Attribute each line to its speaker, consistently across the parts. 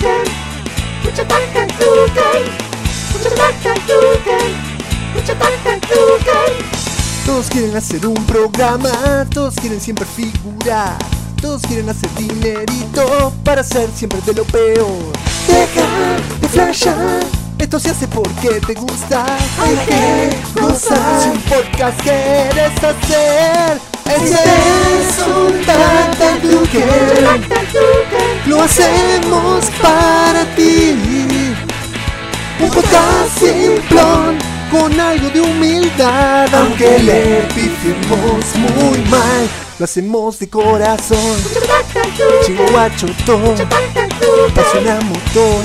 Speaker 1: Todos quieren hacer un programa, todos quieren siempre figurar, todos quieren hacer dinerito para ser siempre de lo peor. Deja de flashar, esto se hace porque te gusta, hay que gozar. Si un podcast quieres hacer, ese es un Tactacluken. Lo hacemos para ti. Un podcast simplón, con algo de humildad. Aunque le pifiemos muy mal, lo hacemos de corazón. Chihuachotón, apasionamos todo.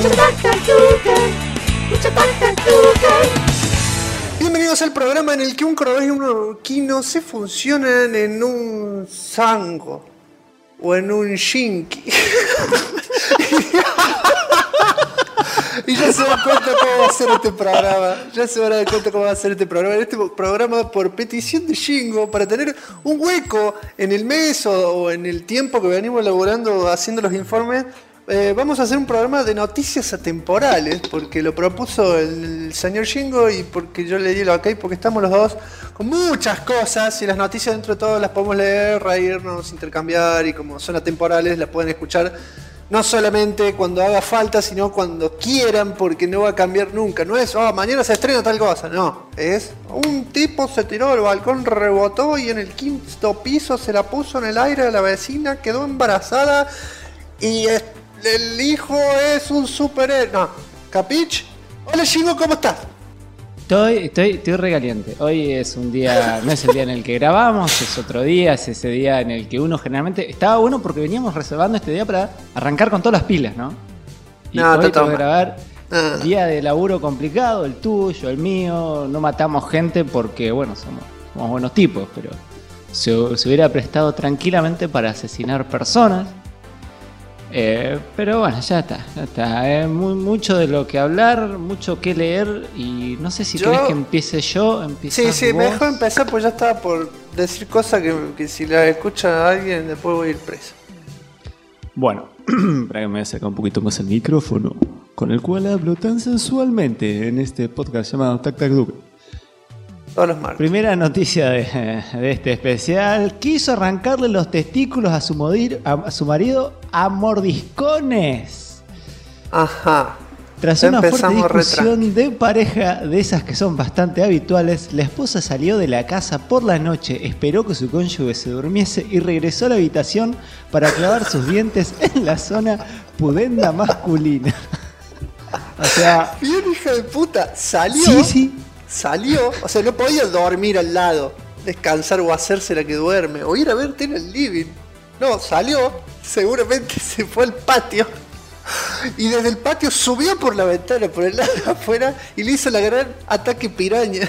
Speaker 1: Bienvenidos al programa en el que un cordobés y un neuquino se funcionan en un zango o en un shinki. Y ya se dan cuenta cómo va a ser este programa. Ya se van a dar cuenta cómo va a ser este programa. Este programa, por petición de Shingo, para tener un hueco en el mes o en el tiempo que venimos elaborando, haciendo los informes, vamos a hacer un programa de noticias atemporales, porque lo propuso el señor Shingo y porque yo le di el ok, porque estamos los dos con muchas cosas y las noticias dentro de todo las podemos leer, reírnos, intercambiar, y como son atemporales las pueden escuchar no solamente cuando haga falta, sino cuando quieran, porque no va a cambiar nunca. No es, mañana se estrena tal cosa, no. Es, un tipo se tiró del balcón, rebotó y en el quinto piso se la puso en el aire a la vecina, quedó embarazada y el hijo es un superhéroe. No, ¿capich? Hola Shingo, ¿cómo estás?
Speaker 2: Estoy recaliente. Hoy es un día, no es el día en el que grabamos, es otro día, es ese día en el que uno generalmente estaba bueno porque veníamos reservando este día para arrancar con todas las pilas, ¿no? Y
Speaker 1: no,
Speaker 2: hoy tengo que grabar día de laburo complicado, el tuyo, el mío. No matamos gente porque, bueno, somos buenos tipos, pero se hubiera prestado tranquilamente para asesinar personas. Pero bueno, ya está. Mucho de lo que hablar, mucho que leer. Y no sé si querés que empiece yo.
Speaker 1: Sí, mejor empezar, pues ya estaba por decir cosas que si la escucha alguien después voy a ir preso.
Speaker 2: Bueno, para que me acerque un poquito más el micrófono, con el cual hablo tan sensualmente en este podcast llamado Tactacluken.
Speaker 1: Todos los martes.
Speaker 2: Primera noticia de este especial. Quiso arrancarle los testículos a su marido a mordiscones.
Speaker 1: Ajá.
Speaker 2: Tras una fuerte discusión de pareja, de esas que son bastante habituales, la esposa salió de la casa por la noche, esperó que su cónyuge se durmiese y regresó a la habitación para clavar sus dientes en la zona pudenda masculina. O sea...
Speaker 1: Bien, hija de puta, salió.
Speaker 2: Sí.
Speaker 1: Salió, o sea, no podía dormir al lado, descansar o hacerse la que duerme, o ir a verte en el living. No, salió, seguramente se fue al patio, y desde el patio subió por la ventana, por el lado de afuera, y le hizo la gran ataque piraña.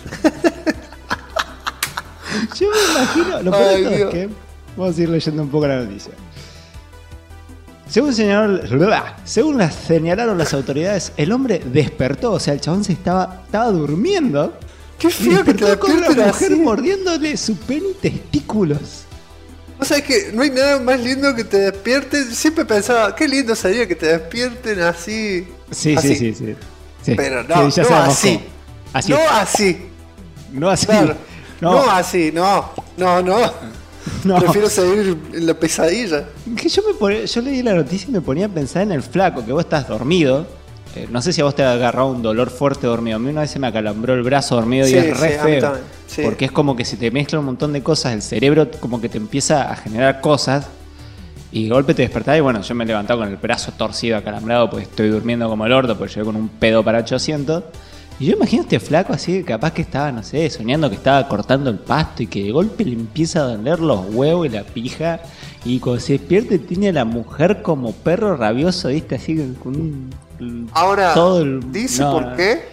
Speaker 2: Yo me imagino, lo peor de todo es que, vamos a ir leyendo un poco la noticia. Según señalaron las autoridades, el hombre despertó, o sea, el chabón estaba durmiendo.
Speaker 1: Qué feo que te despierten
Speaker 2: con la mujer
Speaker 1: así,
Speaker 2: mordiéndole su pene y testículos.
Speaker 1: O sea, es que no hay nada más lindo que te despierten. Siempre pensaba, qué lindo sería que te despierten así.
Speaker 2: Sí.
Speaker 1: Pero no,
Speaker 2: sí,
Speaker 1: no así.
Speaker 2: Así.
Speaker 1: No así.
Speaker 2: No así.
Speaker 1: Claro.
Speaker 2: No
Speaker 1: así, no.
Speaker 2: No.
Speaker 1: Prefiero seguir en la pesadilla.
Speaker 2: Que yo leí la noticia y me ponía a pensar en el flaco, que vos estás dormido. No sé si a vos te ha agarrado un dolor fuerte dormido. A mí una vez se me acalambró el brazo dormido y es re feo. Sí. Porque es como que si te mezclan un montón de cosas, el cerebro como que te empieza a generar cosas. Y de golpe te despertás y bueno, yo me he levantado con el brazo torcido, acalambrado, porque estoy durmiendo como el orto, porque llegué con un pedo para 800. Y yo imagino a este flaco así, capaz que estaba, no sé, soñando que estaba cortando el pasto y que de golpe le empieza a doler los huevos y la pija. Y cuando se despierte tiene a la mujer como perro rabioso, ¿viste? Así con un...
Speaker 1: Ahora,
Speaker 2: ¿dice
Speaker 1: por qué?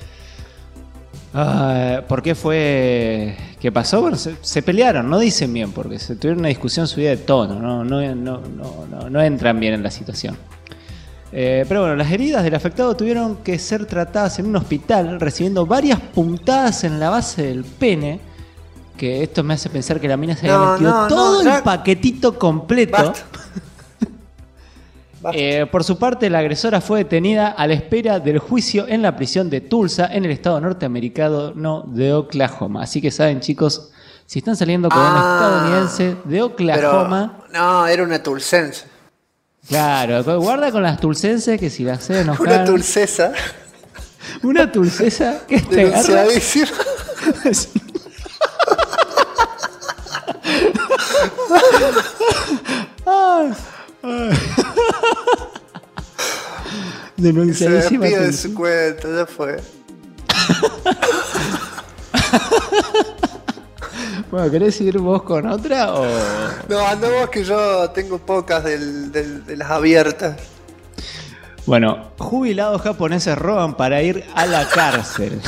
Speaker 2: ¿Por qué fue? ¿Qué pasó? Bueno, se pelearon, no dicen bien, porque se tuvieron una discusión subida de tono, no entran bien en la situación. Pero bueno, las heridas del afectado tuvieron que ser tratadas en un hospital, recibiendo varias puntadas en la base del pene. Que esto me hace pensar que la mina se había metido todo el paquetito completo. Por su parte, la agresora fue detenida a la espera del juicio en la prisión de Tulsa, en el estado norteamericano de Oklahoma. Así que saben, chicos, si están saliendo con un estadounidense de Oklahoma...
Speaker 1: Pero, no, era una tulcense.
Speaker 2: Claro, guarda con las tulcenses que si las hace enojar...
Speaker 1: Una tulcesa.
Speaker 2: Una tulcesa que te agarra...
Speaker 1: Denunciadísima. Se de su cuenta, ya fue.
Speaker 2: Bueno, ¿querés ir vos con otra o...?
Speaker 1: No, anda vos que yo tengo pocas de las abiertas.
Speaker 2: Bueno, jubilados japoneses roban para ir a la cárcel.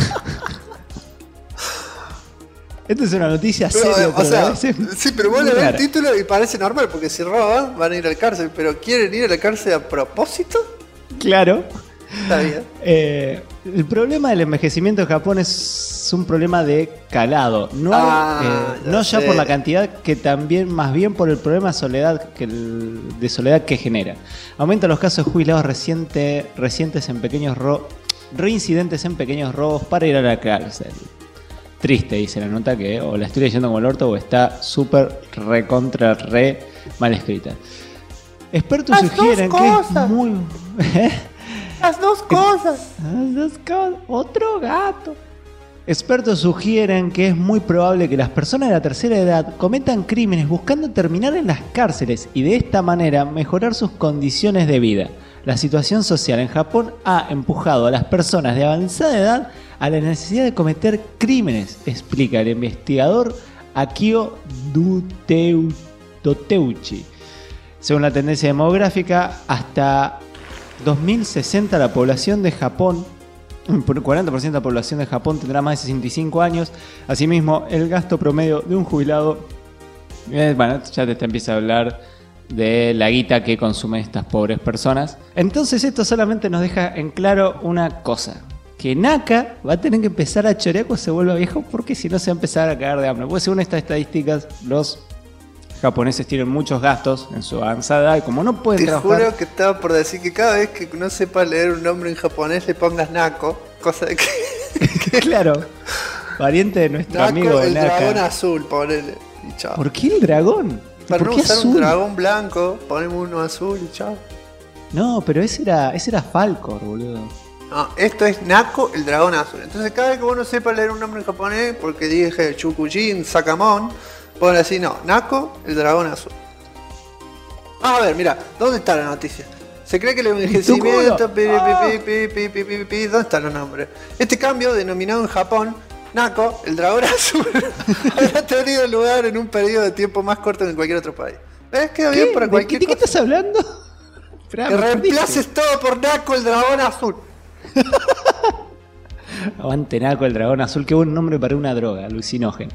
Speaker 2: Esto es una noticia seria.
Speaker 1: O sea, sí, pero vos le ves el título y parece normal, porque si roban van a ir a la cárcel, pero ¿quieren ir a la cárcel a propósito?
Speaker 2: Claro.
Speaker 1: Está bien.
Speaker 2: El problema del envejecimiento en Japón es un problema de calado. No ya por la cantidad, que también, más bien por el problema de soledad que genera. Aumenta los casos de jubilados recientes en pequeños reincidentes en pequeños robos para ir a la cárcel. Triste, dice la nota, que o la estoy leyendo como el orto o está súper recontra mal escrita. Expertos sugieren que es muy...
Speaker 1: Las dos cosas.
Speaker 2: Otro gato. Expertos sugieren que es muy probable que las personas de la tercera edad cometan crímenes buscando terminar en las cárceles y de esta manera mejorar sus condiciones de vida. La situación social en Japón ha empujado a las personas de avanzada edad a la necesidad de cometer crímenes, explica el investigador Akio Doteuchi. Según la tendencia demográfica, hasta 2060 la población de Japón, el 40% de la población de Japón tendrá más de 65 años. Asimismo, el gasto promedio de un jubilado, bueno, ya te empieza a hablar de la guita que consumen estas pobres personas. Entonces esto solamente nos deja en claro una cosa: que Naka va a tener que empezar a chorear cuando se vuelva viejo, porque si no se va a empezar a cagar de hambre. Porque según estas estadísticas, los japoneses tienen muchos gastos en su avanzada y como no pueden trabajar...
Speaker 1: Te juro que estaba por decir que cada vez que no sepa leer un nombre en japonés le pongas Nako, cosa de que...
Speaker 2: Claro, pariente de nuestro
Speaker 1: Nako,
Speaker 2: amigo
Speaker 1: el
Speaker 2: Naka.
Speaker 1: Dragón azul, ponele, y chao.
Speaker 2: ¿Por qué el dragón?
Speaker 1: Para no usar
Speaker 2: azul?
Speaker 1: Un dragón blanco, ponemos uno azul y chao.
Speaker 2: No, pero ese era Falcor, boludo.
Speaker 1: No, esto es Nako, el dragón azul. Entonces cada vez que vos no sepa leer un nombre en japonés, porque dije Chukujin, Sakamon, ponen así, no, Nako, el dragón azul. Vamos a ver, mira, ¿dónde está la noticia? Se cree que el envejecimiento... ¿Dónde están los nombres? Este cambio, denominado en Japón Nako, el dragón azul, habrá tenido lugar en un periodo de tiempo más corto que en cualquier otro país. ¿Ves? Queda bien para cualquier
Speaker 2: cosa. ¿De qué estás hablando?
Speaker 1: Que reemplaces todo por Nako, el dragón azul.
Speaker 2: Aguante Nako, el dragón azul. Qué buen nombre para una droga, alucinógeno.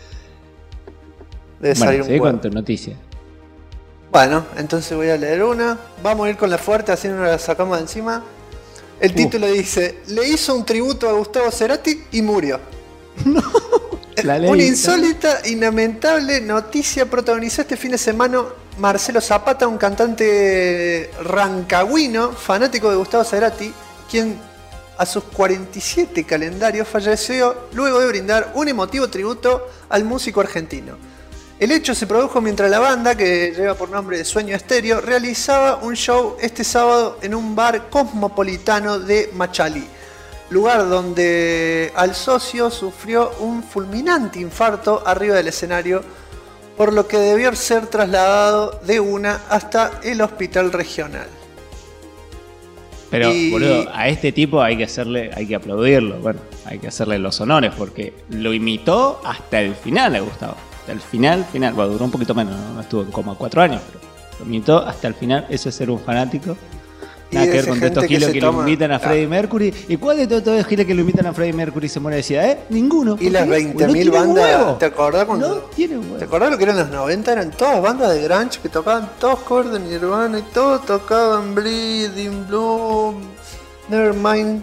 Speaker 1: Debe salir un
Speaker 2: con tu noticia.
Speaker 1: Bueno, entonces voy a leer una. Vamos a ir con la fuerte, así no la sacamos de encima. El título dice: le hizo un tributo a Gustavo Cerati y murió.
Speaker 2: No,
Speaker 1: una insólita y lamentable noticia protagonizó este fin de semana Marcelo Zapata, un cantante rancagüino, fanático de Gustavo Cerati, quien a sus 47 calendarios falleció luego de brindar un emotivo tributo al músico argentino. El hecho se produjo mientras la banda, que lleva por nombre de Sueño Estéreo, realizaba un show este sábado en un bar cosmopolitano de Machalí, lugar donde al socio sufrió un fulminante infarto arriba del escenario, por lo que debió ser trasladado de una hasta el hospital regional.
Speaker 2: Pero, boludo, a este tipo hay que aplaudirlo, bueno, hay que hacerle los honores, porque lo imitó hasta el final a Gustavo. Hasta el final, bueno, duró un poquito menos, ¿no? Estuvo como 4 años, pero lo imitó hasta el final. Eso es ser un fanático. Nada que ver con estos giles que lo invitan a Freddie Mercury. ¿Y cuál de todos los giles que lo invitan a Freddie Mercury se muere? Decía, Ninguno.
Speaker 1: Y las 20.000 bandas, ¿te acordás cuando?
Speaker 2: No tiene huevo.
Speaker 1: ¿Te acordás lo que eran los 90? Eran todas bandas de grunge que tocaban todos covers de Nirvana y todos tocaban Bleeding Blue, Nevermind,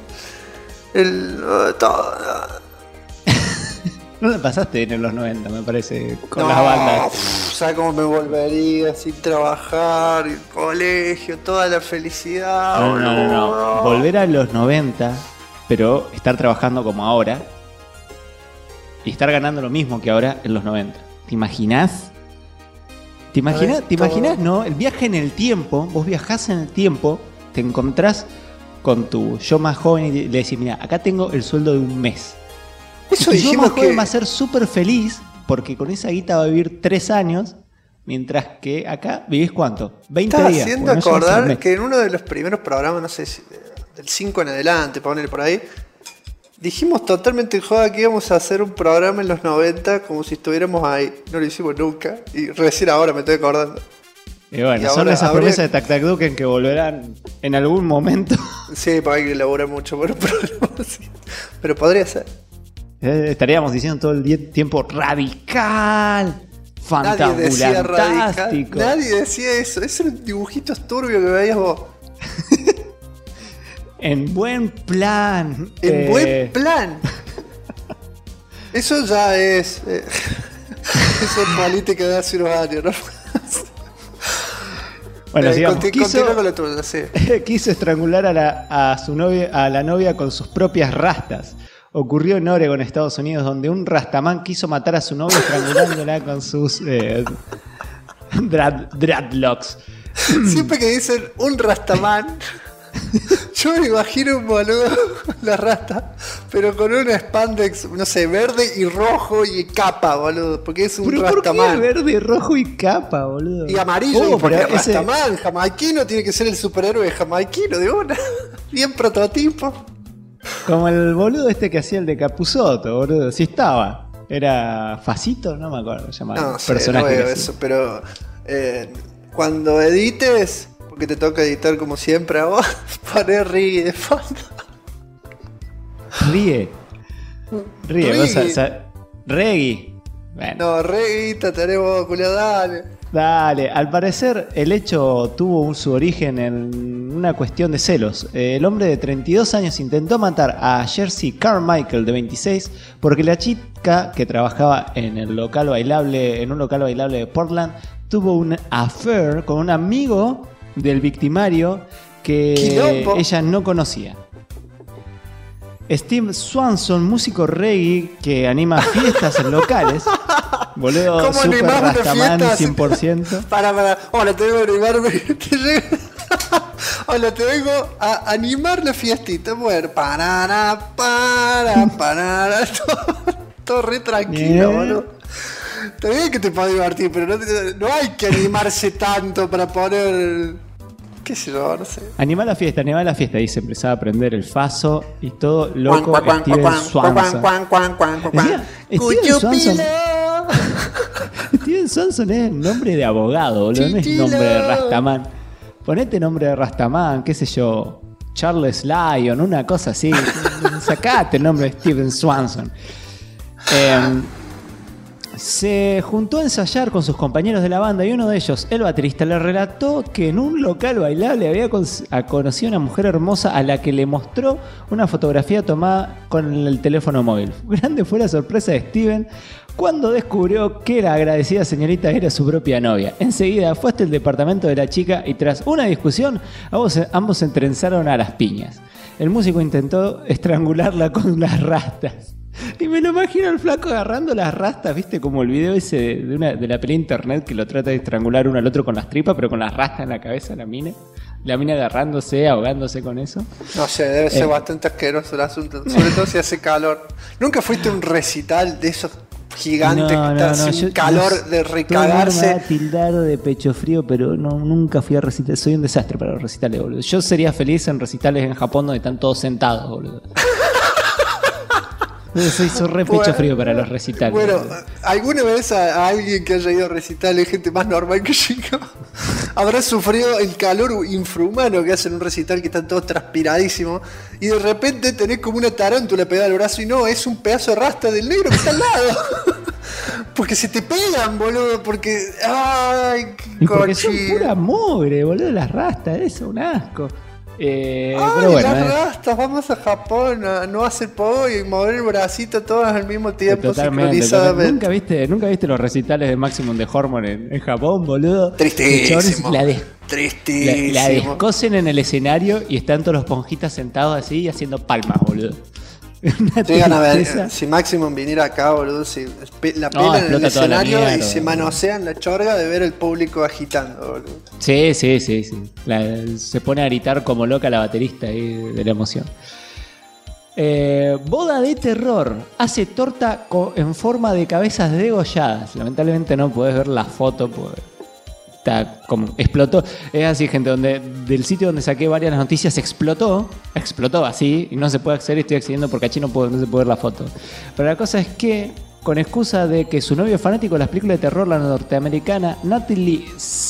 Speaker 1: todo.
Speaker 2: No la pasaste bien en los 90, me parece, con las bandas.
Speaker 1: sabes cómo me volvería sin trabajar, el colegio, toda la felicidad.
Speaker 2: No. Volver a los 90, pero estar trabajando como ahora y estar ganando lo mismo que ahora en los 90. ¿Te imaginás? ¿Te imaginás, no? El viaje en el tiempo, vos viajás en el tiempo, te encontrás con tu yo más joven y le decís, mira, acá tengo el sueldo de un mes.
Speaker 1: Eso
Speaker 2: dijimos
Speaker 1: yo más
Speaker 2: joven va a ser súper feliz porque con esa guita va a vivir 3 años, mientras que acá vivís ¿cuánto? 20 días.
Speaker 1: Estaba haciendo acordar que en uno de los primeros programas, no sé si del 5 en adelante, ponerle por ahí, dijimos totalmente en joda que íbamos a hacer un programa en los 90 como si estuviéramos ahí. No lo hicimos nunca y recién ahora me estoy acordando.
Speaker 2: Y bueno, son esas promesas de Tac Tac Duken que volverán en algún momento.
Speaker 1: Sí, porque hay que elaborar mucho por un programa así. Pero podría ser.
Speaker 2: Estaríamos diciendo todo el tiempo radical, fantabulantástico.
Speaker 1: Nadie decía eso. Esos eran dibujitos turbios que veías vos.
Speaker 2: En buen plan.
Speaker 1: Buen plan. Eso ya es. Eso es política de hace unos años, ¿no?
Speaker 2: Bueno, sigamos.
Speaker 1: Continúa con la tuya, sí.
Speaker 2: Quiso estrangular a la novia con sus propias rastas. Ocurrió en Oregon, Estados Unidos, donde un rastamán quiso matar a su novia estrangulándola con sus dreadlocks.
Speaker 1: Siempre que dicen un rastamán, yo me imagino un boludo con la rasta, pero con un spandex, no sé, verde y rojo y capa, boludo, porque es un rastamán.
Speaker 2: ¿Por qué verde, rojo y capa, boludo?
Speaker 1: Y amarillo, porque rastamán, jamaiquino, tiene que ser el superhéroe jamaiquino de una. Bien prototipo.
Speaker 2: Como el boludo este que hacía el de Capusotto, boludo. Sí estaba. Era Facito, no me acuerdo.
Speaker 1: No sé, no veo eso, pero cuando edites, porque te toca editar como siempre a vos, poner Reggae de fondo.
Speaker 2: Reggae. Reggae. Bueno.
Speaker 1: No, Reggae, tenemos culiao, dale.
Speaker 2: Dale, al parecer el hecho tuvo su origen en una cuestión de celos. El hombre de 32 años intentó matar a Jersey Carmichael de 26 porque la chica que trabajaba en un local bailable de Portland tuvo un affair con un amigo del victimario que ella no conocía. Steve Swanson, músico reggae que anima fiestas en locales. Boludo, super rastamán 100%.
Speaker 1: Para. Hola, te vengo a animarme. Hola, te vengo a animar la fiestita. Bueno, todo re tranquilo, boludo. Está bien que te puedas divertir, pero no hay que animarse tanto para poner... ¿Qué sé yo? No sé.
Speaker 2: Animá la fiesta. Y se empezaba a aprender el faso y todo loco. Steven Swanson. Steven Swanson es nombre de abogado, boludo. No es nombre de rastamán. Ponete nombre de rastamán, qué sé yo, Charles Lyon, una cosa así. Sacate el nombre de Steven Swanson. Se juntó a ensayar con sus compañeros de la banda y uno de ellos, el baterista, le relató que en un local bailable había conocido a una mujer hermosa a la que le mostró una fotografía tomada con el teléfono móvil. Grande fue la sorpresa de Steven cuando descubrió que la agradecida señorita era su propia novia. Enseguida fue hasta el departamento de la chica y tras una discusión ambos se entrenzaron a las piñas. El músico intentó estrangularla con las rastas. Y me lo imagino al flaco agarrando las rastas, ¿viste? Como el video ese de la pelea internet que lo trata de estrangular uno al otro con las tripas, pero con las rastas en la cabeza la mina. La mina agarrándose, ahogándose con eso.
Speaker 1: No sé, debe ser bastante asqueroso el asunto, sobre todo si hace calor. ¿Nunca fuiste a un recital de esos gigantes que hace un calor de recagarse?
Speaker 2: Me va a tildar de pecho frío, pero nunca fui a recitales. Soy un desastre para los recitales, boludo. Yo sería feliz en recitales en Japón donde están todos sentados, boludo. Soy re pecho frío para los recitales.
Speaker 1: Bueno, ¿alguna vez a alguien que haya ido a recitales, gente más normal que yo, habrá sufrido el calor infrahumano que hacen un recital que están todos transpiradísimos y de repente tenés como una tarántula pegada al brazo y no, es un pedazo de rasta del negro que está al lado? Porque se te pegan, boludo, porque... ¡Ay, qué
Speaker 2: porque son pura mugre, boludo, las rastas, eso, un asco.
Speaker 1: Pero bueno, las rastas, vamos a Japón a no hacer pogo y mover el bracito todos al mismo tiempo.
Speaker 2: Totalmente. ¿Nunca viste los recitales de Maximum de Hormone en Japón, boludo?
Speaker 1: Tristísimo.
Speaker 2: Tristísimo. La descosen en el escenario y están todos los ponjitas sentados así haciendo palmas, boludo.
Speaker 1: Llegan a ver, si Maximum viniera acá, boludo, si la pelan en el escenario y se manosean la chorga de ver el público agitando, boludo.
Speaker 2: Sí. Se pone a gritar como loca la baterista ahí de la emoción. Boda de terror. Hace torta en forma de cabezas degolladas. Lamentablemente no podés ver la foto porque está como explotó. Es así, gente, del sitio donde saqué varias noticias explotó así y no se puede acceder. Estoy accediendo porque allí no se puede ver la foto. Pero la cosa es que, con excusa de que su novio es fanático de las películas de terror, la norteamericana Natalie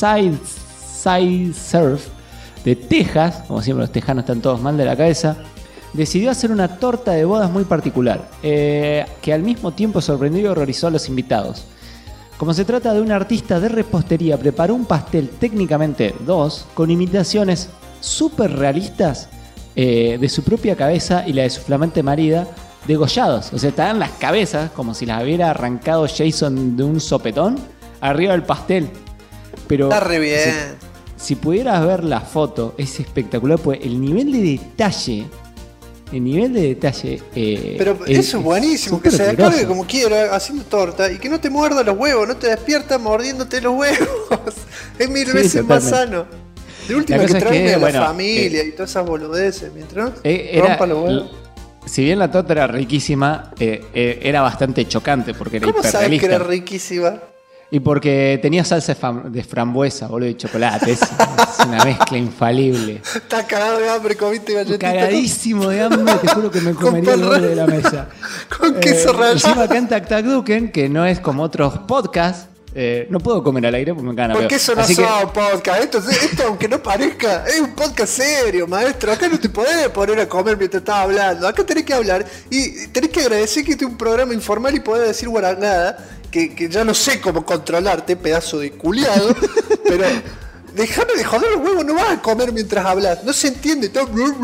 Speaker 2: Surf de Texas, como siempre los tejanos están todos mal de la cabeza, decidió hacer una torta de bodas muy particular, que al mismo tiempo sorprendió y horrorizó a los invitados. Como se trata de un artista de repostería, preparó un pastel, técnicamente dos, con imitaciones súper realistas de su propia cabeza y la de su flamante marida, degollados. O sea, estaban las cabezas como si las hubiera arrancado Jason de un sopetón arriba del pastel. Pero
Speaker 1: está re bien.
Speaker 2: Si pudieras ver la foto, es espectacular, pues el nivel de detalle.
Speaker 1: Pero eso es buenísimo, que se descargue como quiera haciendo torta y que no te muerda los huevos, no te despiertas mordiéndote los huevos. Es mil veces más sano. De última que traiga a la familia y todas esas boludeces, mientras rompa los huevos.
Speaker 2: Si bien la torta era riquísima, era bastante chocante porque era hiperrealista.
Speaker 1: ¿Cómo sabes que era riquísima?
Speaker 2: Y porque tenía salsa de frambuesa, boludo, y chocolate. Es una mezcla infalible.
Speaker 1: Estás cagado de hambre, comiste galletita.
Speaker 2: Cagadísimo de hambre, te juro que me comería el borde de la mesa.
Speaker 1: Con queso rallado.
Speaker 2: Encima acá en Tac Tac Duken, que no es como otros podcasts. No puedo comer al aire porque me gana.
Speaker 1: Porque eso no es un podcast. Esto, aunque no parezca, es un podcast serio, maestro. Acá no te podés poner a comer mientras estás hablando. Acá tenés que hablar y tenés que agradecer que este es un programa informal y podés decir guaranada. Que ya no sé cómo controlarte, pedazo de culiado. Pero déjame de joder los huevos, no vas a comer mientras hablas. No se entiende.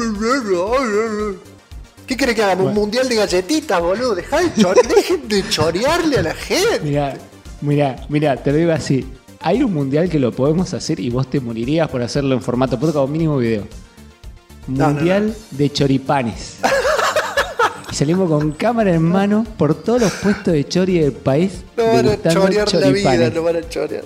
Speaker 1: ¿Qué querés que hagamos? Bueno. ¿Un mundial de galletitas, boludo? Dejen de chorearle a la gente.
Speaker 2: Mirá, te lo digo así. Hay un mundial que lo podemos hacer y vos te morirías por hacerlo en formato podcast o mínimo video. Mundial de choripanes. Y salimos con cámara en mano por todos los puestos de chori del país.
Speaker 1: No van a chorear la vida, no van a chorear.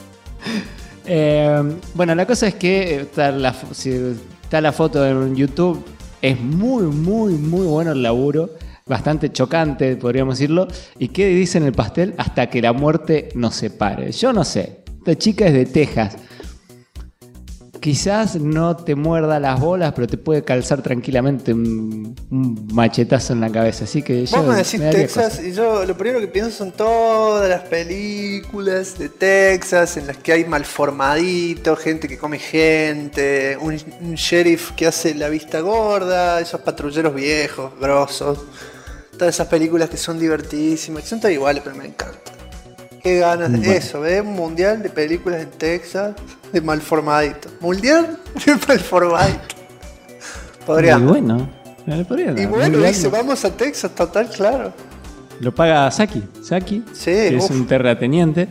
Speaker 2: Bueno, la cosa es que está la foto en YouTube. Es muy bueno el laburo. Bastante chocante, podríamos decirlo. ¿Y qué dice en el pastel? Hasta que la muerte nos separe. Yo no sé. Esta chica es de Texas. Quizás no te muerda las bolas, pero te puede calzar tranquilamente un machetazo en la cabeza. Así que yo.
Speaker 1: Vamos a decir Texas, y yo lo primero que pienso son todas las películas de Texas en las que hay malformadito, gente que come gente, un sheriff que hace la vista gorda, esos patrulleros viejos, grosos. Todas esas películas que son divertidísimas, que son todas iguales, pero me encantan. Qué ganas de eso, ¿ves? Un mundial de películas en Texas de malformadito. Mundial de malformadito. Podríamos.
Speaker 2: Y bueno,
Speaker 1: y bueno, dice, vamos a Texas, total, claro.
Speaker 2: Lo paga Saki,
Speaker 1: sí,
Speaker 2: que es un terrateniente.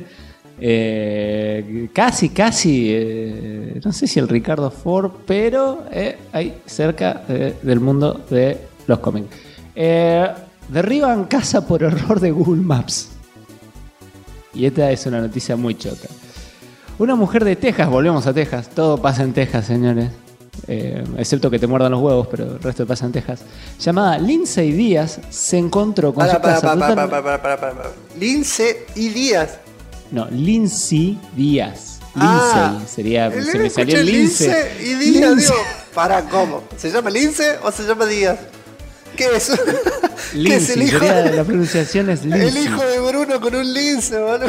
Speaker 2: Casi, no sé si el Ricardo Ford, pero ahí cerca del mundo de los cómics. Derriban casa por error de Google Maps. Y esta es una noticia muy chota. Una mujer de Texas, volvemos a Texas, todo pasa en Texas, señores. Excepto que te muerdan los huevos, pero el resto pasa en Texas. Llamada Lindsay Díaz se encontró con su casa.
Speaker 1: Lindsay y Díaz.
Speaker 2: No, Lindsay Díaz. Lindsay sería. Se me salió Lindsay
Speaker 1: y Díaz, digo, ¿cómo? ¿Se llama Lindsay o se llama Díaz? ¿Qué es?
Speaker 2: Lindsay, ¿qué es el hijo? La pronunciación es Lindsay.
Speaker 1: El hijo de Bruno con un lince, boludo.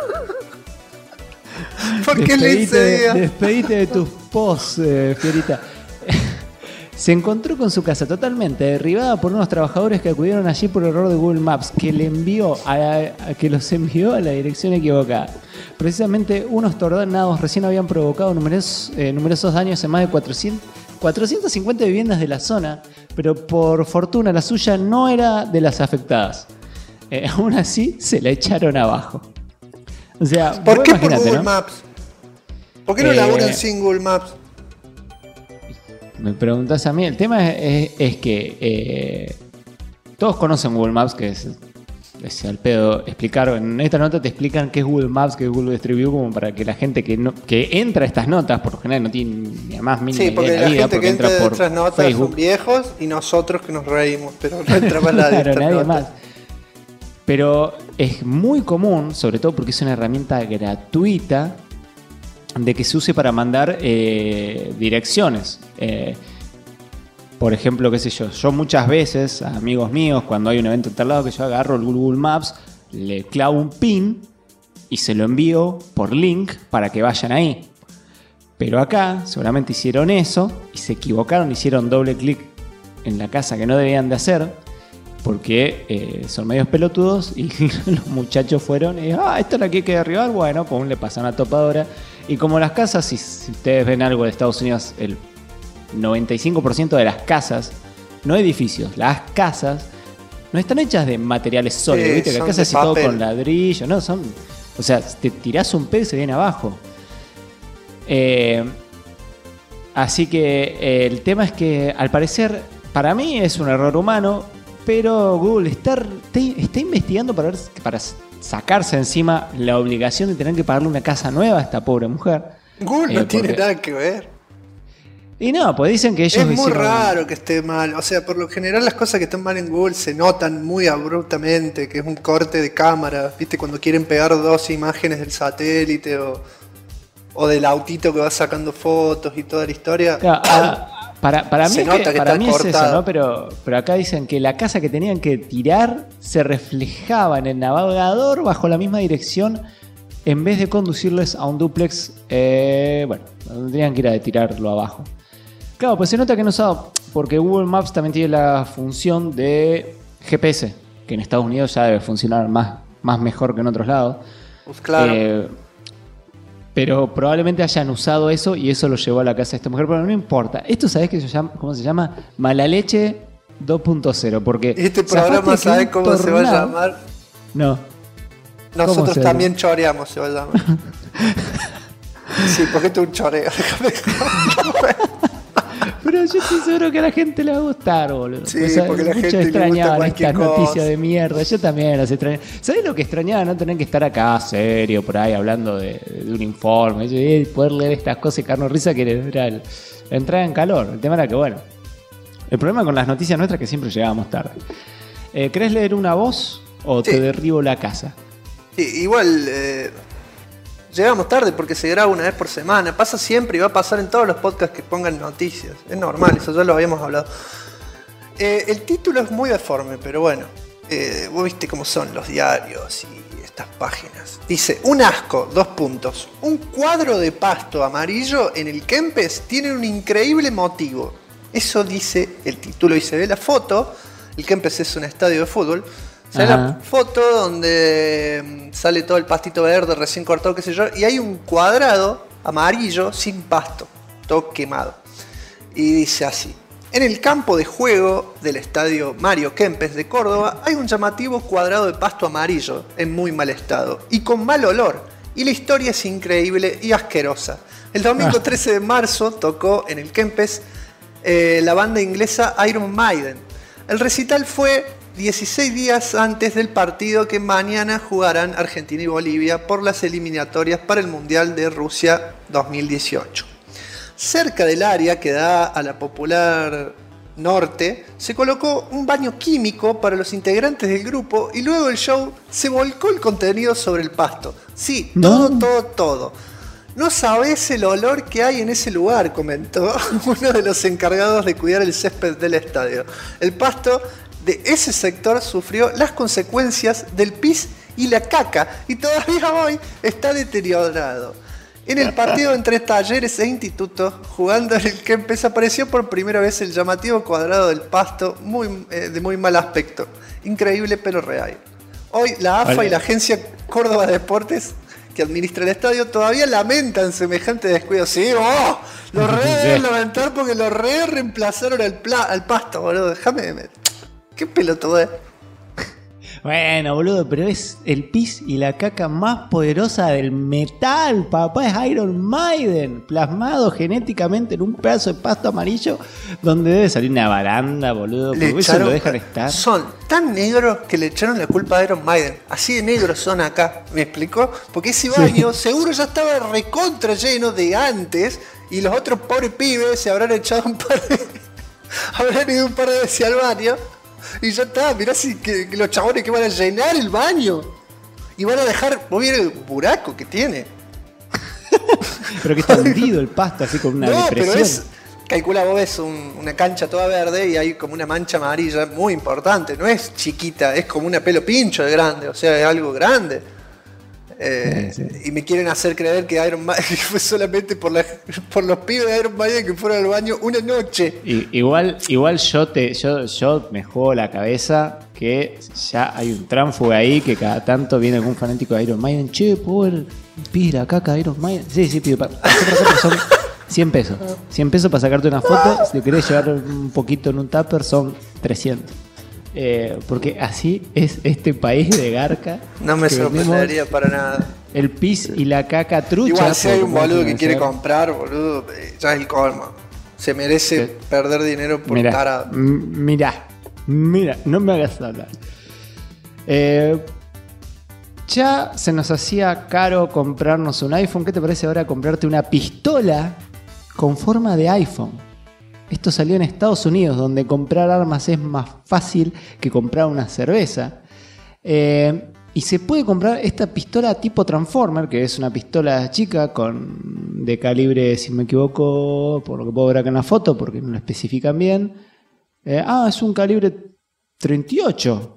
Speaker 1: ¿Por qué Lindsay Díaz?
Speaker 2: Despedite de tus posts, Fiorita. Se encontró con su casa totalmente derribada por unos trabajadores que acudieron allí por error de Google Maps, que los envió a la dirección equivocada. Precisamente unos tornados recién habían provocado numerosos daños en más de 450 viviendas de la zona, pero por fortuna la suya no era de las afectadas. Aún así, se la echaron abajo. O sea,
Speaker 1: ¿por qué por Google Maps? ¿Por qué no laburan sin Google Maps?
Speaker 2: Me preguntás a mí. El tema es que todos conocen Google Maps, que es al pedo explicar. En esta nota te explican qué es Google Maps, qué es Google Street View, como para que la gente que entra a estas notas, por lo general no tiene ni más mínima idea de la vida,
Speaker 1: gente que entra a estas notas Facebook. Son viejos y nosotros que nos reímos, pero no entra más nadie.
Speaker 2: Claro, nadie más. Pero es muy común, sobre todo porque es una herramienta gratuita, de que se use para mandar direcciones. Por ejemplo, qué sé yo muchas veces a amigos míos, cuando hay un evento en tal lado, que yo agarro el Google Maps, le clavo un pin y se lo envío por link para que vayan ahí. Pero acá seguramente hicieron eso y se equivocaron, hicieron doble clic en la casa que no debían de hacer, porque son medios pelotudos y los muchachos fueron y esto es la que hay que derribar, bueno, pues le pasan una topadora. Y como las casas, si ustedes ven algo de Estados Unidos, el 95% de las casas, no edificios, las casas no están hechas de materiales sólidos, ¿viste? Las casas así todo con ladrillo, ¿no? O sea, te tirás un pedo y se viene abajo. Así que el tema es que, al parecer, para mí es un error humano, pero Google está investigando para sacarse encima la obligación de tener que pagarle una casa nueva a esta pobre mujer.
Speaker 1: Google no tiene nada que ver.
Speaker 2: Y no, pues dicen que ellos
Speaker 1: es muy raro que esté mal. O sea, por lo general las cosas que están mal en Google se notan muy abruptamente, que es un corte de cámara, ¿viste? Cuando quieren pegar dos imágenes del satélite o del autito que va sacando fotos y toda la historia.
Speaker 2: Claro, para mí, es eso, ¿no? Pero acá dicen que la casa que tenían que tirar se reflejaba en el navegador bajo la misma dirección, en vez de conducirles a un dúplex. Bueno, tendrían que ir a tirarlo abajo. Claro, pues se nota que no sabe, porque Google Maps también tiene la función de GPS, que en Estados Unidos ya debe funcionar más mejor que en otros lados.
Speaker 1: Pues claro.
Speaker 2: Pero probablemente hayan usado eso y eso lo llevó a la casa de esta mujer, pero no importa. Esto, ¿sabés cómo se llama? Mala Leche 2.0, porque
Speaker 1: este programa, ¿sabés cómo se va a llamar?
Speaker 2: No.
Speaker 1: Nosotros también choreamos, se va a llamar. Sí, porque esto es un choreo.
Speaker 2: Pero yo estoy seguro que a la gente le va a gustar, boludo.
Speaker 1: Sí, porque la gente
Speaker 2: extrañaban
Speaker 1: le gusta
Speaker 2: estas noticias de mierda. Yo también las extrañaba. ¿Sabés lo que extrañaba? No tener que estar acá serio, por ahí, hablando de un informe. Y poder leer estas cosas y caernos risa, que era entrar en calor. El tema era que, bueno, el problema con las noticias nuestras es que siempre llegábamos tarde. ¿Querés leer una voz o te derribo la casa?
Speaker 1: Sí, igual... llegamos tarde porque se graba una vez por semana. Pasa siempre y va a pasar en todos los podcasts que pongan noticias. Es normal, eso ya lo habíamos hablado. El título es muy deforme, pero bueno. Vos viste cómo son los diarios y estas páginas. Dice, un asco, 2 puntos. Un cuadro de pasto amarillo en el Kempes tiene un increíble motivo. Eso dice el título y se ve la foto. El Kempes es un estadio de fútbol. Se ve la foto donde sale todo el pastito verde recién cortado, qué sé yo, y hay un cuadrado amarillo sin pasto, todo quemado. Y dice así: en el campo de juego del estadio Mario Kempes de Córdoba hay un llamativo cuadrado de pasto amarillo en muy mal estado y con mal olor. Y la historia es increíble y asquerosa. El domingo 13 de marzo tocó en el Kempes la banda inglesa Iron Maiden. El recital fue 16 días antes del partido que mañana jugarán Argentina y Bolivia por las eliminatorias para el Mundial de Rusia 2018. Cerca del área que da a la popular norte se colocó un baño químico para los integrantes del grupo y luego del show se volcó el contenido sobre el pasto. Sí, todo. No sabés el olor que hay en ese lugar, comentó uno de los encargados de cuidar el césped del estadio. El pasto de ese sector sufrió las consecuencias del pis y la caca y todavía hoy está deteriorado. En el partido entre Talleres e Instituto, jugando en el Kempes, apareció por primera vez el llamativo cuadrado del pasto de muy mal aspecto. Increíble pero real. Hoy la AFA y la Agencia Córdoba de Deportes que administra el estadio todavía lamentan semejante descuido. Sí, lo deben lamentar porque lo reemplazaron al Pasto, boludo. Déjame. Qué pelotudo es.
Speaker 2: Bueno, boludo, pero es el pis y la caca más poderosa del metal, papá. Es Iron Maiden, plasmado genéticamente en un pedazo de pasto amarillo donde debe salir una baranda, boludo. Porque eso lo dejan estar.
Speaker 1: Son tan negros que le echaron la culpa a Iron Maiden. Así de negros son acá, ¿me explicó? Porque ese baño seguro ya estaba recontra lleno de antes y los otros pobres pibes se habrán echado habrán ido un par de veces al baño. Y ya está, mirá que los chabones que van a llenar el baño y van a dejar, vos vieron el buraco que tiene.
Speaker 2: Pero que está hundido el pasto así con una depresión.
Speaker 1: Pero calcula, vos ves una cancha toda verde y hay como una mancha amarilla muy importante, no es chiquita, es como una pelo pincho de grande, o sea, es algo grande. Sí. Y me quieren hacer creer que Iron Maiden fue solamente por los pibes de Iron Maiden que fueron al baño una noche.
Speaker 2: Igual yo me juego la cabeza que ya hay un tránsfuga ahí que cada tanto viene algún fanático de Iron Maiden. Che, ¿puedo pide la caca de Iron Maiden? Sí, pido. Son 100 pesos. 100 pesos para sacarte una foto. Si te querés llevar un poquito en un tupper son 300. Porque así es este país de garca.
Speaker 1: No me sorprendería para nada.
Speaker 2: El pis y la caca trucha.
Speaker 1: Igual si hay un boludo que quiere comprar, boludo, ya es el colmo. Se merece perder dinero por tarado.
Speaker 2: Mira, no me hagas hablar. Ya se nos hacía caro comprarnos un iPhone. ¿Qué te parece ahora comprarte una pistola con forma de iPhone? Esto salió en Estados Unidos, donde comprar armas es más fácil que comprar una cerveza. Y se puede comprar esta pistola tipo Transformer, que es una pistola chica de calibre, si me equivoco, por lo que puedo ver acá en la foto, porque no lo especifican bien. Es un calibre 38.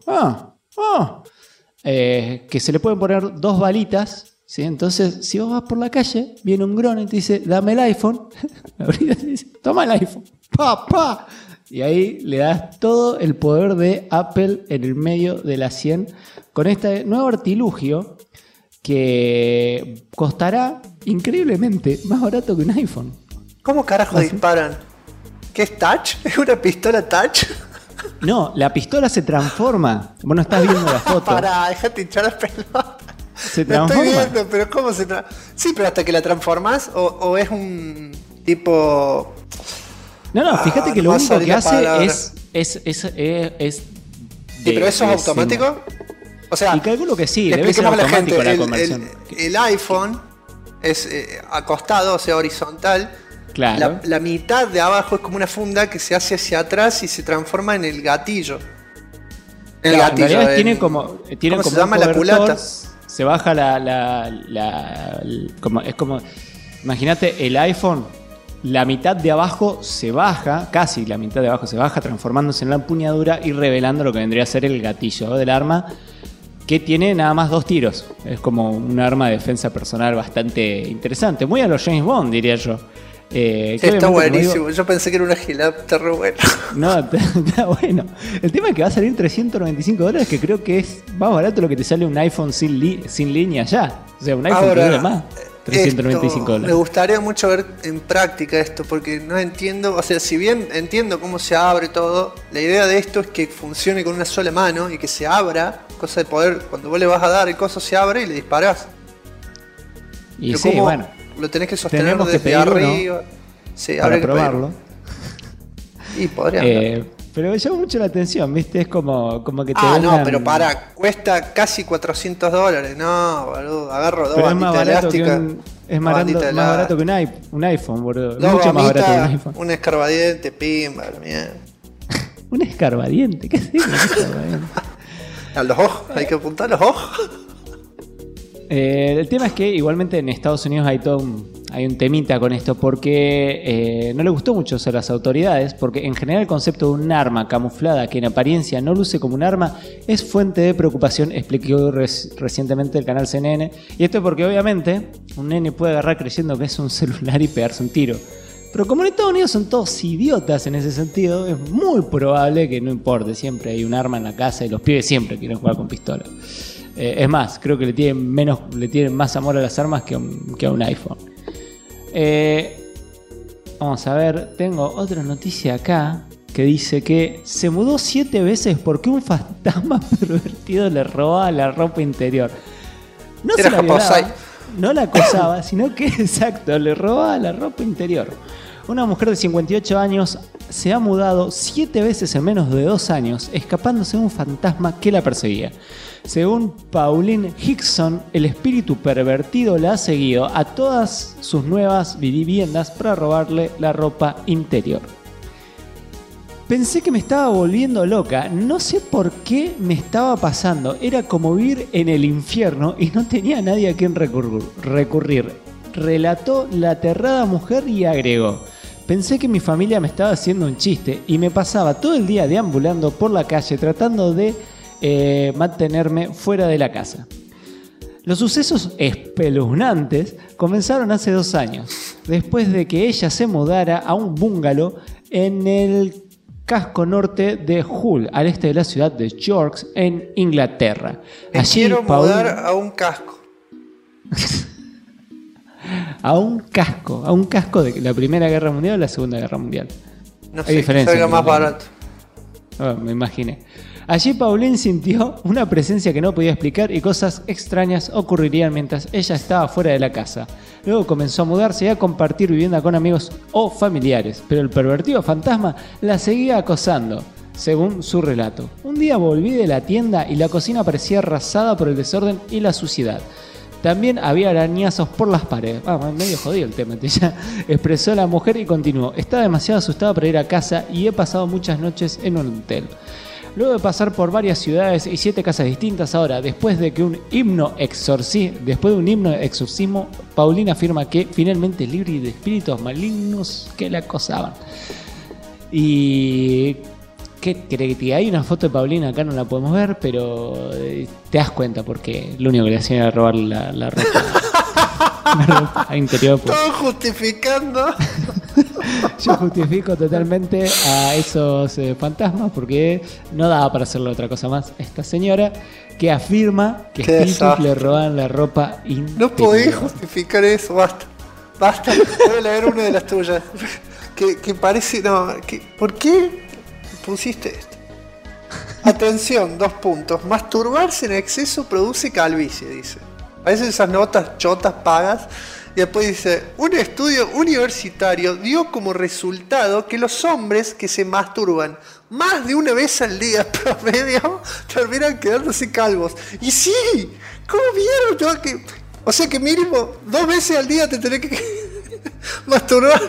Speaker 2: Que se le pueden poner 2 balitas. ¿Sí? Entonces, si vos vas por la calle, viene un grone y te dice, dame el iPhone. Ahorita te dice, toma el iPhone. ¡Pa! Y ahí le das todo el poder de Apple en el medio de la 100 con este nuevo artilugio que costará increíblemente más barato que un iPhone.
Speaker 1: ¿Cómo carajo disparan? ¿Qué es touch? ¿Es una pistola touch?
Speaker 2: No, la pistola se transforma. Vos no estás viendo la foto.
Speaker 1: Pará, déjate hinchar las pelotas.
Speaker 2: Se transforma.
Speaker 1: Estoy viendo, pero ¿cómo se transforma? Sí, pero hasta que la transformas o es un tipo...
Speaker 2: No, fíjate que lo único que hace es
Speaker 1: pero eso es automático. O sea,
Speaker 2: y calculo que sí, debe ser automático la conversión.
Speaker 1: El iPhone es acostado, o sea, horizontal.
Speaker 2: Claro.
Speaker 1: La mitad de abajo es como una funda que se hace hacia atrás y se transforma en el gatillo.
Speaker 2: En realidad tiene como
Speaker 1: ¿cómo se llama? La culata.
Speaker 2: Se baja imagínate el iPhone, la mitad de abajo se baja, casi la mitad de abajo se baja, transformándose en la empuñadura y revelando lo que vendría a ser el gatillo del arma, que tiene nada más 2 tiros. Es como un arma de defensa personal bastante interesante, muy a los James Bond, diría yo.
Speaker 1: Está buenísimo, yo pensé que era una gilada, está re bueno.
Speaker 2: No, está bueno. El tema es que va a salir $395, que creo que es más barato lo que te sale un iPhone sin línea ya. O sea, un iPhone que dura más. $395.
Speaker 1: Me gustaría mucho ver en práctica esto, porque no entiendo, o sea, si bien entiendo cómo se abre todo, la idea de esto es que funcione con una sola mano y que se abra, cosa de poder, cuando vos le vas a dar el coso se abre y le disparás.
Speaker 2: Y pero sí, bueno.
Speaker 1: Lo tenés que sostener desde arriba. Sí,
Speaker 2: para probarlo.
Speaker 1: Y podría.
Speaker 2: Pero me llama mucho la atención, ¿viste? Es como que te
Speaker 1: vengan... no, pero cuesta casi $400. No, boludo, agarro 2 banditas elásticas.
Speaker 2: Es más barato que un iPhone, boludo.
Speaker 1: 2
Speaker 2: mucho más barato que un iPhone.
Speaker 1: Un escarbadiente, pimba, la mierda.
Speaker 2: ¿Un escarbadiente? ¿Qué es eso?
Speaker 1: A los ojos, hay que apuntar los ojos.
Speaker 2: El tema es que igualmente en Estados Unidos hay un temita con esto porque no le gustó mucho a las autoridades, porque en general el concepto de un arma camuflada que en apariencia no luce como un arma es fuente de preocupación, explicó recientemente el canal CNN. Y esto es porque obviamente un nene puede agarrar creyendo que es un celular y pegarse un tiro. Pero como en Estados Unidos son todos idiotas en ese sentido, es muy probable que no importe, siempre hay un arma en la casa y los pibes siempre quieren jugar con pistola. Es más, creo que le tienen más amor a las armas que a un iPhone. Vamos a ver, tengo otra noticia acá que dice que se mudó 7 veces porque un fantasma pervertido le robaba la ropa interior. No se la violaba, no la acosaba, sino que, exacto, le robaba la ropa interior. Una mujer de 58 años se ha mudado 7 veces en menos de 2 años, escapándose de un fantasma que la perseguía. Según Pauline Hickson, el espíritu pervertido la ha seguido a todas sus nuevas viviendas para robarle la ropa interior. Pensé que me estaba volviendo loca, no sé por qué me estaba pasando, era como vivir en el infierno y no tenía nadie a quien recurrir. Relató la aterrada mujer y agregó: pensé que mi familia me estaba haciendo un chiste y me pasaba todo el día deambulando por la calle tratando de mantenerme fuera de la casa. Los sucesos espeluznantes comenzaron hace 2 años, después de que ella se mudara a un bungalow en el casco norte de Hull, al este de la ciudad de York, en Inglaterra.
Speaker 1: Quiero mudar a un casco.
Speaker 2: a un casco de la Primera Guerra Mundial o la Segunda Guerra Mundial.
Speaker 1: No sé, que salga más barato.
Speaker 2: Me imaginé. Allí Pauline sintió una presencia que no podía explicar y cosas extrañas ocurrirían mientras ella estaba fuera de la casa. Luego comenzó a mudarse y a compartir vivienda con amigos o familiares, pero el pervertido fantasma la seguía acosando, según su relato. Un día volví de la tienda y la cocina parecía arrasada por el desorden y la suciedad. También había arañazos por las paredes. Medio jodido el tema, ya expresó la mujer y continuó: estaba demasiado asustada para ir a casa y he pasado muchas noches en un hotel. Luego de pasar por varias ciudades y 7 casas distintas, ahora, después de un himno exorcismo, Paulina afirma que finalmente es libre de espíritus malignos que la acosaban. Y ¿qué cree que te diga? Hay una foto de Paulina, acá no la podemos ver, pero te das cuenta porque lo único que le hacían era robar la ropa. La ropa interior. Pues.
Speaker 1: Todo justificando.
Speaker 2: Yo justifico totalmente a esos fantasmas porque no daba para hacerle otra cosa más. Esta señora que afirma que espíritus le roban la ropa interior.
Speaker 1: No podés justificar eso, basta. Voy a leer una de las tuyas. Que parece... No, ¿por qué pusiste esto? Atención, 2 puntos. Masturbarse en exceso produce calvicie, dice. Parecen esas notas chotas pagas. Y después dice: un estudio universitario dio como resultado que los hombres que se masturban más de una vez al día promedio terminan quedándose calvos. Y sí, ¿cómo vieron? O sea que mínimo 2 veces al día te tenés que masturbar.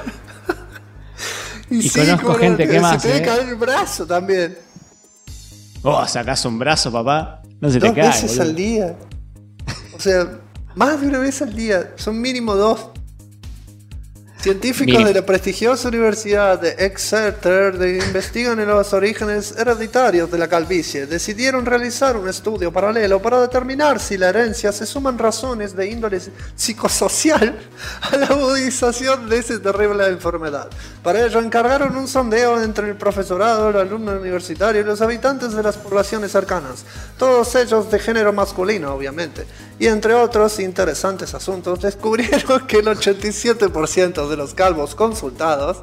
Speaker 2: Y sí, conozco gente que más.
Speaker 1: Se te debe caer el brazo también.
Speaker 2: Sacás un brazo, papá. No se te cae.
Speaker 1: 2 veces al día. O sea, más de una vez al día. Son mínimo 2. Científicos de la prestigiosa Universidad de Exeter investigan en los orígenes hereditarios de la calvicie. Decidieron realizar un estudio paralelo para determinar si la herencia se suman razones de índole psicosocial a la agudización de esa terrible enfermedad. Para ello encargaron un sondeo entre el profesorado, el alumno universitario y los habitantes de las poblaciones cercanas, todos ellos de género masculino, obviamente. Y entre otros interesantes asuntos, descubrieron que el 87% de los calvos consultados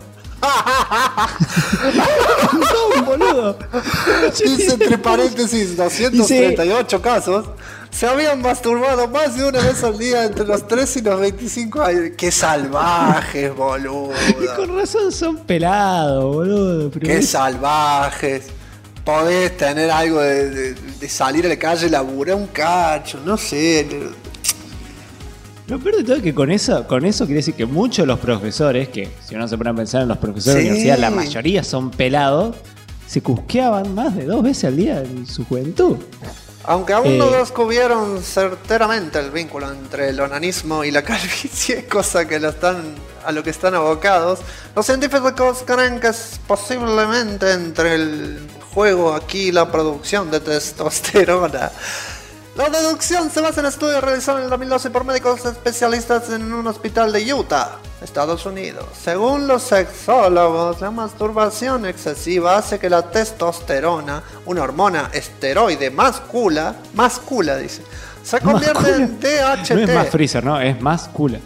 Speaker 2: no, boludo.
Speaker 1: Dice entre paréntesis 238 casos se habían masturbado más de una vez al día entre los 3 y los 25 años. ¡Qué salvajes, boludo!
Speaker 2: Y con razón son pelados, boludo.
Speaker 1: ¡Qué salvajes! Podés tener algo de salir a la calle, laburar un cacho, no sé.
Speaker 2: Lo peor de todo es que con eso quiere decir que muchos de los profesores, que si uno se pone a pensar en los profesores de la universidad, la mayoría son pelados, se cusqueaban más de 2 veces al día en su juventud.
Speaker 1: Aunque aún no descubrieron certeramente el vínculo entre el onanismo y la calvicie, cosa que a lo que están abocados, los científicos creen que es posiblemente entre el juego aquí la producción de testosterona. La deducción se basa en estudios realizados en el 2012 por médicos especialistas en un hospital de Utah. Estados Unidos. Según los sexólogos, la masturbación excesiva hace que la testosterona, una hormona esteroide mascula dice, se convierte en DHT.
Speaker 2: No es más freezer, ¿no? Es más cula.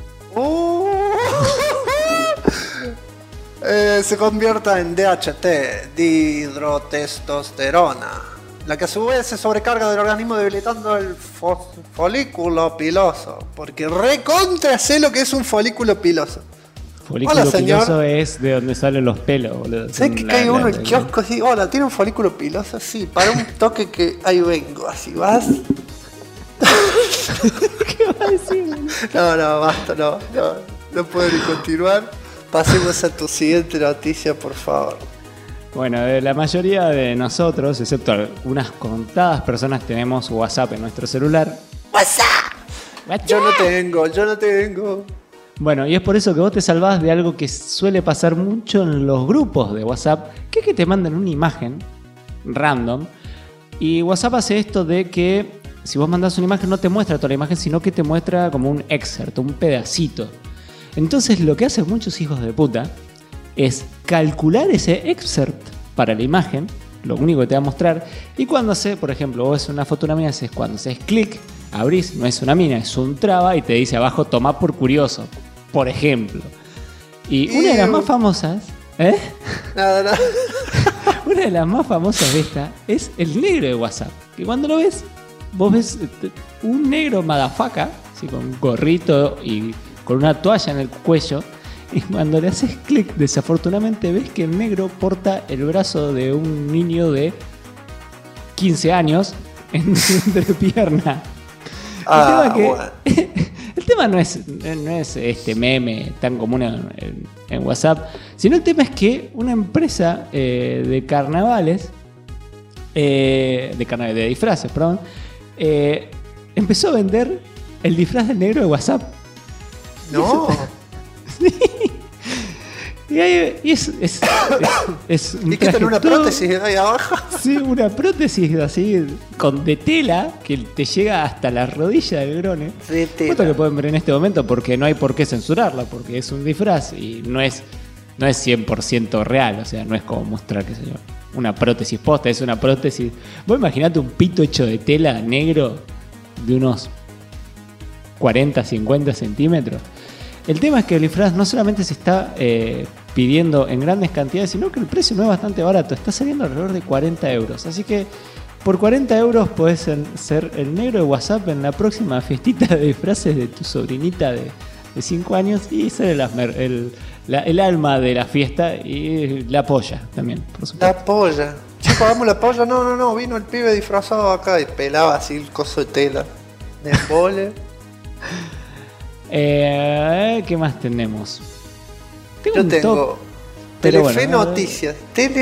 Speaker 1: Se convierta en DHT, dihidrotestosterona, la que a su vez se sobrecarga del organismo debilitando el folículo piloso. Porque recontra sé lo que es un folículo piloso.
Speaker 2: Folículo piloso es de donde salen los pelos, boludo.
Speaker 1: ¿Sabes que cae uno en el kiosco así? Hola, ¿tiene un folículo piloso? Sí, para un toque que ahí vengo, así vas.
Speaker 2: ¿Qué vas a decir?
Speaker 1: No, basta, no puedo ni continuar. Pasemos a tu siguiente noticia, por favor.
Speaker 2: Bueno, la mayoría de nosotros, excepto unas contadas personas, tenemos WhatsApp en nuestro celular.
Speaker 1: ¡WhatsApp! Yo no tengo.
Speaker 2: Bueno, y es por eso que vos te salvás de algo que suele pasar mucho en los grupos de WhatsApp, que es que te mandan una imagen random. Y WhatsApp hace esto de que si vos mandás una imagen no te muestra toda la imagen, sino que te muestra como un excerpt, un pedacito. Entonces lo que hacen muchos hijos de puta es calcular ese excerpt para la imagen, lo único que te va a mostrar, y cuando haces, por ejemplo, vos ves una foto de una mina, cuando haces clic, abrís, no es una mina, es un traba y te dice abajo, tomá por curioso, por ejemplo. Y una de las más famosas,
Speaker 1: Nada.
Speaker 2: Una de las más famosas de esta es el negro de WhatsApp, que cuando lo ves, vos ves un negro motherfucker, así con un gorrito y con una toalla en el cuello, y cuando le haces clic, desafortunadamente ves que el negro porta el brazo de un niño de 15 años en su entrepierna. El tema no es este meme tan común en WhatsApp, sino el tema es que una empresa de carnavales, de disfraces, perdón, empezó a vender el disfraz del negro de WhatsApp.
Speaker 1: No.
Speaker 2: Sí. Y es un
Speaker 1: ¿y qué tal una prótesis ahí abajo?
Speaker 2: Sí, una prótesis así de tela que te llega hasta la rodilla del grone.
Speaker 1: De tela.
Speaker 2: Esto que pueden ver en este momento porque no hay por qué censurarla, porque es un disfraz y no es 100% real, o sea, no es como mostrar, qué sé yo, una prótesis posta, es una prótesis. Vos imaginate un pito hecho de tela negro de unos 40, 50 centímetros. El tema es que el disfraz no solamente se está pidiendo en grandes cantidades, sino que el precio no es bastante barato. Está saliendo alrededor de 40 euros. Así que por 40 euros podés ser el negro de WhatsApp en la próxima fiestita de disfraces de tu sobrinita de 5 años y ser el alma de la fiesta y la polla también, por supuesto.
Speaker 1: La polla. Chicos, hagamos la polla. No. Vino el pibe disfrazado acá y pelaba así el coso de tela. De embole.
Speaker 2: ¿Qué más tenemos?
Speaker 1: Yo tengo Telefe Noticias.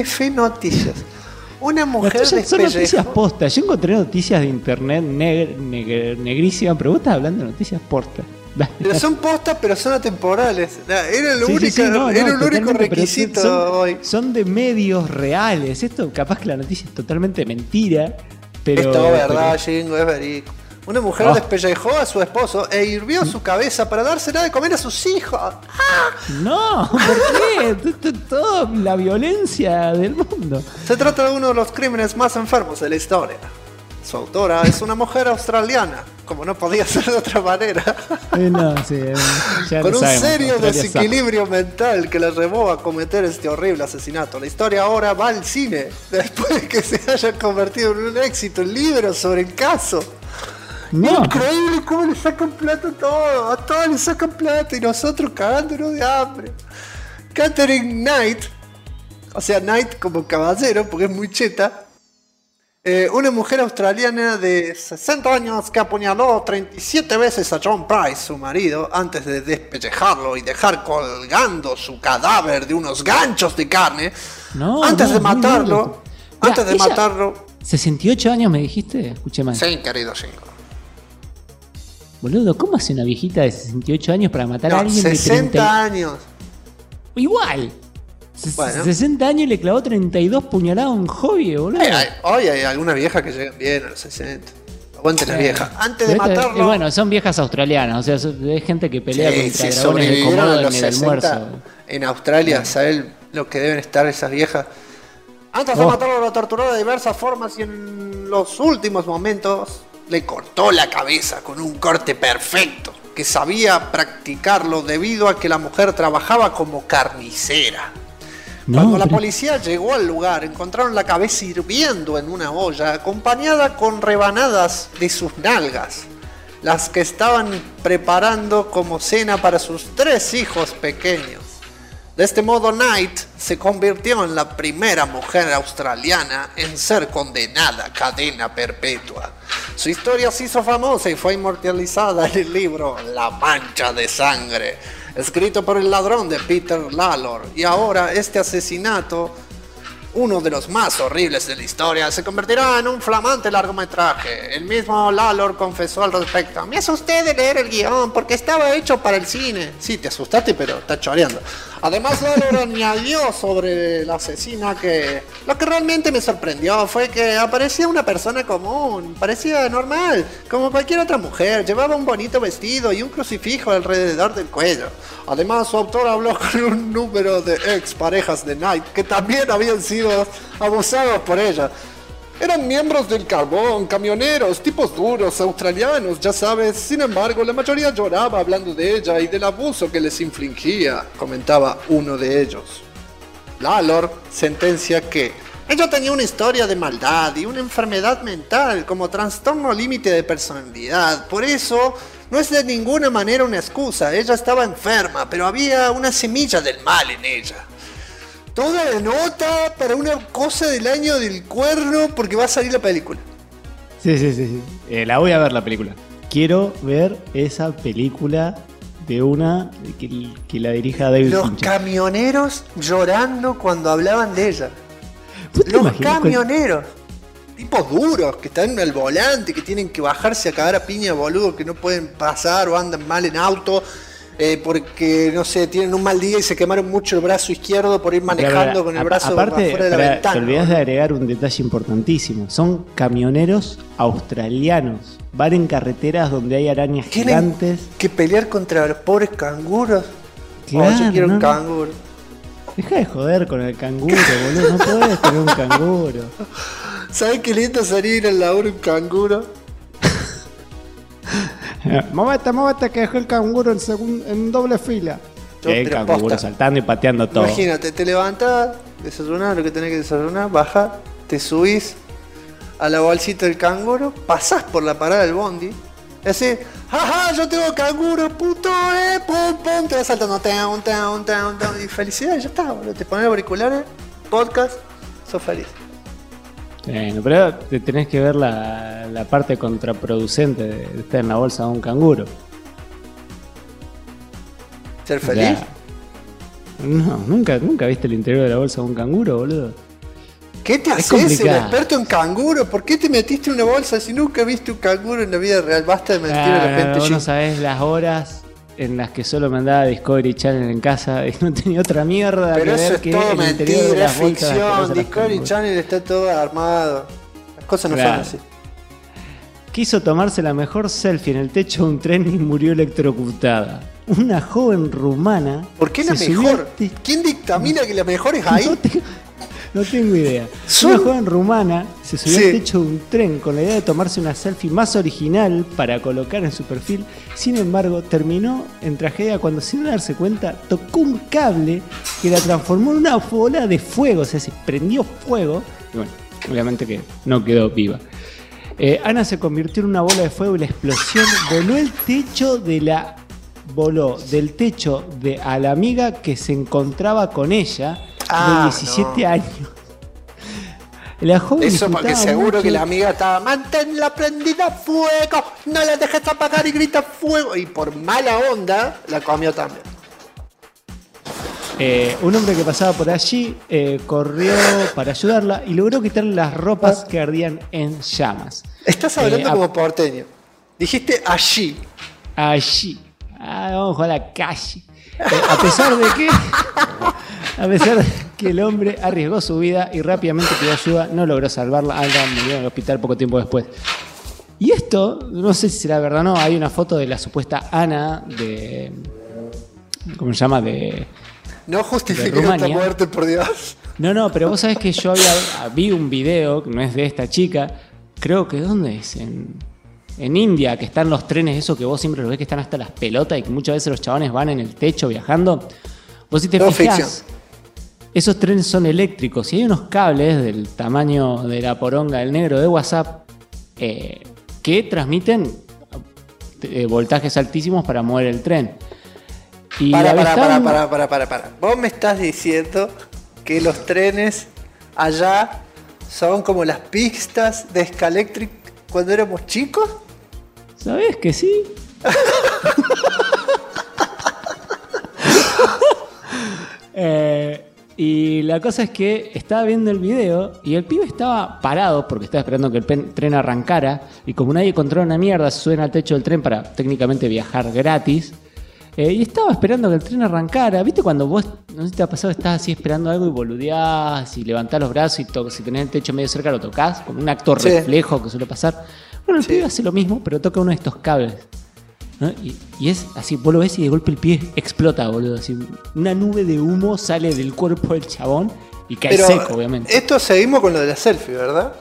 Speaker 1: Una mujer
Speaker 2: son noticias
Speaker 1: despellejó.
Speaker 2: posta. Yo encontré noticias de internet negrísimas, pero vos estás hablando de noticias posta.
Speaker 1: Pero son postas, pero son atemporales. Era el único requisito hoy.
Speaker 2: Son de medios reales. Esto capaz que la noticia es totalmente mentira. Pero,
Speaker 1: es todo verdad, Jingo, es verídico. Una mujer despellejó a su esposo e hirvió su cabeza para dársela de comer a sus hijos. ¡Ah!
Speaker 2: No, ¿por qué? Toda la violencia del mundo.
Speaker 1: Se trata de uno de los crímenes más enfermos de la historia. Su autora es una mujer australiana, como no podía ser de otra manera. Con un serio desequilibrio mental que la llevó a cometer este horrible asesinato. La historia ahora va al cine, después de que se haya convertido en un éxito el libro sobre el caso. No. Increíble cómo le sacan plata a todos le sacan plata y nosotros cagándonos de hambre. Catherine Knight, o sea, Knight como caballero, porque es muy cheta, una mujer australiana de 60 años que apuñaló 37 veces a John Price, su marido, antes de despellejarlo y dejar colgando su cadáver de unos ganchos de carne. Antes de matarlo.
Speaker 2: 68 años me dijiste, escuché mal.
Speaker 1: Sí, querido Jingo.
Speaker 2: Boludo, ¿cómo hace una viejita de 68 años para matar a alguien
Speaker 1: 60
Speaker 2: de 30?
Speaker 1: años.
Speaker 2: Igual. Bueno. 60 años y le clavó 32 puñaladas a un hobby, boludo.
Speaker 1: Hoy hay alguna vieja que llegan bien a los 60. Aguante las viejas. Antes de matarlo.
Speaker 2: Bueno, son viejas australianas, o sea, es gente que pelea contra dragones de Komodo en el almuerzo.
Speaker 1: En Australia, ¿sabes lo que deben estar esas viejas? Antes de matarlo lo torturó de diversas formas y en los últimos momentos le cortó la cabeza con un corte perfecto, que sabía practicarlo debido a que la mujer trabajaba como carnicera. Cuando la policía llegó al lugar, encontraron la cabeza hirviendo en una olla, acompañada con rebanadas de sus nalgas, las que estaban preparando como cena para sus 3 hijos pequeños. De este modo, Knight se convirtió en la primera mujer australiana en ser condenada a cadena perpetua. Su historia se hizo famosa y fue inmortalizada en el libro La Mancha de Sangre, escrito por el ladrón de Peter Lalor. Y ahora este asesinato, uno de los más horribles de la historia, se convertirá en un flamante largometraje. El mismo Lalor confesó al respecto: me asusté de leer el guión porque estaba hecho para el cine. Sí, te asustaste, pero está choreando. Además, Lalor añadió sobre la asesina que lo que realmente me sorprendió fue que aparecía una persona común, parecía normal, como cualquier otra mujer, llevaba un bonito vestido y un crucifijo alrededor del cuello. Además, su autor habló con un número de ex parejas de Knight que también habían sido abusados por ella. Eran miembros del carbón, camioneros, tipos duros, australianos, ya sabes. Sin embargo, la mayoría lloraba hablando de ella y del abuso que les infligía, comentaba uno de ellos. Lalor sentencia que ella tenía una historia de maldad y una enfermedad mental como trastorno límite de personalidad. Por eso, no es de ninguna manera una excusa. Ella estaba enferma, pero había una semilla del mal en ella. Toda la nota para una cosa del año del cuerno porque va a salir la película.
Speaker 2: Sí. La voy a ver la película. Quiero ver esa película de una que la dirija David Fincher.
Speaker 1: Los camioneros llorando cuando hablaban de ella. Los camioneros. Tipos duros que están al volante, que tienen que bajarse a cagar a piña, boludo, que no pueden pasar o andan mal en auto. Porque, no sé, tienen un mal día y se quemaron mucho el brazo izquierdo por ir manejando con el brazo afuera de la ventana.
Speaker 2: Te olvidás de agregar un detalle importantísimo. Son camioneros australianos. Van en carreteras donde hay arañas gigantes.
Speaker 1: Que pelear contra los pobres canguros.
Speaker 2: Claro,
Speaker 1: yo quiero un canguro.
Speaker 2: Deja de joder con el canguro, boludo. No podés tener un canguro.
Speaker 1: ¿Sabés qué lindo sería ir al laburo un canguro?
Speaker 2: Móvete que dejó el canguro en doble fila. El canguro saltando y pateando todo.
Speaker 1: Imagínate, te levantás, desayunás lo que tenés que desayunar, bajás, te subís a la bolsita del canguro, pasás por la parada del bondi, y así, ¡jaja! Yo tengo canguro, puto, pum, pum, te vas saltando, y felicidad, ya está, boludo. Te pones auriculares, podcast, sos feliz.
Speaker 2: Bueno, pero te tenés que ver la parte contraproducente de estar en la bolsa de un canguro.
Speaker 1: ¿Ser feliz?
Speaker 2: No, ¿nunca viste el interior de la bolsa de un canguro, boludo?
Speaker 1: ¿Qué te haces el experto en canguro? ¿Por qué te metiste en una bolsa si nunca viste un canguro en la vida real? Basta de mentir a la gente.
Speaker 2: Vos no sabés las horas en las que solo me andaba Discovery Channel en casa y no tenía otra mierda.
Speaker 1: Pero eso es todo mentira, es ficción. Discovery Channel está todo armado. Las cosas no son así.
Speaker 2: Quiso tomarse la mejor selfie en el techo de un tren y murió electrocutada. Una joven rumana.
Speaker 1: ¿Por qué la mejor? ¿Quién dictamina que la mejor es ahí?
Speaker 2: No tengo idea. Una joven rumana se subió al techo de un tren con la idea de tomarse una selfie más original para colocar en su perfil. Sin embargo, terminó en tragedia cuando, sin darse cuenta, tocó un cable que la transformó en una bola de fuego. O sea, se prendió fuego. Y bueno, obviamente que no quedó viva. Ana se convirtió en una bola de fuego y la explosión voló del techo a la amiga que se encontraba con ella. De 17 años. La joven
Speaker 1: eso porque seguro que la amiga estaba: manténla prendida, fuego, no la dejes apagar, y grita fuego. Y por mala onda la comió también.
Speaker 2: Un hombre que pasaba por allí corrió para ayudarla y logró quitarle las ropas que ardían en llamas.
Speaker 1: Estás hablando como porteño. Dijiste allí.
Speaker 2: Allí. Vamos a la calle. A pesar de que el hombre arriesgó su vida y rápidamente pidió ayuda, no logró salvarla. Alba murió en el hospital poco tiempo después. Y esto, no sé si será verdad o no, hay una foto de la supuesta Ana de... ¿Cómo se llama?
Speaker 1: No justifique esta muerte, por Dios.
Speaker 2: No, pero vos sabés que yo vi un video, que no es de esta chica, creo que ¿dónde es? En India, que están los trenes, esos que vos siempre los ves que están hasta las pelotas y que muchas veces los chabones van en el techo viajando. Vos si te fijás, esos trenes son eléctricos y hay unos cables del tamaño de la poronga del negro de WhatsApp que transmiten voltajes altísimos para mover el tren. Y
Speaker 1: para. Vos me estás diciendo que los trenes allá son como las pistas de Scalectric cuando éramos chicos.
Speaker 2: ¿Sabés que sí? Y la cosa es que estaba viendo el video y el pibe estaba parado porque estaba esperando que el tren arrancara y como nadie controla una mierda se suben al techo del tren para técnicamente viajar gratis. Y estaba esperando que el tren arrancara. ¿Viste cuando vos, no sé si te ha pasado, estás así esperando algo y boludeás y levantás los brazos y si tenés el techo medio cerca lo tocas? Como un acto reflejo que suele pasar. Bueno, el pibe hace lo mismo, pero toca uno de estos cables, ¿no? Y es así, vos lo ves y de golpe el pie explota, boludo. Así, una nube de humo sale del cuerpo del chabón y cae seco, obviamente.
Speaker 1: Esto seguimos con lo de la selfie, ¿verdad?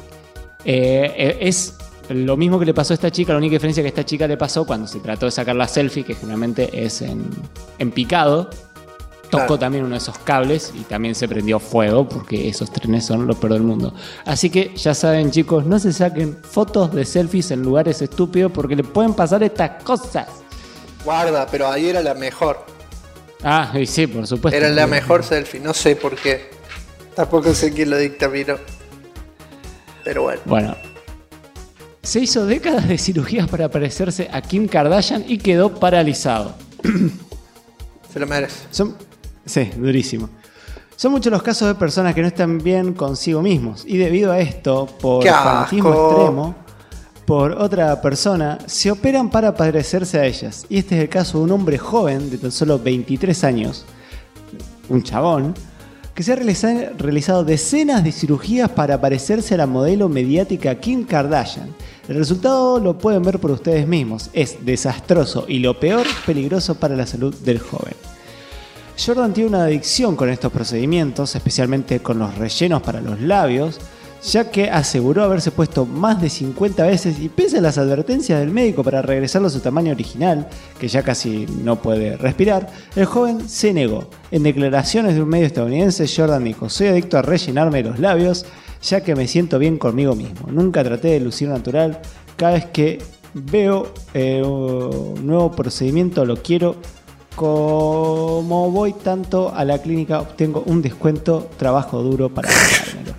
Speaker 2: Es lo mismo que le pasó a esta chica, la única diferencia que a esta chica le pasó cuando se trató de sacar la selfie, que generalmente es en picado. Tocó también uno de esos cables y también se prendió fuego porque esos trenes son lo peor del mundo. Así que ya saben, chicos, no se saquen fotos de selfies en lugares estúpidos porque le pueden pasar estas cosas.
Speaker 1: Guarda, pero ahí era la mejor.
Speaker 2: Ah, sí, por supuesto.
Speaker 1: Era la mejor selfie, no sé por qué. Tampoco sé quién lo dictaminó. Pero bueno.
Speaker 2: Bueno. Se hizo décadas de cirugías para parecerse a Kim Kardashian y quedó paralizado.
Speaker 1: Se lo merece.
Speaker 2: Sí, durísimo. Son muchos los casos de personas que no están bien consigo mismos y debido a esto, por fanatismo extremo, por otra persona, se operan para parecerse a ellas. Y este es el caso de un hombre joven de tan solo 23 años, un chabón, que se ha realizado decenas de cirugías para parecerse a la modelo mediática Kim Kardashian. El resultado lo pueden ver por ustedes mismos. Es desastroso y lo peor, peligroso para la salud del joven. Jordan tiene una adicción con estos procedimientos, especialmente con los rellenos para los labios, ya que aseguró haberse puesto más de 50 veces y pese a las advertencias del médico para regresarlo a su tamaño original, que ya casi no puede respirar, el joven se negó. En declaraciones de un medio estadounidense, Jordan dijo: "Soy adicto a rellenarme los labios, ya que me siento bien conmigo mismo. Nunca traté de lucir natural. Cada vez que veo un nuevo procedimiento lo quiero. Como voy tanto a la clínica, obtengo un descuento, trabajo duro para pagármelo".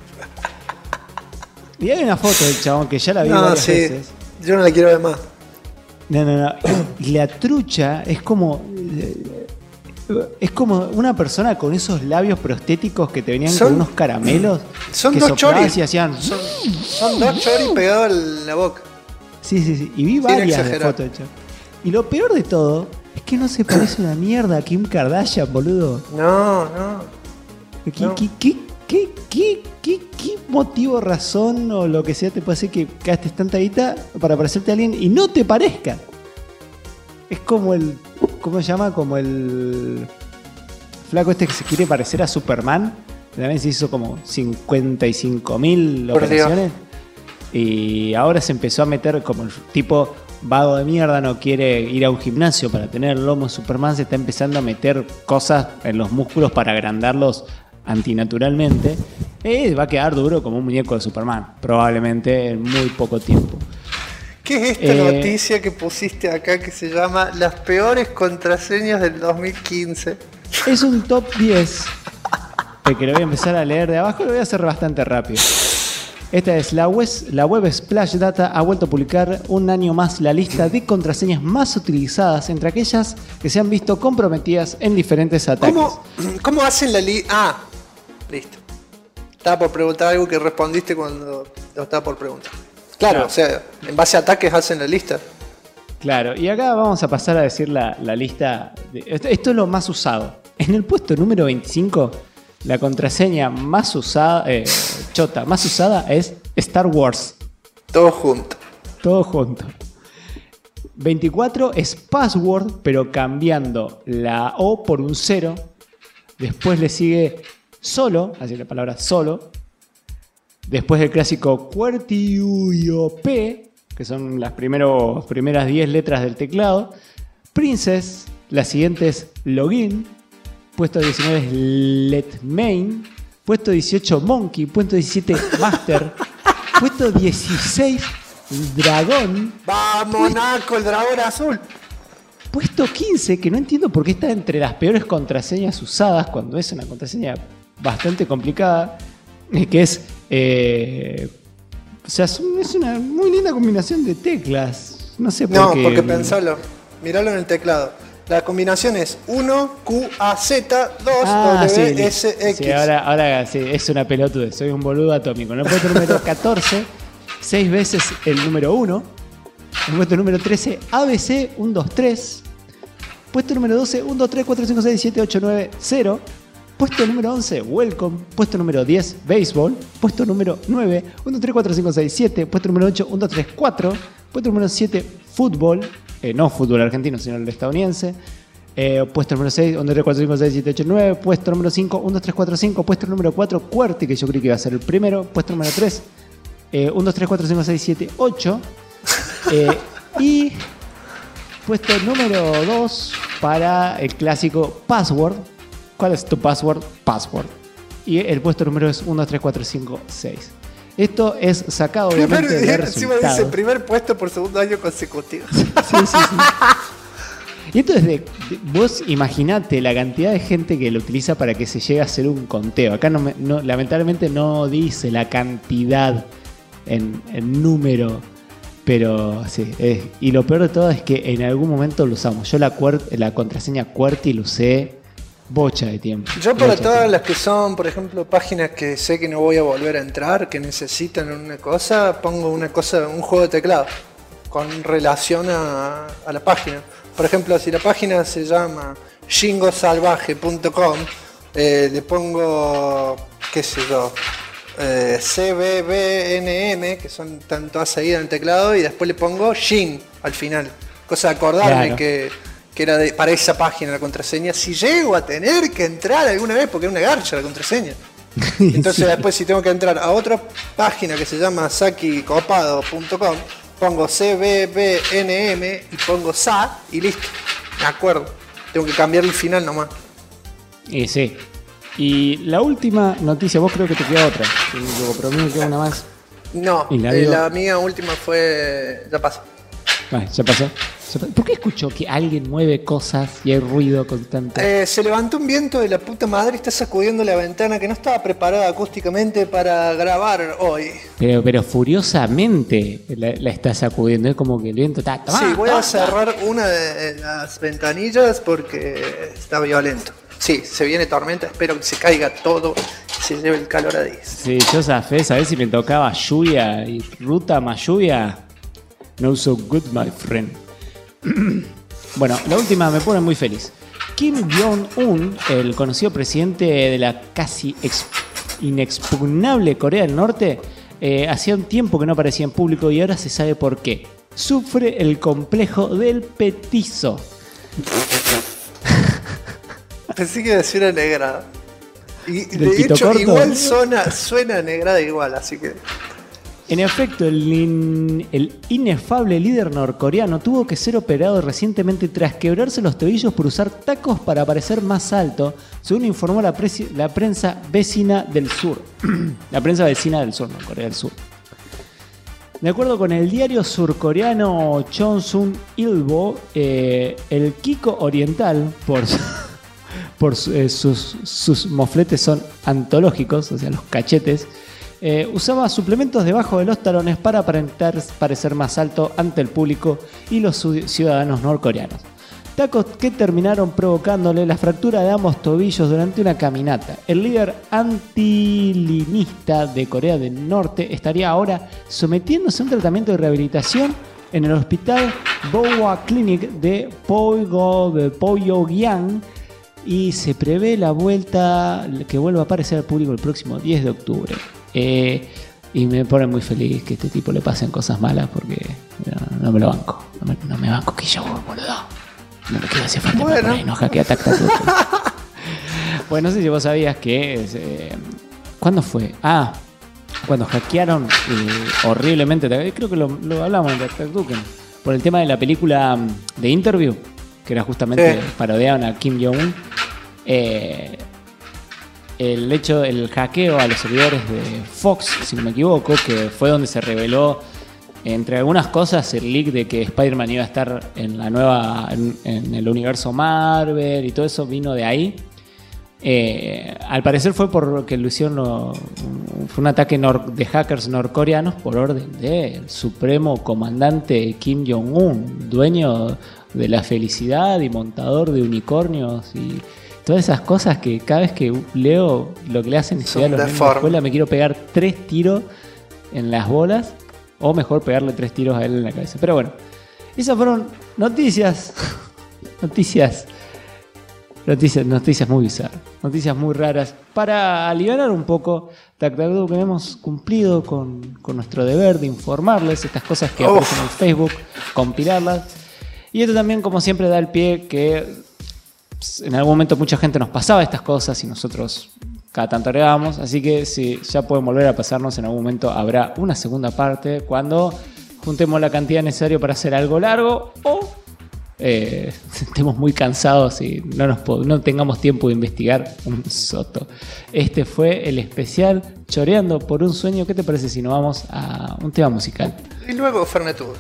Speaker 2: Y hay una foto del chabón que ya la vi varias veces.
Speaker 1: Yo no la quiero ver más.
Speaker 2: No. Y la trucha es como una persona con esos labios prostéticos que te venían con unos caramelos.
Speaker 1: Son
Speaker 2: que
Speaker 1: dos choris.
Speaker 2: Y hacían.
Speaker 1: Son dos choris pegados en la boca.
Speaker 2: Sí. Y vi varias de fotos del chabón. Y lo peor de todo es que no se parece una mierda a Kim Kardashian, boludo.
Speaker 1: No.
Speaker 2: ¿Qué motivo, razón o lo que sea te puede hacer que gastes tanta guita para parecerte a alguien y no te parezca? Es como el... ¿Cómo se llama? Como el flaco este que se quiere parecer a Superman. También se hizo como 55.000 operaciones. Y ahora se empezó a meter como el tipo... vago de mierda, no quiere ir a un gimnasio para tener el lomo de Superman, se está empezando a meter cosas en los músculos para agrandarlos antinaturalmente. Va a quedar duro como un muñeco de Superman, probablemente en muy poco tiempo.
Speaker 1: ¿Qué es esta noticia que pusiste acá que se llama Las peores contraseñas del 2015?
Speaker 2: Es un top 10 que lo voy a empezar a leer de abajo, lo voy a hacer bastante rápido. Esta es la web Splash Data ha vuelto a publicar un año más la lista de contraseñas más utilizadas entre aquellas que se han visto comprometidas en diferentes ataques.
Speaker 1: ¿Cómo hacen la lista? Listo. Estaba por preguntar algo que respondiste cuando lo estaba por preguntar. Claro, o sea, en base a ataques hacen la lista.
Speaker 2: Claro, y acá vamos a pasar a decir la lista. Esto es lo más usado. En el puesto número 25... la contraseña más usada, más usada es Star Wars.
Speaker 1: Todo junto.
Speaker 2: Todo junto. 24 es password, pero cambiando la O por un 0. Después le sigue solo, así la palabra solo. Después el clásico QWERTY, que son las primeras 10 letras del teclado. Princess, la siguiente es login. Puesto 19 es let main. Puesto 18 monkey. Puesto 17 master. Puesto 16 dragón.
Speaker 1: ¡Vamos, Naco, el dragón azul!
Speaker 2: Puesto 15, que no entiendo por qué está entre las peores contraseñas usadas cuando es una contraseña bastante complicada, que es... o sea, es una muy linda combinación de teclas. No sé por qué.
Speaker 1: No, porque pensalo. Miralo en el teclado. La combinación es 1 QAZ 2 WSX.
Speaker 2: Sí, ahora sí, es una pelotude. Soy un boludo atómico. En el puesto número 14, 6 veces el número 1. En el puesto número 13, ABC 1, 2, 3. Puesto número 12, 1, 2, 3, 4, 5, 6, 7, 8, 9, 0. Puesto número 11, welcome. Puesto número 10, béisbol. Puesto número 9, 1, 2, 3, 4, 5, 6, 7. Puesto número 8, 1, 2, 3, 4. Puesto número 7, fútbol. No fútbol argentino, sino el estadounidense. Puesto número 6, 1, 2, 3, 4, 5, 6, 7, 8, 9. Puesto número 5, 1, 2, 3, 4, 5. Puesto número 4, QWERTY, que yo creí que iba a ser el primero. Puesto número 3, 1, 2, 3, 4, 5, 6, 7, 8. Y puesto número 2 para el clásico password. ¿Cuál es tu password? Password. Y el puesto número es 1, 2, 3, 4, 5, 6. Esto es sacado obviamente de resultados.
Speaker 1: Encima dice primer puesto por segundo año consecutivo.
Speaker 2: Sí. Y esto es vos imaginate la cantidad de gente que lo utiliza para que se llegue a hacer un conteo. Acá lamentablemente no dice la cantidad en número, pero sí. Y lo peor de todo es que en algún momento lo usamos. Yo la contraseña QWERTY lo usé bocha de tiempo.
Speaker 1: Yo para todas las que son, por ejemplo, páginas que sé que no voy a volver a entrar, que necesitan una cosa, pongo un juego de teclado con relación a la página. Por ejemplo, si la página se llama shingosalvaje.com, le pongo, qué sé yo, CBBNM, que están todas seguidas en el teclado, y después le pongo Shin al final. Cosa de acordarme
Speaker 2: claro.
Speaker 1: que era para esa página la contraseña, si llego a tener que entrar alguna vez, porque es una garcha la contraseña. Entonces sí. Después si tengo que entrar a otra página que se llama sakicopado.com, pongo CBBNM y pongo SA y listo, me acuerdo. Tengo que cambiar el final nomás.
Speaker 2: Y sí. Y la última noticia, vos creo que te queda otra, pero a mí me queda una más.
Speaker 1: No, la mía última fue... ya pasó.
Speaker 2: Ya pasó. ¿Por qué escucho que alguien mueve cosas y hay ruido constante?
Speaker 1: Se levantó un viento de la puta madre y está sacudiendo la ventana que no estaba preparada acústicamente para grabar hoy.
Speaker 2: Pero furiosamente la está sacudiendo. Es como que el viento está...
Speaker 1: Sí, voy a cerrar una de las ventanillas porque está violento. Sí, se viene tormenta, espero que se caiga todo y se lleve el calor a 10.
Speaker 2: Sí, yo zafé, ¿sabés si me tocaba lluvia y ruta más lluvia? No so good, my friend. Bueno, la última me pone muy feliz. Kim Jong-un, el conocido presidente de la casi inexpugnable Corea del Norte, hacía un tiempo que no aparecía en público y ahora se sabe por qué. Sufre el complejo del petizo.
Speaker 1: Pensé que iba a decir una negrada. Y de hecho, corto, igual suena negrada igual, así que...
Speaker 2: En efecto, el inefable líder norcoreano tuvo que ser operado recientemente tras quebrarse los tobillos por usar tacos para parecer más alto, según informó la prensa vecina del sur. La prensa vecina del sur, no, Corea del Sur. De acuerdo con el diario surcoreano Chosun Ilbo, el Kiko Oriental, por sus mofletes son antológicos, o sea, los cachetes, usaba suplementos debajo de los talones para aparentar parecer más alto ante el público y los ciudadanos norcoreanos. Tacos que terminaron provocándole la fractura de ambos tobillos durante una caminata. El líder antilinista de Corea del Norte estaría ahora sometiéndose a un tratamiento de rehabilitación en el hospital Bohwa Clinic de Pyongyang y se prevé que vuelva a aparecer al público el próximo 10 de octubre. Y me pone muy feliz que a este tipo le pasen cosas malas porque no me lo banco. No me banco que yo, boludo. No me quiero hacer falta por ahí, no hackea TacTac. Bueno, no sé si vos sabías que... ¿cuándo fue? Cuando hackearon horriblemente. Creo que lo hablamos en TacTac por el tema de la película de Interview, que era justamente parodiaban a Kim Jong-un. El hackeo a los servidores de Fox, si no me equivoco, que fue donde se reveló, entre algunas cosas, el leak de que Spider-Man iba a estar en la nueva, en el universo Marvel y todo eso vino de ahí. Al parecer fue porque lo hicieron, fue un ataque de hackers norcoreanos por orden del supremo comandante Kim Jong-un, dueño de la felicidad y montador de unicornios y todas esas cosas que cada vez que leo lo que le hacen estudiar a los niños de la escuela, me quiero pegar 3 tiros en las bolas, o mejor pegarle 3 tiros a él en la cabeza. Pero bueno, esas fueron noticias muy bizarras, noticias muy raras. Para aliviar un poco, TacTac que hemos cumplido con nuestro deber de informarles estas cosas que aparecen en Facebook, compilarlas. Y esto también, como siempre, da el pie que en algún momento mucha gente nos pasaba estas cosas y nosotros cada tanto agregábamos. Así que si ya pueden volver a pasarnos, en algún momento habrá una segunda parte cuando juntemos la cantidad necesaria para hacer algo largo o estemos muy cansados y no tengamos tiempo de investigar un soto. Este fue el especial Choreando por un Sueño. ¿Qué te parece si nos vamos a un tema musical?
Speaker 1: Y luego Fernetudos.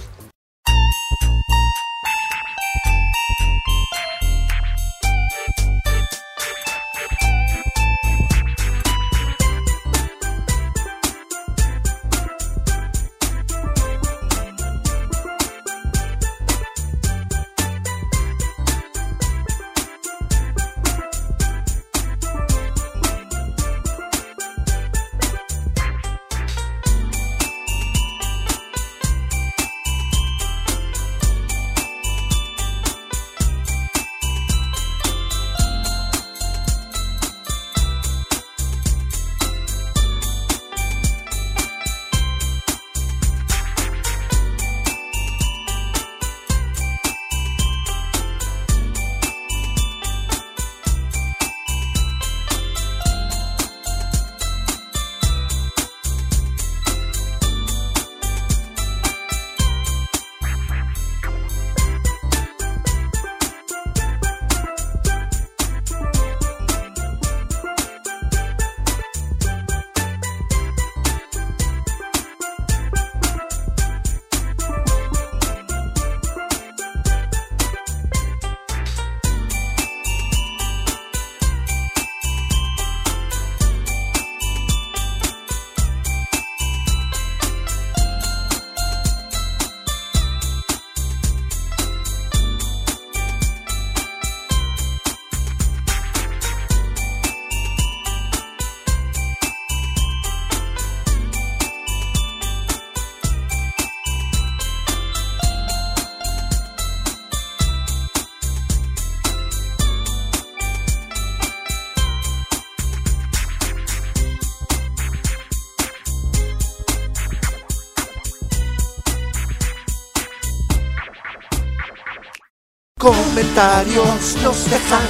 Speaker 3: Comentarios nos dejan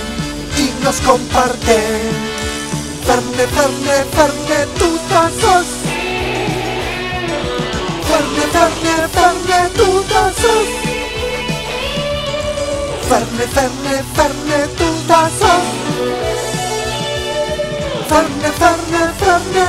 Speaker 3: y nos comparten. Ferne, tutazos. Ferne, tutazos. Ferne, tutazos. Ferne,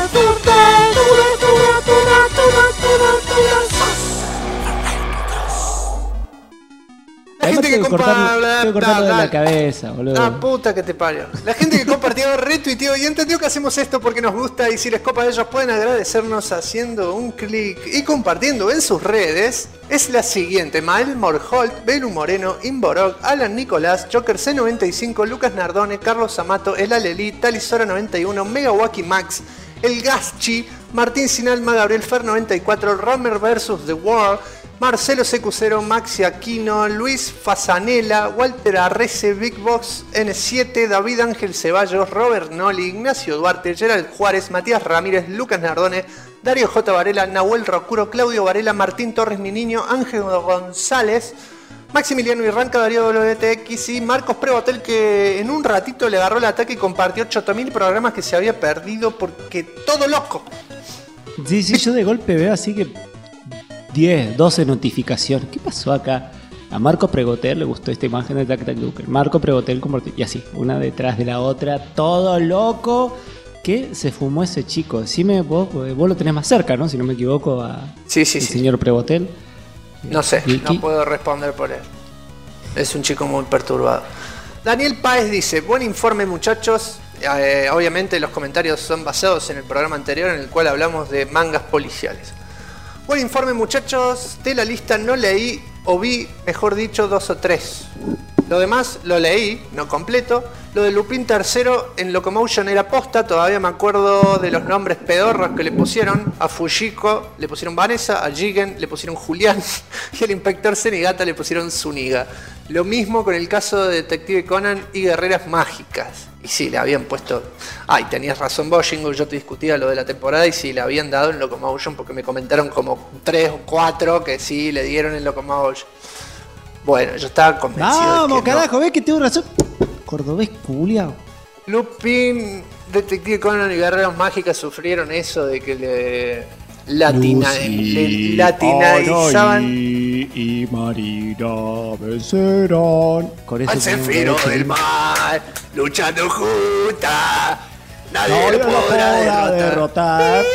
Speaker 1: La gente que
Speaker 2: cortarlo de la cabeza, boludo.
Speaker 1: La puta que te parió. La gente que compartió, retuiteó y entendió que hacemos esto porque nos gusta y si les copa a ellos pueden agradecernos haciendo un clic y compartiendo en sus redes. Es la siguiente: Mael Morholt, Belu Moreno, Imborog, Alan Nicolás, Joker C95, Lucas Nardone, Carlos Amato, El Alelí, Talisora 91, Megawaki Max, El Gaschi, Martín Sinalma, Gabriel Fer 94, Romer vs The World, Marcelo CQ0, Maxi Aquino, Luis Fasanela, Walter Arrece, Big Box N7, David Ángel Ceballos, Robert Noli, Ignacio Duarte, Gerald Juárez, Matías Ramírez, Lucas Nardone, Darío J. Varela, Nahuel Rocuro, Claudio Varela, Martín Torres, mi niño, Ángel González, Maximiliano Irranca, Darío WTX y Marcos Prebotel, que en un ratito le agarró el ataque y compartió 8000 programas que se había perdido porque todo loco.
Speaker 2: Sí, yo de golpe veo así que 10, 12 notificaciones. ¿Qué pasó acá? A Marco Pregotel le gustó esta imagen de Tac Tac Joker. Marco Pregotel compartió. Y así, una detrás de la otra, todo loco. ¿Qué se fumó ese chico? Decime vos lo tenés más cerca, ¿no? Si no me equivoco,
Speaker 1: sí.
Speaker 2: Señor Pregotel.
Speaker 1: No sé, no puedo responder por él. Es un chico muy perturbado. Daniel Páez dice, buen informe muchachos. Obviamente los comentarios son basados en el programa anterior en el cual hablamos de mangas policiales. Buen informe muchachos, de la lista no leí o vi, mejor dicho, 2 o 3. Lo demás lo leí, no completo. Lo de Lupin III en Locomotion era posta, todavía me acuerdo de los nombres pedorros que le pusieron. A Fujiko le pusieron Vanessa, a Jigen le pusieron Julián y al inspector Zenigata le pusieron Zuniga. Lo mismo con el caso de Detective Conan y Guerreras Mágicas. Y sí, le habían puesto... Ay, tenías razón vos, Jingo, yo te discutía lo de la temporada y sí, le habían dado en Locomotion porque me comentaron como 3 o 4 que sí le dieron en Locomotion. Bueno, yo estaba convencido.
Speaker 2: Vamos,
Speaker 1: de que
Speaker 2: carajo, ves que tengo razón. Cordobés culiao.
Speaker 1: Lupin, Detective Conan y Guerreras Mágicas sufrieron eso de que le latinizaban.
Speaker 2: Y Marina vencerán.
Speaker 1: Al Cefiro del mar, luchando juntas, nadie lo podrá derrotar.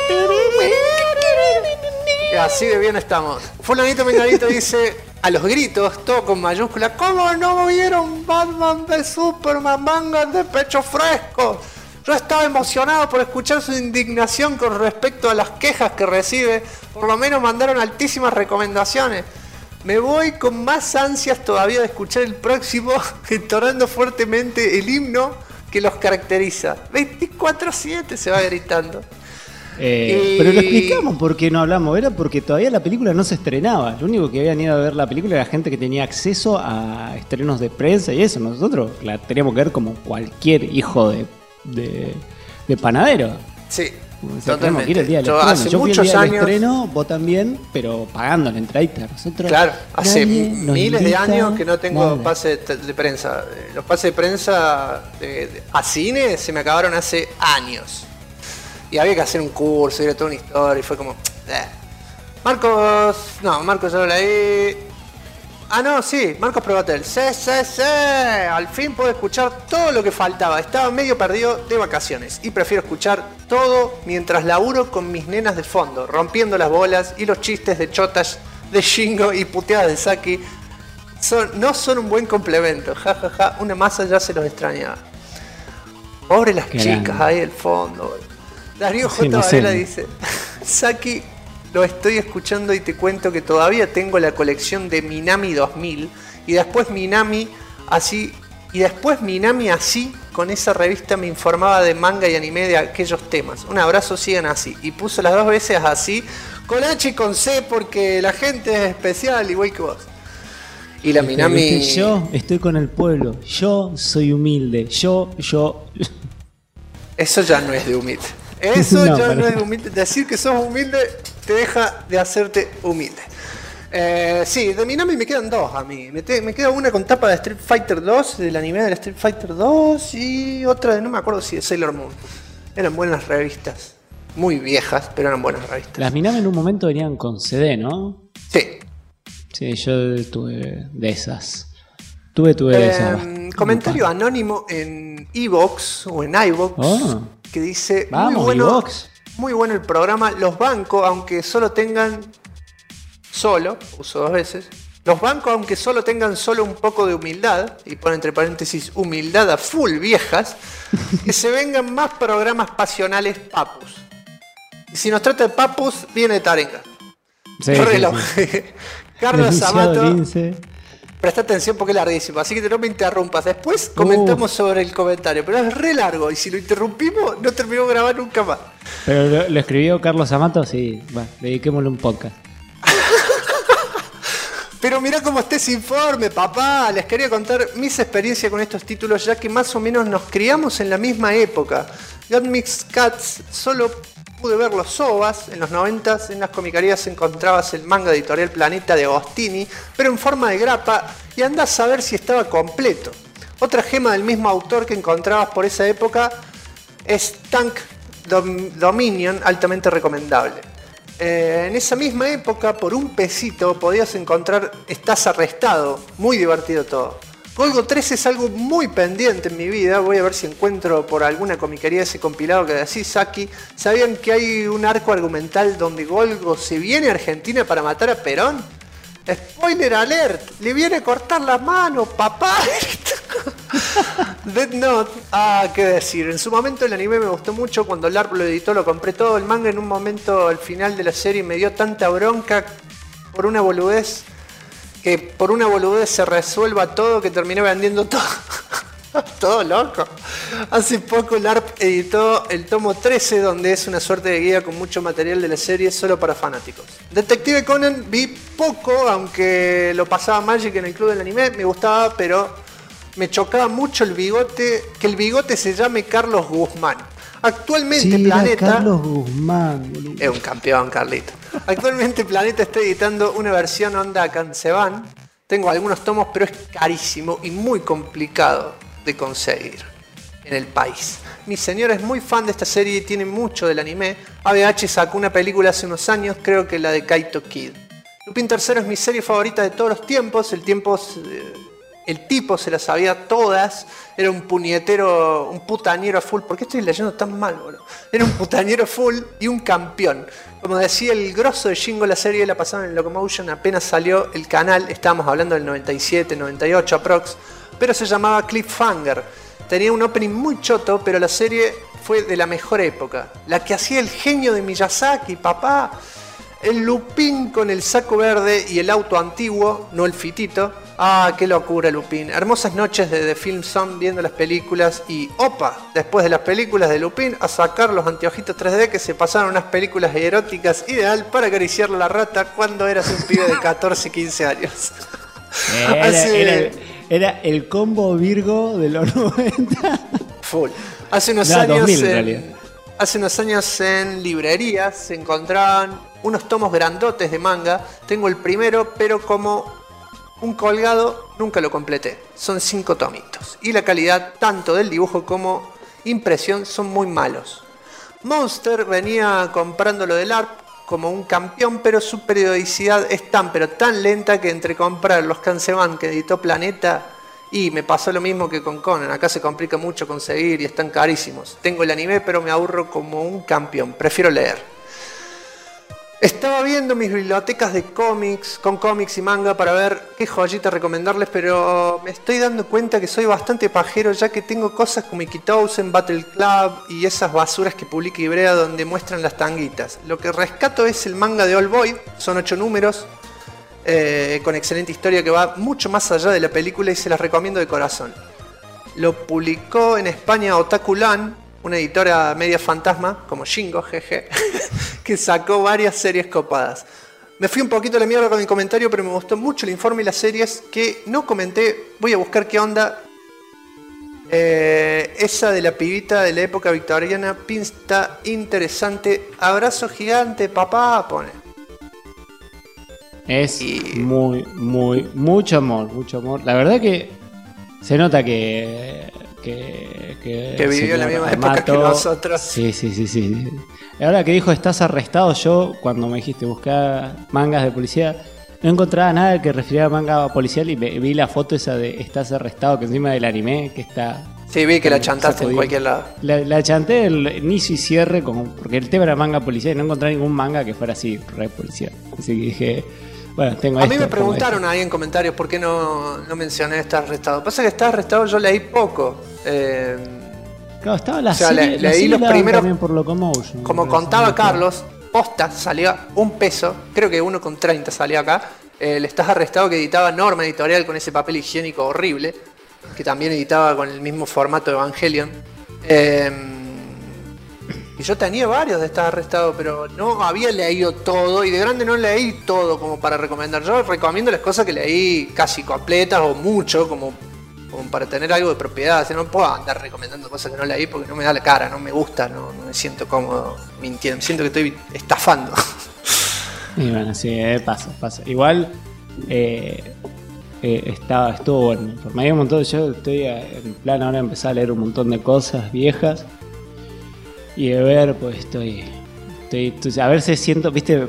Speaker 1: Y así de bien estamos. Fulanito Menganito dice, a los gritos, todo con mayúsculas, ¿cómo no vieron Batman v Superman, mangas de pecho fresco? Yo estaba emocionado por escuchar su indignación con respecto a las quejas que recibe. Por lo menos mandaron altísimas recomendaciones. Me voy con más ansias todavía de escuchar el próximo, entonando fuertemente el himno que los caracteriza. 24/7 se va gritando.
Speaker 2: Pero lo explicamos por qué no hablamos, era porque todavía la película no se estrenaba. Lo único que habían ido a ver la película era gente que tenía acceso a estrenos de prensa y eso. Nosotros la teníamos que ver como cualquier hijo de panadero.
Speaker 1: Sí,
Speaker 2: o sea, tenemos que ir el día del estreno. Yo fui el día del estreno, vos también, pero pagando la entradita. Nosotros,
Speaker 1: claro, hace miles de años que no tengo pase de prensa. Los pases de prensa a cine se me acabaron hace años. Y había que hacer un curso, ir a toda una historia y fue como... Marcos ya lo leí. Marcos Probatel. Sí. Al fin puedo escuchar todo lo que faltaba. Estaba medio perdido de vacaciones y prefiero escuchar todo mientras laburo con mis nenas de fondo, rompiendo las bolas y los chistes de chotas de Shingo y puteadas de Saki. No son un buen complemento. Ja. Una masa ya se los extrañaba. Pobre las chicas ahí al fondo. Darío J. Varela dice, Saki, lo estoy escuchando y te cuento que todavía tengo la colección de Minami 2000 y después Minami así, con esa revista me informaba de manga y anime de aquellos temas. Un abrazo, sigan así. Y puso las 2 veces así, con H y con C porque la gente es especial, igual que vos. Y la Minami...
Speaker 2: Yo estoy con el pueblo, yo soy humilde, yo...
Speaker 1: Eso ya no es de humilde. Eso no es humilde. Decir que sos humilde te deja de hacerte humilde. Sí, de Minami me quedan 2 a mí. Me queda una con tapa de Street Fighter 2, del anime de Street Fighter 2, y otra de, no me acuerdo si de Sailor Moon. Eran buenas revistas. Muy viejas, pero eran buenas revistas.
Speaker 2: Las Minami en un momento venían con CD, ¿no?
Speaker 1: Sí.
Speaker 2: Sí, yo tuve de esas. Tuve de esas.
Speaker 1: Comentario anónimo en iVoox o en iVoox que dice:
Speaker 2: vamos,
Speaker 1: muy bueno el programa. Los bancos, aunque solo tengan. Uso 2 veces. Los bancos, aunque solo tengan solo un poco de humildad, y pone entre paréntesis humildad a full viejas, que se vengan más programas pasionales papus. Y si nos trata de papus, viene Tarenga.
Speaker 2: Sí.
Speaker 1: Carlos Amato. Presta atención porque es larguísimo, así que no me interrumpas. Después comentamos sobre el comentario, pero es re largo y si lo interrumpimos no terminamos de grabar nunca más.
Speaker 2: Pero lo escribió Carlos Amato, sí. Bueno, dediquémosle un podcast.
Speaker 1: Pero mirá cómo está ese informe, papá. Les quería contar mis experiencias con estos títulos, ya que más o menos nos criamos en la misma época. God Mix Cats solo pude ver los OVAs en los 90s. En las comicarías encontrabas el manga editorial Planeta de Agostini, pero en forma de grapa, y andás a ver si estaba completo. Otra gema del mismo autor que encontrabas por esa época es Tank Dominion, altamente recomendable. En esa misma época, por un pesito, podías encontrar Estás Arrestado. Muy divertido todo. Golgo 3 es algo muy pendiente en mi vida. Voy a ver si encuentro por alguna comiquería ese compilado que decís, Saki. ¿Sabían que hay un arco argumental donde Golgo se viene a Argentina para matar a Perón? Spoiler alert, le viene a cortar la mano, papá. Death Note, qué decir. En su momento el anime me gustó mucho. Cuando LARP lo editó, lo compré todo. El manga en un momento al final de la serie me dio tanta bronca por una boludez, que por una boludez se resuelva todo, que terminé vendiendo todo. Todo loco. Hace poco LARP editó el tomo 13, donde es una suerte de guía con mucho material de la serie solo para fanáticos. Detective Conan vi poco, aunque lo pasaba Magic en el club del anime, me gustaba, pero me chocaba mucho el bigote, que el bigote se llame Carlos Guzmán. Actualmente
Speaker 2: sí,
Speaker 1: Planeta...
Speaker 2: Carlos Guzmán, boludo.
Speaker 1: Es un campeón, Carlito. Actualmente Planeta está editando una versión onda Kanseban. Tengo algunos tomos, pero es carísimo y muy complicado de conseguir en el país. Mi señora es muy fan de esta serie y tiene mucho del anime. ABH sacó una película hace unos años, creo que la de Kaito Kid. Lupin III es mi serie favorita de todos los tiempos. El tipo se las sabía todas. Era un puñetero, un putañero full. ¿Por qué estoy leyendo tan mal, boludo? Era un putañero full y un campeón. Como decía el grosso de Shingo, la serie la pasaban en Locomotion apenas salió el canal. Estábamos hablando del 97, 98 aprox. Pero se llamaba Cliffhanger. Tenía un opening muy choto, pero la serie fue de la mejor época. La que hacía el genio de Miyazaki, papá. El Lupin con el saco verde y el auto antiguo, no el fitito. Qué locura, Lupin. Hermosas noches de The Film Zone viendo las películas y opa, después de las películas de Lupin, a sacar los anteojitos 3D que se pasaron unas películas eróticas, ideal para acariciar la rata cuando eras un pibe de 14, 15 años.
Speaker 2: Era el combo Virgo de los 90.
Speaker 1: Full. Hace unos años
Speaker 2: 2000, en realidad.
Speaker 1: Hace unos años en librerías se encontraban unos tomos grandotes de manga. Tengo el primero, pero como un colgado nunca lo completé. Son 5 tomitos. Y la calidad tanto del dibujo como impresión son muy malos. Monster venía comprándolo del ARP como un campeón, pero su periodicidad es tan pero tan lenta que entre comprar los Kanseban que editó Planeta y me pasó lo mismo que con Conan. Acá se complica mucho conseguir y están carísimos. Tengo el anime, pero me aburro como un campeón. Prefiero leer. Estaba viendo mis bibliotecas de cómics, con cómics y manga para ver qué joyita recomendarles, pero me estoy dando cuenta que soy bastante pajero, ya que tengo cosas como Ikitousen, Battle Club y esas basuras que publica Ibrea donde muestran las tanguitas. Lo que rescato es el manga de All Boy, son 8 números, con excelente historia que va mucho más allá de la película y se las recomiendo de corazón. Lo publicó en España Otakulan, una editora media fantasma, como Shingo, jeje, que sacó varias series copadas. Me fui un poquito a la mierda con el comentario, pero me gustó mucho el informe y las series que no comenté. Voy a buscar qué onda. Esa de la pibita de la época victoriana pinta interesante. Abrazo gigante, papá, pone.
Speaker 2: Es mucho amor. La verdad que se nota que
Speaker 1: vivió en la misma época que nosotros.
Speaker 2: Sí. Ahora que dijo estás arrestado, yo cuando me dijiste buscar mangas de policía, no encontraba nada que refiriera a manga policial y vi la foto esa de estás arrestado, que encima del anime, que está...
Speaker 1: Sí, vi que la chantaste en cualquier lado.
Speaker 2: La chanté el inicio y cierre, porque el tema era manga policial y no encontré ningún manga que fuera así, re policial. Así que dije... Bueno, tengo
Speaker 1: a mí me preguntaron ahí en comentarios por qué no mencioné Estás arrestado. Pasa que Estás arrestado yo leí poco.
Speaker 2: Claro, estaba la serie,
Speaker 1: leí los primeros
Speaker 2: por Locomotion.
Speaker 1: Como contaba Carlos, posta salía $1, creo que 1,30 salía acá. El Estás arrestado que editaba Norma Editorial con ese papel higiénico horrible, que también editaba con el mismo formato de Evangelion. Y yo tenía varios de estar arrestado, pero no había leído todo, y de grande no leí todo como para recomendar. Yo recomiendo las cosas que leí casi completas o mucho, como para tener algo de propiedad. Si no puedo andar recomendando cosas que no leí porque no me da la cara, no me gusta, no me siento cómodo mintiendo, siento que estoy estafando.
Speaker 2: Y bueno, sí, pasa. Igual estuvo bueno. Por medio un montón, yo estoy en plan ahora empezar a leer un montón de cosas viejas. Y de ver, pues estoy a ver si siento, viste,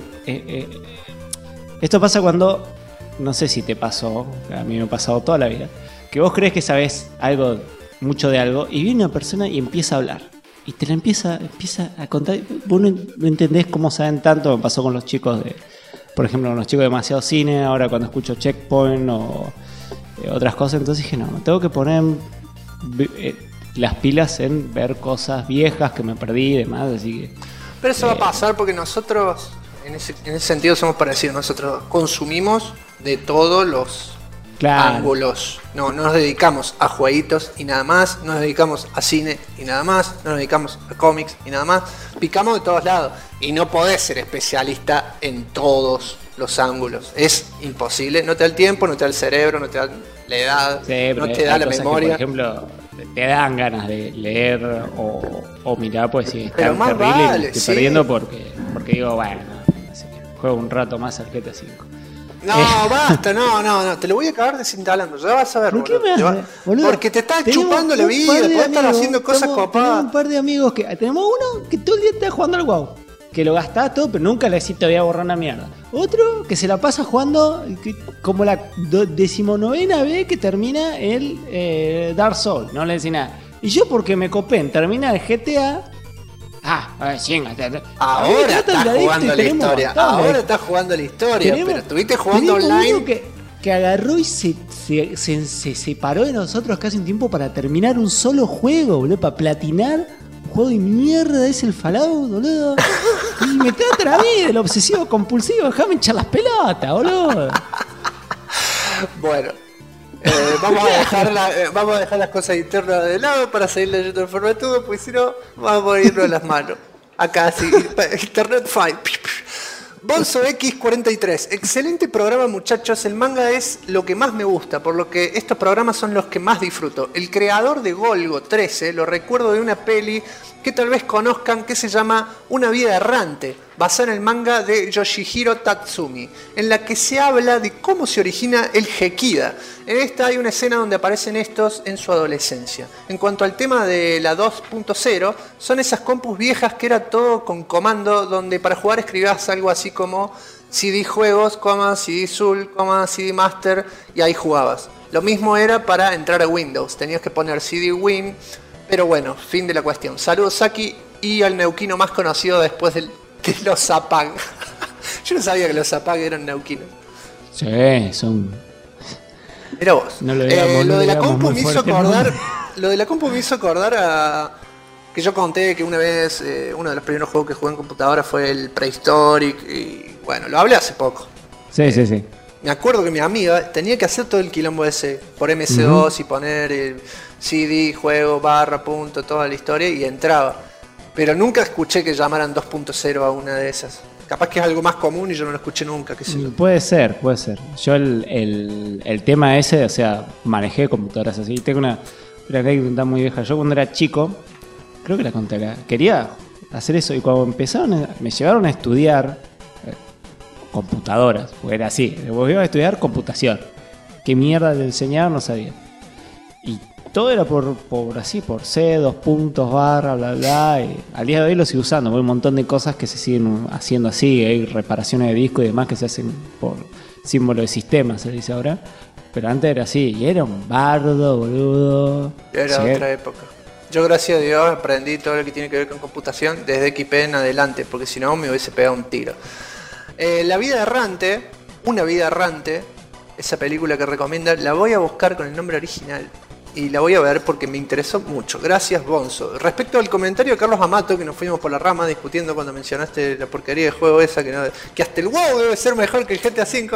Speaker 2: esto pasa cuando, no sé si te pasó, a mí me ha pasado toda la vida, que vos crees que sabés mucho de algo, y viene una persona y empieza a hablar, y te la empieza a contar, vos no entendés cómo saben tanto. Me pasó con los chicos por ejemplo, con los chicos de Demasiado Cine, ahora cuando escucho Checkpoint o otras cosas, entonces dije, no, me tengo que poner las pilas en ver cosas viejas que me perdí y demás, así que...
Speaker 1: Pero eso va a pasar porque nosotros, en ese sentido, somos parecidos. Nosotros consumimos de todos los ángulos. No nos dedicamos a jueguitos y nada más, no nos dedicamos a cine y nada más, no nos dedicamos a cómics y nada más. Picamos de todos lados y no podés ser especialista en todos los ángulos. Es imposible, no te da el tiempo, no te da el cerebro, no te da la edad, no te da la memoria.
Speaker 2: Que, por ejemplo, te dan ganas de leer o mirar, pues sí,
Speaker 1: pero
Speaker 2: está
Speaker 1: más
Speaker 2: terrible,
Speaker 1: vale,
Speaker 2: y estoy
Speaker 1: sí.
Speaker 2: perdiendo porque digo, bueno, juego un rato más al GTA 5.
Speaker 1: No, basta, no, te lo voy a acabar desinstalando, ya vas a ver,
Speaker 2: ¿Por qué boludo?
Speaker 1: Porque te estás chupando la vida, podés estar haciendo cosas copadas.
Speaker 2: Tenemos un par de amigos tenemos uno que todo el día está jugando al WoW, que lo gastás todo, pero nunca le decís te voy a borrar una mierda. Otro que se la pasa jugando como la 19ª vez que termina el Dark Souls, no le decís nada. Y yo porque me copé en terminar el GTA. Ahora
Speaker 1: estás jugando la historia. Ahora estás jugando la historia, pero estuviste jugando online.
Speaker 2: Uno que agarró y se separó de nosotros casi un tiempo para terminar un solo juego, boludo, para platinar un juego de mierda, es el Fallout, boludo. Y me tratan a mí del obsesivo compulsivo, déjame echar las pelotas, boludo.
Speaker 1: Bueno. Vamos a dejar las cosas internas de lado para seguir leyendo el formatudo, porque si no, vamos a irnos a las manos. Acá sí, Internet Fight. Bonzo X43, excelente programa, muchachos. El manga es lo que más me gusta, por lo que estos programas son los que más disfruto. El creador de Golgo 13 lo recuerdo de una peli que tal vez conozcan, que se llama Una vida errante, basada en el manga de Yoshihiro Tatsumi, en la que se habla de cómo se origina el Gekkida. En esta hay una escena donde aparecen estos en su adolescencia. En cuanto al tema de la 2.0, son esas compus viejas que era todo con comando, donde para jugar escribías algo así como CD Juegos, CD Soul, CD Master, y ahí jugabas. Lo mismo era para entrar a Windows, tenías que poner CD Win. Pero bueno, fin de la cuestión. Saludos, Saki, y al neuquino más conocido después de los Zapag. Yo no sabía que los Zapag eran neuquinos.
Speaker 2: Sí, son...
Speaker 1: Mira vos.
Speaker 2: No lo digamos,
Speaker 1: lo de la compu
Speaker 2: me
Speaker 1: hizo acordar a... Que yo conté que una vez, uno de los primeros juegos que jugué en computadora fue el Prehistoric. Y bueno, lo hablé hace poco.
Speaker 2: Sí.
Speaker 1: Me acuerdo que mi amiga tenía que hacer todo el quilombo ese por MS2 y poner el CD, juego, barra, punto, toda la historia, y entraba. Pero nunca escuché que llamaran 2.0 a una de esas. Capaz que es algo más común y yo no lo escuché nunca, qué sé yo.
Speaker 2: Puede ser. Yo el tema ese, o sea, manejé computadoras así. Tengo una anécdota muy vieja. Yo cuando era chico, creo que la conté, quería hacer eso, y cuando me llevaron a estudiar computadoras, porque era así, vos ibas a estudiar computación, qué mierda de enseñar no sabía, y todo era por C, 2 puntos, barra, bla bla, y al día de hoy lo sigo usando, hay un montón de cosas que se siguen haciendo así, hay reparaciones de disco y demás que se hacen por símbolo de sistema, se dice ahora, pero antes era así, y era un bardo, boludo.
Speaker 1: Era otra época. Yo, gracias a Dios, aprendí todo lo que tiene que ver con computación desde XP en adelante, porque si no me hubiese pegado un tiro. La vida errante, Una vida errante, esa película que recomienda, la voy a buscar con el nombre original y la voy a ver porque me interesó mucho. Gracias, Bonzo. Respecto al comentario de Carlos Amato, que nos fuimos por la rama discutiendo cuando mencionaste la porquería de juego esa, que hasta el WoW debe ser mejor que el GTA V.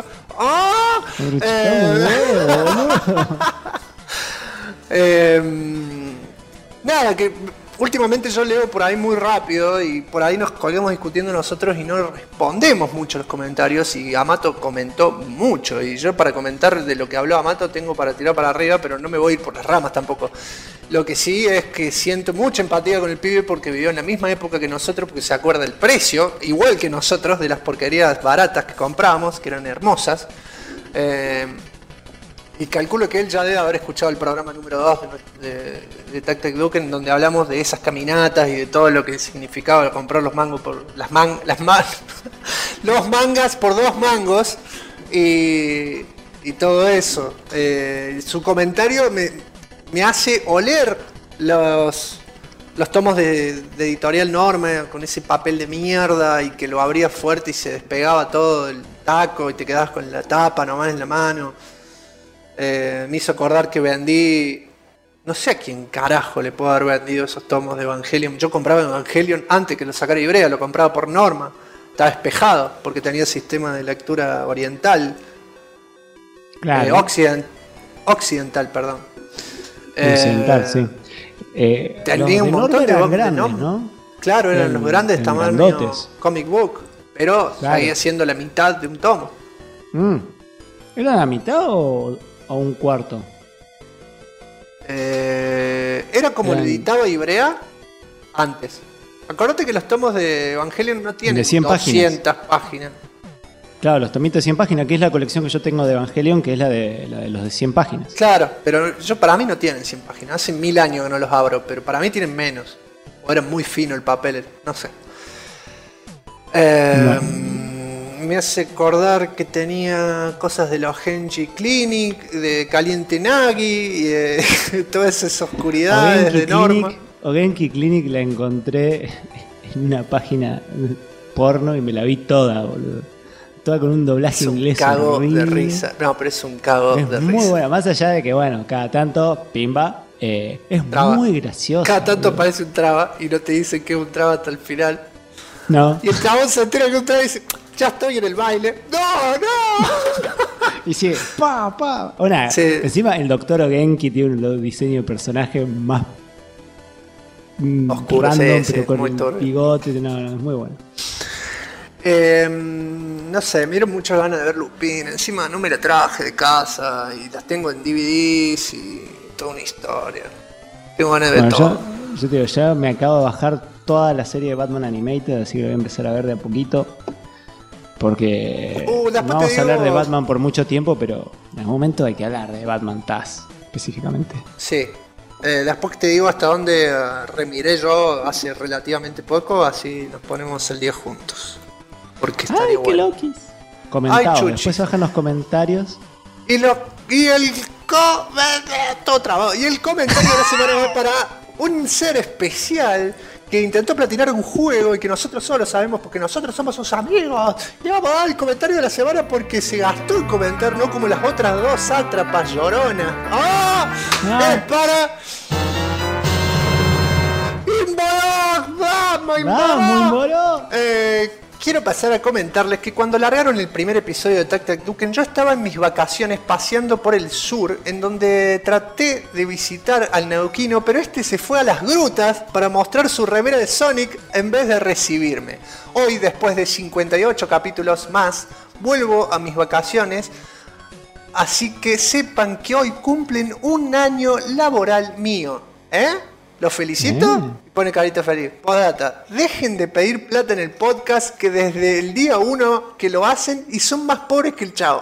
Speaker 1: Nada, que últimamente yo leo por ahí muy rápido y por ahí nos colgamos discutiendo nosotros y no respondemos mucho los comentarios, y Amato comentó mucho, y yo para comentar de lo que habló Amato tengo para tirar para arriba, pero no me voy a ir por las ramas tampoco. Lo que sí es que siento mucha empatía con el pibe porque vivió en la misma época que nosotros, porque se acuerda el precio, igual que nosotros, de las porquerías baratas que compramos, que eran hermosas. Y calculo que él ya debe haber escuchado el programa número 2 de Tac Tac Duken, donde hablamos de esas caminatas y de todo lo que significaba comprar los mangos por los mangas por 2 mangos y todo eso. Su comentario me hace oler los tomos de Editorial Norma con ese papel de mierda, y que lo abrías fuerte y se despegaba todo el taco y te quedabas con la tapa nomás en la mano. Me hizo acordar que vendí, no sé a quién carajo le puedo haber vendido esos tomos de Evangelion. Yo compraba Evangelion antes que lo sacara Ibrea, lo compraba por Norma. Estaba espejado porque tenía sistema de lectura oriental.
Speaker 2: Claro.
Speaker 1: Occidental, perdón.
Speaker 2: Occidental, sí.
Speaker 1: Tenía un montón
Speaker 2: de grandes, ¿no?
Speaker 1: Claro, eran los grandes tamaño comic book, pero seguía siendo la mitad de un tomo.
Speaker 2: ¿Era la mitad o un cuarto?
Speaker 1: Era como lo editaba Ibrea antes. Acordate que los tomos de Evangelion no tienen
Speaker 2: de 100
Speaker 1: 200 páginas.
Speaker 2: Claro, los tomitos de 100 páginas, que es la colección que yo tengo de Evangelion, que es la de los de 100 páginas.
Speaker 1: Claro, pero para mí no tienen 100 páginas. Hace 1000 años que no los abro, pero para mí tienen menos. O era muy fino el papel, no sé. Me hace acordar que tenía cosas de los Genji Clinic, de Caliente Nagi, y todas esas oscuridades de Norma.
Speaker 2: Genki Clinic la encontré en una página porno y me la vi toda, boludo. Toda con un doblaje inglés.
Speaker 1: Es un cago de risa. No, pero es un cago de risa.
Speaker 2: Muy buena, más allá de que, bueno, cada tanto, pimba, es traba. Muy gracioso.
Speaker 1: Cada tanto boludo. Parece un traba y no te dicen que es un traba hasta el final.
Speaker 2: No.
Speaker 1: Y el chabón se entera que es un traba y dice... Ya estoy en el baile. ¡No!
Speaker 2: Y sigue, pa. Sí. Encima el Dr. Genki tiene un diseño de personaje más
Speaker 1: oscuro,
Speaker 2: random,
Speaker 1: sí,
Speaker 2: pero con el bigote. No, es muy bueno.
Speaker 1: No sé, me dieron muchas ganas de ver Lupin. Encima no me la traje de casa y las tengo en DVDs y toda una historia. Tengo ganas de ver todo.
Speaker 2: Yo te digo, ya me acabo de bajar toda la serie de Batman Animated, así que voy a empezar a ver de a poquito. Porque no vamos a hablar de Batman por mucho tiempo, pero en algún momento hay que hablar de Batman TAS específicamente.
Speaker 1: Sí. Después te digo hasta dónde remiré yo hace relativamente poco, así nos ponemos el día juntos. Porque estaría bueno.
Speaker 2: ¡Qué loquis! Comentado, después bajan los comentarios.
Speaker 1: Todo trabado. Y el comentario de la semana va para un ser especial que intentó platinar un juego y que nosotros solo sabemos porque nosotros somos sus amigos. Y vamos a dar el comentario de la semana porque se gastó en comentar, no como las otras dos sátrapas lloronas. Es para...
Speaker 2: ¡Vamos!
Speaker 1: Quiero pasar a comentarles que cuando largaron el primer episodio de Tac Tac Duken, yo estaba en mis vacaciones paseando por el sur, en donde traté de visitar al neuquino, pero este se fue a las grutas para mostrar su remera de Sonic en vez de recibirme. Hoy, después de 58 capítulos más, vuelvo a mis vacaciones, así que sepan que hoy cumplen un año laboral mío. ¿Los felicito? Pone carita feliz. Postdata, dejen de pedir plata en el podcast, que desde el día 1 que lo hacen y son más pobres que el chavo.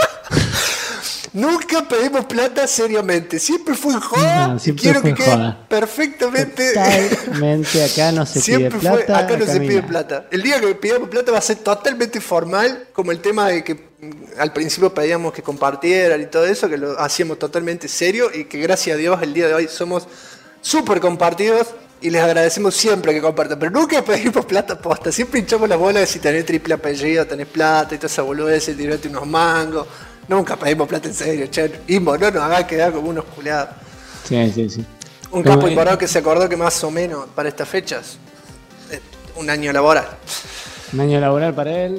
Speaker 1: Nunca pedimos plata seriamente. Siempre fue en joda.
Speaker 2: No, siempre
Speaker 1: quiero
Speaker 2: fue
Speaker 1: que quede
Speaker 2: joda.
Speaker 1: Perfectamente.
Speaker 2: Totalmente, acá no se pide plata.
Speaker 1: Acá no se pide plata. El día que pidamos plata va a ser totalmente formal, como el tema de que al principio pedíamos que compartieran y todo eso, que lo hacíamos totalmente serio y que gracias a Dios el día de hoy somos súper compartidos y les agradecemos siempre que compartan, pero nunca pedimos plata posta, siempre hinchamos las bolas de si tenés triple apellido, tenés plata y toda esa boludez, tirate unos mangos, nunca pedimos plata en serio, che, Imbo, no nos haga quedar como unos culiados.
Speaker 2: Sí.
Speaker 1: Un capo imparado que se acordó que más o menos para estas fechas, un año laboral.
Speaker 2: Un año laboral para él,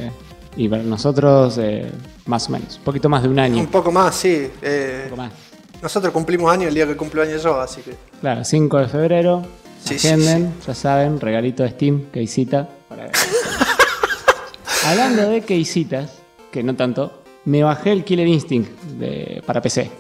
Speaker 2: y para nosotros más o menos, un poquito más de un año.
Speaker 1: Un poco más, sí.
Speaker 2: Un poco más.
Speaker 1: Nosotros cumplimos años el día que cumplo años yo, así que...
Speaker 2: Claro, 5 de febrero.
Speaker 1: Sí,
Speaker 2: agenden, ya saben, regalito de Steam, Keisita. Hablando de Keisitas, que no tanto, me bajé el Killer Instinct para PC.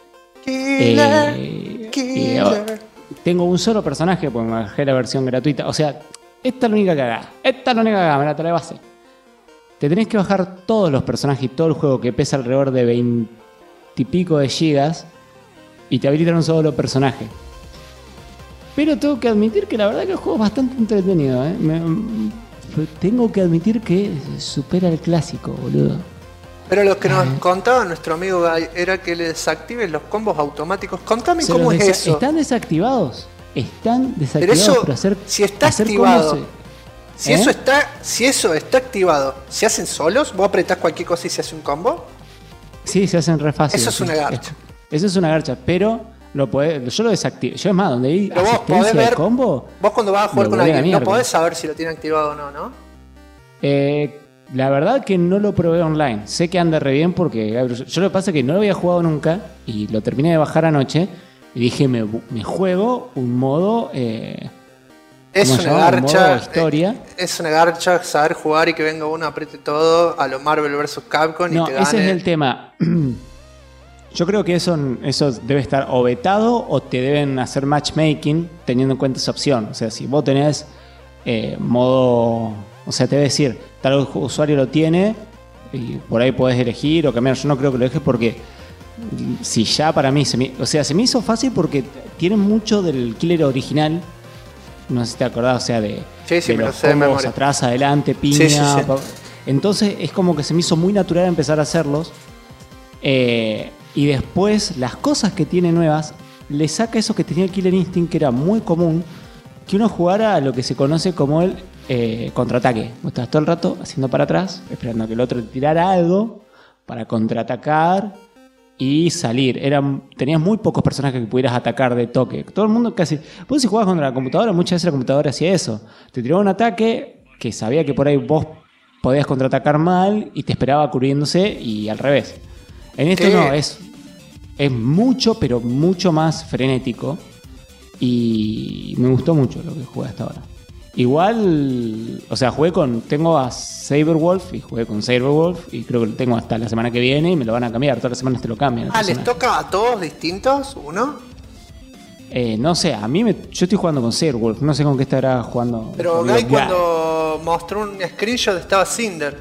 Speaker 1: Killer.
Speaker 2: Tengo un solo personaje porque me bajé la versión gratuita. O sea, esta es la única cagada. Me la trae base. Te tenés que bajar todos los personajes y todo el juego que pesa alrededor de 20 y pico de gigas y te habilitan un solo personaje. Pero tengo que admitir que la verdad que el juego es bastante entretenido, ¿eh? Tengo que admitir que supera el clásico, boludo.
Speaker 1: Pero lo que nos contaba nuestro amigo Guy era que le desactiven los combos automáticos. Contame cómo es eso.
Speaker 2: ¿Están desactivados?
Speaker 1: Pero eso, si está activado, si eso está activado, ¿se hacen solos? ¿Vos apretás cualquier cosa y se hace un combo?
Speaker 2: Sí, se hacen re fácil.
Speaker 1: Eso es una garcha.
Speaker 2: Eso es una garcha, pero yo lo desactivo. Yo es más, donde hay asistencia de combo...
Speaker 1: Vos cuando vas a jugar con alguien no podés saber si lo tiene activado o no, ¿no?
Speaker 2: La verdad que no lo probé online. Sé que anda re bien porque yo lo que pasa es que no lo había jugado nunca y lo terminé de bajar anoche y dije, me juego un modo...
Speaker 1: es una garcha,
Speaker 2: historia.
Speaker 1: Es una garcha saber jugar y que venga uno, apriete todo a lo Marvel vs. Capcom y te gane.
Speaker 2: Ese es el tema. Yo creo que eso debe estar o vetado o te deben hacer matchmaking teniendo en cuenta esa opción. O sea, si vos tenés modo... O sea, te debe decir, tal usuario lo tiene y por ahí podés elegir o cambiar. Yo no creo que lo dejes porque si ya para mí se me hizo fácil porque tiene mucho del killer original. No sé si te acordás, o sea, de los combos atrás, adelante, piña. Sí. Entonces es como que se me hizo muy natural empezar a hacerlos. Y después las cosas que tiene nuevas le saca eso que tenía el Killer Instinct, que era muy común, que uno jugara a lo que se conoce como el contraataque. Vos estás todo el rato haciendo para atrás, esperando a que el otro te tirara algo para contraatacar y salir. Tenías muy pocos personajes que pudieras atacar de toque. Todo el mundo casi... Vos si jugabas contra la computadora, muchas veces la computadora hacía eso. Te tiraba un ataque que sabía que por ahí vos podías contraatacar mal y te esperaba cubriéndose y al revés. En esto no, es mucho, pero mucho más frenético y me gustó mucho lo que jugué hasta ahora. Igual, o sea, tengo a Saberwolf y jugué con Saberwolf y creo que lo tengo hasta la semana que viene y me lo van a cambiar, todas las semanas te lo cambian.
Speaker 1: ¿Les toca a todos distintos uno?
Speaker 2: No sé, yo estoy jugando con Saberwolf, no sé con qué estará jugando.
Speaker 1: Pero Guy cuando mostró un screenshot estaba Cinder.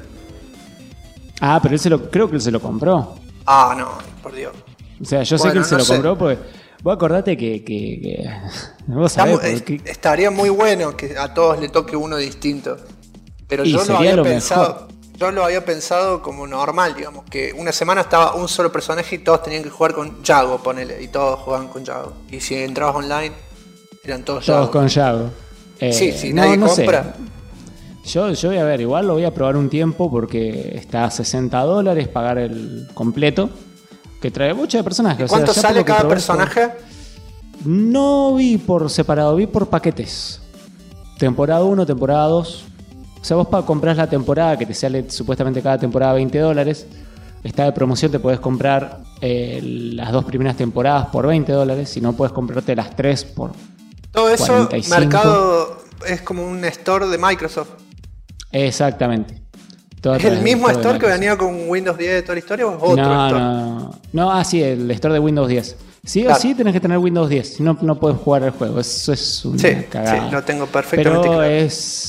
Speaker 2: Pero creo que él se lo compró.
Speaker 1: No, por Dios.
Speaker 2: O sea, yo sé que él se lo compró porque... Vos acordate que vos sabés
Speaker 1: estaría muy bueno que a todos le toque uno distinto. Pero yo lo había pensado como normal, digamos, que una semana estaba un solo personaje y todos tenían que jugar con Yago, ponele, y todos jugaban con Yago. Y si entrabas online, eran todos Yago.
Speaker 2: Todos con Yago.
Speaker 1: Si nadie compra.
Speaker 2: Sé. Yo voy a ver, igual lo voy a probar un tiempo porque está a $60 pagar el completo. Que trae mucho de personajes.
Speaker 1: ¿Cuánto sale cada personaje?
Speaker 2: No vi por separado, vi por paquetes. Temporada 1, temporada 2. O sea, vos comprás la temporada que te sale supuestamente cada temporada $20. Está de promoción, te podés comprar las 2 primeras temporadas por $20. Si no, podés comprarte las 3 por
Speaker 1: todo eso,
Speaker 2: 45.
Speaker 1: Mercado es como un store de Microsoft.
Speaker 2: Exactamente.
Speaker 1: ¿Es el mismo store que venía con Windows 10 de toda la historia o es otro store?
Speaker 2: No, sí, el store de Windows 10. Sí o sí tenés que tener Windows 10, si no, no podés jugar el juego. Eso es una cagada.
Speaker 1: Sí, lo tengo perfectamente claro.
Speaker 2: Pero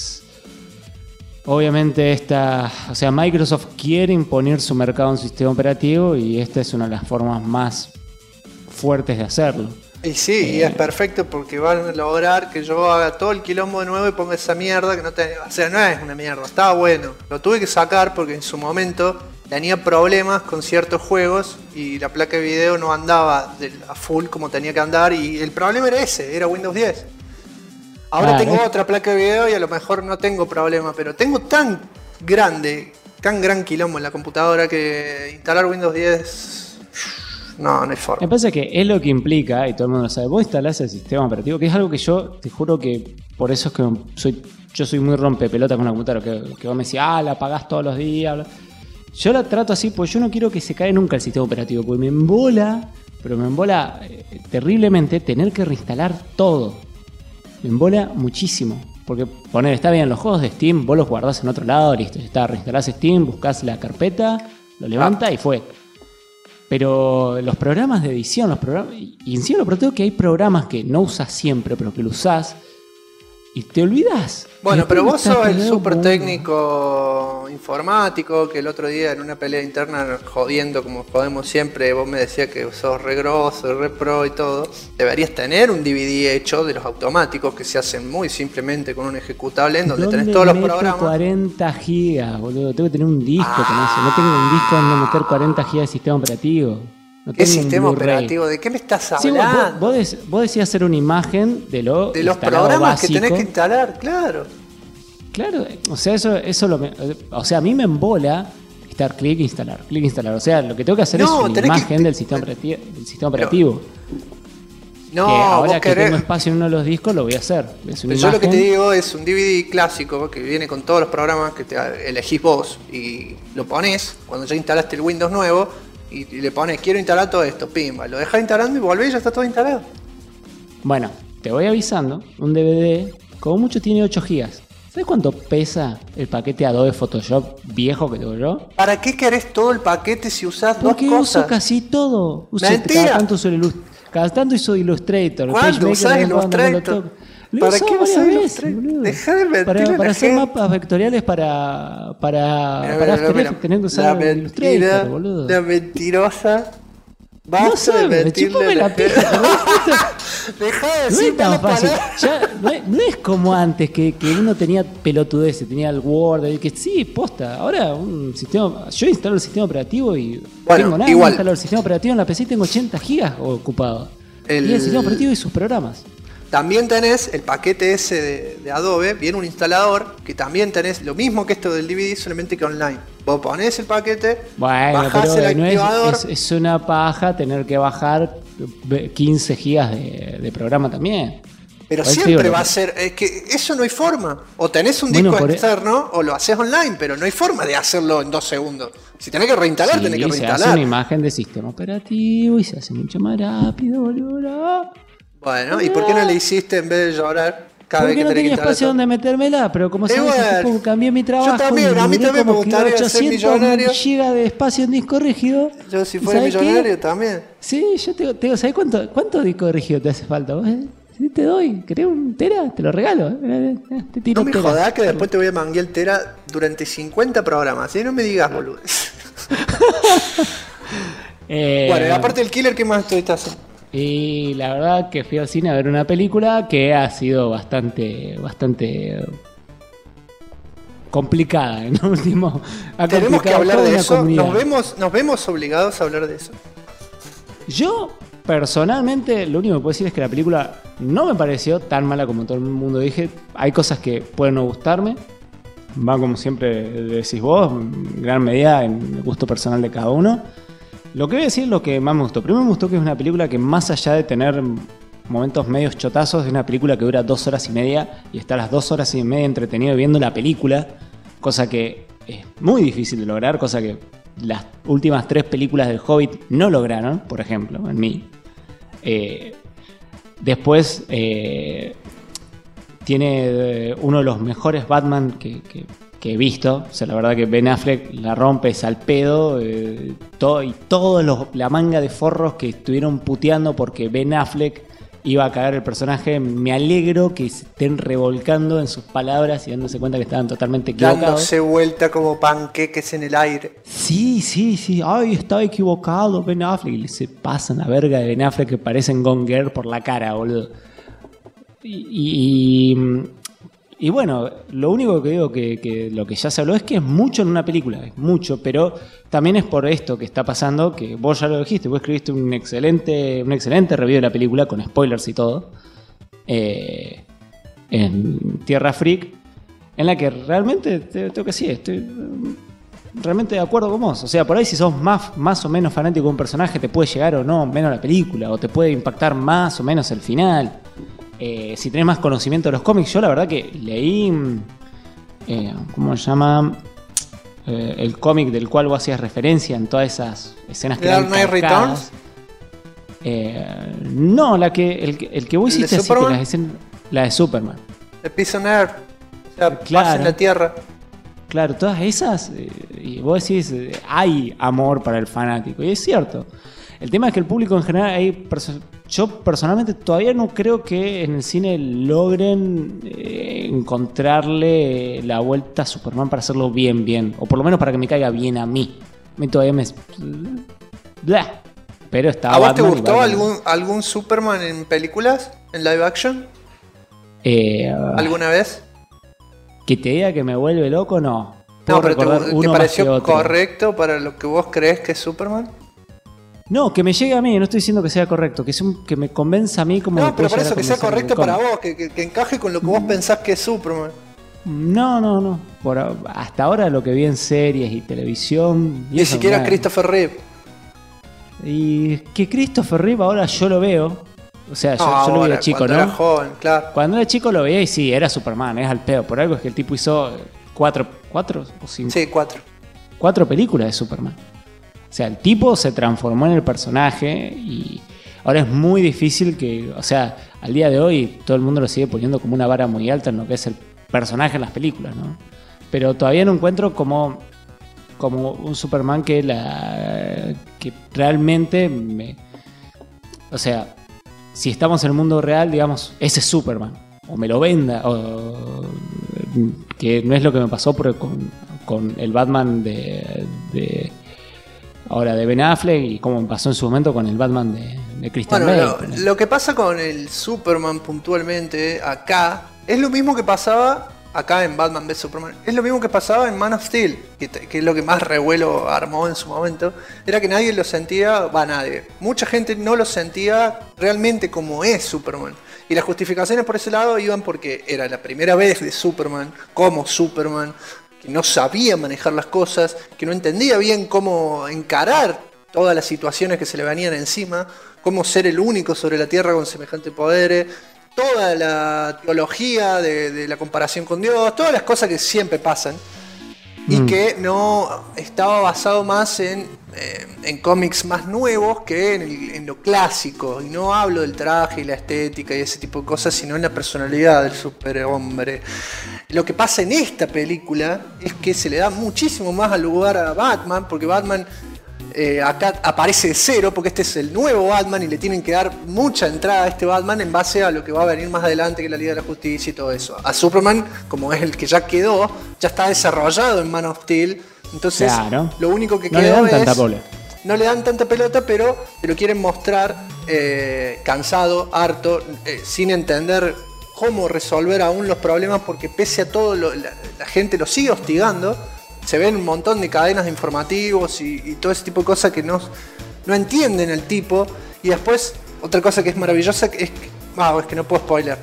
Speaker 2: obviamente o sea, Microsoft quiere imponer su mercado en su sistema operativo y esta es una de las formas más fuertes de hacerlo.
Speaker 1: Y sí, y es perfecto porque van a lograr que yo haga todo el quilombo de nuevo y ponga esa mierda que no es una mierda, estaba bueno. Lo tuve que sacar porque en su momento tenía problemas con ciertos juegos y la placa de video no andaba a full como tenía que andar y el problema era era Windows 10. Ahora tengo otra placa de video y a lo mejor no tengo problema, pero tengo tan gran quilombo en la computadora que instalar Windows 10... No hay forma.
Speaker 2: Me pasa que es lo que implica, y todo el mundo lo sabe, vos instalás el sistema operativo, que es algo que yo te juro que por eso es que yo soy muy rompepelota con la computadora, que vos me decís, la apagás todos los días. Bla. Yo la trato así porque yo no quiero que se caiga nunca el sistema operativo, porque me embola pero me embola terriblemente tener que reinstalar todo. Me embola muchísimo. Porque está bien, los juegos de Steam, vos los guardás en otro lado, listo, ya está, reinstalás Steam, buscás la carpeta, lo levantás y fue. Pero los programas de edición, y encima lo peor que hay programas que no usás siempre, pero que lo usás y te olvidás.
Speaker 1: Bueno, pero vos sos el súper técnico informático que el otro día en una pelea interna jodiendo como jodemos siempre, vos me decías que sos re grosso, re pro y todo. Deberías tener un DVD hecho de los automáticos que se hacen muy simplemente con un ejecutable en donde tenés todos los programas.
Speaker 2: 40 gigas, boludo. Tengo que tener un disco con eso. No tengo un disco donde meter 40 gigas de sistema operativo. No
Speaker 1: ¿Qué sistema operativo? ¿De qué me estás hablando?
Speaker 2: Sí, vos decías hacer una imagen de los
Speaker 1: programas
Speaker 2: básico.
Speaker 1: Que tenés que instalar, claro.
Speaker 2: Claro, o sea, a mí me embola estar clic instalar. O sea, lo que tengo que hacer es una imagen del sistema operativo.
Speaker 1: No,
Speaker 2: que ahora que tengo espacio en uno de los discos lo voy a hacer.
Speaker 1: Yo lo que te digo es un DVD clásico que viene con todos los programas que te elegís vos y lo pones cuando ya instalaste el Windows nuevo. Y le pones, quiero instalar todo esto, pimba, lo dejás instalando y volvés y ya está todo instalado.
Speaker 2: Bueno, te voy avisando, un DVD, como mucho tiene 8 GB. ¿Sabes cuánto pesa el paquete Adobe Photoshop viejo que tengo yo?
Speaker 1: ¿Para qué querés todo el paquete si usás dos cosas?
Speaker 2: Porque uso casi todo.
Speaker 1: ¡Mentira!
Speaker 2: Cada tanto uso Illustrator.
Speaker 1: ¿Cuándo usás Illustrator? ¿Para qué vas a Illustrator? Dejá de mentir.
Speaker 2: Para hacer mapas vectoriales para After Effects tenés que usar Illustrator, boludo.
Speaker 1: La mentirosa.
Speaker 2: No sabes, chupame la pija.
Speaker 1: Dejá de
Speaker 2: no
Speaker 1: decir
Speaker 2: es tan fácil. Ya, no es como antes que uno tenía pelotudeces, tenía el Word, que sí, posta. Ahora yo instalo el sistema operativo y tengo nada.
Speaker 1: Igual.
Speaker 2: Instalo el sistema operativo en la PC y tengo 80 gigas ocupado. Y el sistema operativo y sus programas.
Speaker 1: También tenés el paquete ese de Adobe, viene un instalador que también tenés lo mismo que esto del DVD, solamente que online. Vos ponés el paquete, bajás el activador.
Speaker 2: Es una paja tener que bajar 15 gigas de programa también.
Speaker 1: Pero siempre va a ser, es que eso no hay forma. O tenés un disco externo o lo haces online, pero no hay forma de hacerlo en 2 segundos. Si tenés que reinstalar, tenés que reinstalar.
Speaker 2: Se hace una imagen de sistema operativo y se hace mucho más rápido, boludo.
Speaker 1: Bueno, ¿y por qué no le hiciste en vez de llorar cada vez que tenés que instalar? Porque
Speaker 2: no tenía espacio donde metérmela, pero como sabes, cambié mi trabajo.
Speaker 1: Yo también, a mí también me gustaría ser millonario.
Speaker 2: 800 GB de espacio en disco rígido.
Speaker 1: Yo si fuera millonario también.
Speaker 2: Sí, yo te ¿sabés cuánto disco rígido te hace falta? ¿Vos? Si te doy, ¿querés un tera? Te lo regalo. Te tiro
Speaker 1: no me jodás que después te voy a manguear el tera durante 50 programas. No me digas, boludo. Bueno, y aparte del Killer, ¿qué más estuviste haciendo?
Speaker 2: Y la verdad que fui al cine a ver una película que ha sido bastante complicada en el último.
Speaker 1: Tenemos que hablar de eso. Nos vemos obligados a hablar de eso.
Speaker 2: Yo personalmente lo único que puedo decir es que la película no me pareció tan mala como todo el mundo dije. Hay cosas que pueden no gustarme. Va como siempre decís vos, en gran medida en el gusto personal de cada uno. Lo que voy a decir es lo que más me gustó. Primero me gustó que es una película que más allá de tener momentos medios chotazos, es una película que dura 2 horas y media y está las 2 horas y media entretenido viendo la película, cosa que es muy difícil de lograr, cosa que las últimas 3 películas del Hobbit no lograron, por ejemplo, en mí. Después tiene uno de los mejores Batman que he visto. O sea, la verdad que Ben Affleck la rompe, es al pedo. La manga de forros que estuvieron puteando porque Ben Affleck iba a cagar el personaje. Me alegro que se estén revolcando en sus palabras y dándose cuenta que estaban totalmente equivocados.
Speaker 1: Dándose vuelta como panqueques en el aire.
Speaker 2: Sí. Ay, estaba equivocado Ben Affleck. Y se pasan la verga de Ben Affleck que parecen Gone Girl por la cara, boludo. Y bueno, lo único que digo que lo que ya se habló es que es mucho en una película, es mucho, pero también es por esto que está pasando, que vos ya lo dijiste, vos escribiste un excelente review de la película, con spoilers y todo, en Tierra Freak, en la que realmente tengo que decir, estoy realmente de acuerdo con vos. O sea, por ahí si sos más o menos fanático de un personaje, te puede llegar o no menos la película, o te puede impactar más o menos el final. Si tenés más conocimiento de los cómics, yo la verdad que leí, ¿cómo se llama? El cómic del cual vos hacías referencia en todas esas escenas que
Speaker 1: Dark Knight Returns.
Speaker 2: No, el que vos hiciste así con las escenas, la de Superman.
Speaker 1: The Peace on Earth. O sea,
Speaker 2: claro,
Speaker 1: paz en la Tierra.
Speaker 2: Claro, todas esas, y vos decís, hay amor para el fanático, y es cierto. El tema es que el público en general, yo personalmente todavía no creo que en el cine logren encontrarle la vuelta a Superman para hacerlo bien, o por lo menos para que me caiga bien a mí. A mí todavía me... Blah. Pero está.
Speaker 1: ¿A vos te gustó algún Superman en películas, en live action? ¿Alguna vez?
Speaker 2: Que te diga que me vuelve loco, no.
Speaker 1: No, pero ¿te pareció correcto para lo que vos crees que es Superman?
Speaker 2: No, que me llegue a mí, no estoy diciendo que sea correcto, que me convenza a mí como...
Speaker 1: No, pero por eso que sea correcto para vos, que encaje con lo que vos pensás que es Superman.
Speaker 2: No. Hasta ahora lo que vi en series y televisión...
Speaker 1: Ni siquiera Christopher Reeve.
Speaker 2: Y que Christopher Reeve ahora yo lo veo... O sea, yo lo veía chico,
Speaker 1: cuando
Speaker 2: ¿no?
Speaker 1: Era joven, claro.
Speaker 2: Cuando era chico lo veía y sí, era Superman, es al pedo. Por algo es que el tipo hizo ¿cuatro o cinco?
Speaker 1: Sí, 4.
Speaker 2: 4 películas de Superman. O sea, el tipo se transformó en el personaje y ahora es muy difícil que... O sea, al día de hoy todo el mundo lo sigue poniendo como una vara muy alta en lo que es el personaje en las películas, ¿no? Pero todavía no encuentro como un Superman que realmente me... O sea... Si estamos en el mundo real, digamos, ese es Superman. O me lo venda. O que no es lo que me pasó con el Batman de Ben Affleck y como me pasó en su momento con el Batman de Christian Bale.
Speaker 1: Lo que pasa con el Superman puntualmente acá es lo mismo que pasaba acá en Batman v Superman. Es lo mismo que pasaba en Man of Steel, que es lo que más revuelo armó en su momento. Era que nadie lo sentía, nadie. Mucha gente no lo sentía realmente como es Superman. Y las justificaciones por ese lado iban porque era la primera vez de Superman, como Superman, que no sabía manejar las cosas, que no entendía bien cómo encarar todas las situaciones que se le venían encima, cómo ser el único sobre la Tierra con semejante poderes. Toda la teología de la comparación con Dios, todas las cosas que siempre pasan y que no estaba basado más en cómics más nuevos que en lo clásico. Y no hablo del traje y la estética y ese tipo de cosas, sino en la personalidad del superhombre. Lo que pasa en esta película es que se le da muchísimo más lugar a Batman, porque Batman... acá aparece de cero porque este es el nuevo Batman y le tienen que dar mucha entrada a este Batman en base a lo que va a venir más adelante, que es la Liga de la Justicia y todo eso. A Superman, como es el que ya quedó, ya está desarrollado en Man of Steel, entonces claro, lo único que quedó es... No le dan tanta pelota, pero te lo quieren mostrar cansado, harto, sin entender cómo resolver aún los problemas, porque pese a todo la gente lo sigue hostigando. Se ven un montón de cadenas de informativos y todo ese tipo de cosas que no entienden el tipo. Y después, otra cosa que es maravillosa es que no puedo spoiler.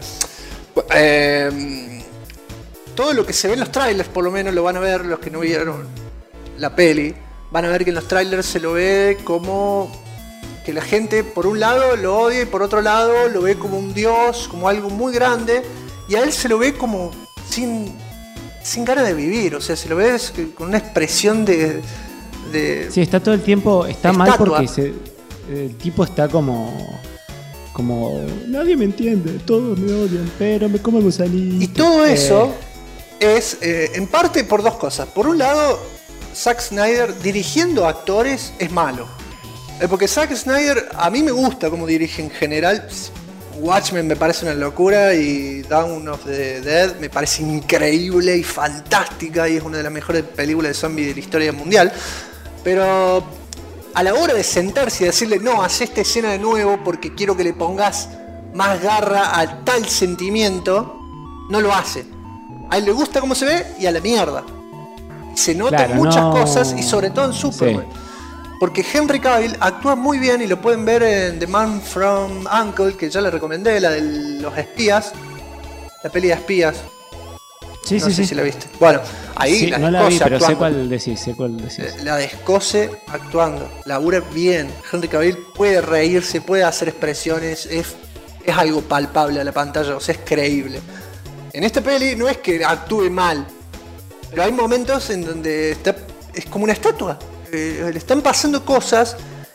Speaker 1: Todo lo que se ve en los trailers, por lo menos lo van a ver los que no vieron la peli. Van a ver que en los trailers se lo ve como que la gente por un lado lo odia y por otro lado lo ve como un dios, como algo muy grande. Y a él se lo ve como sin ganas de vivir, o sea, se lo ves con una expresión de
Speaker 2: sí, está todo el tiempo, está mal porque el tipo está como nadie me entiende, todos me odian, pero me como gusanito.
Speaker 1: Y todo eso es en parte por dos cosas. Por un lado, Zack Snyder dirigiendo actores es malo. Porque Zack Snyder a mí me gusta como dirige en general. Watchmen me parece una locura y Dawn of the Dead me parece increíble y fantástica y es una de las mejores películas de zombies de la historia mundial. Pero a la hora de sentarse y decirle, no, haz esta escena de nuevo porque quiero que le pongas más garra a tal sentimiento, no lo hace. A él le gusta cómo se ve y a la mierda. Se notan muchas cosas y sobre todo en Superman. Sí. Porque Henry Cavill actúa muy bien y lo pueden ver en The Man from U.N.C.L.E., que ya le recomendé, la de los espías, la peli de espías.
Speaker 2: Sí,
Speaker 1: no sé si la viste. Bueno, ahí
Speaker 2: sí,
Speaker 1: la
Speaker 2: no la vi, pero sé cuál decís.
Speaker 1: La de Escoce actuando, labura bien. Henry Cavill puede reírse, puede hacer expresiones, es algo palpable a la pantalla, o sea, es creíble. En esta peli no es que actúe mal, pero hay momentos en donde es como una estatua. Le están pasando cosas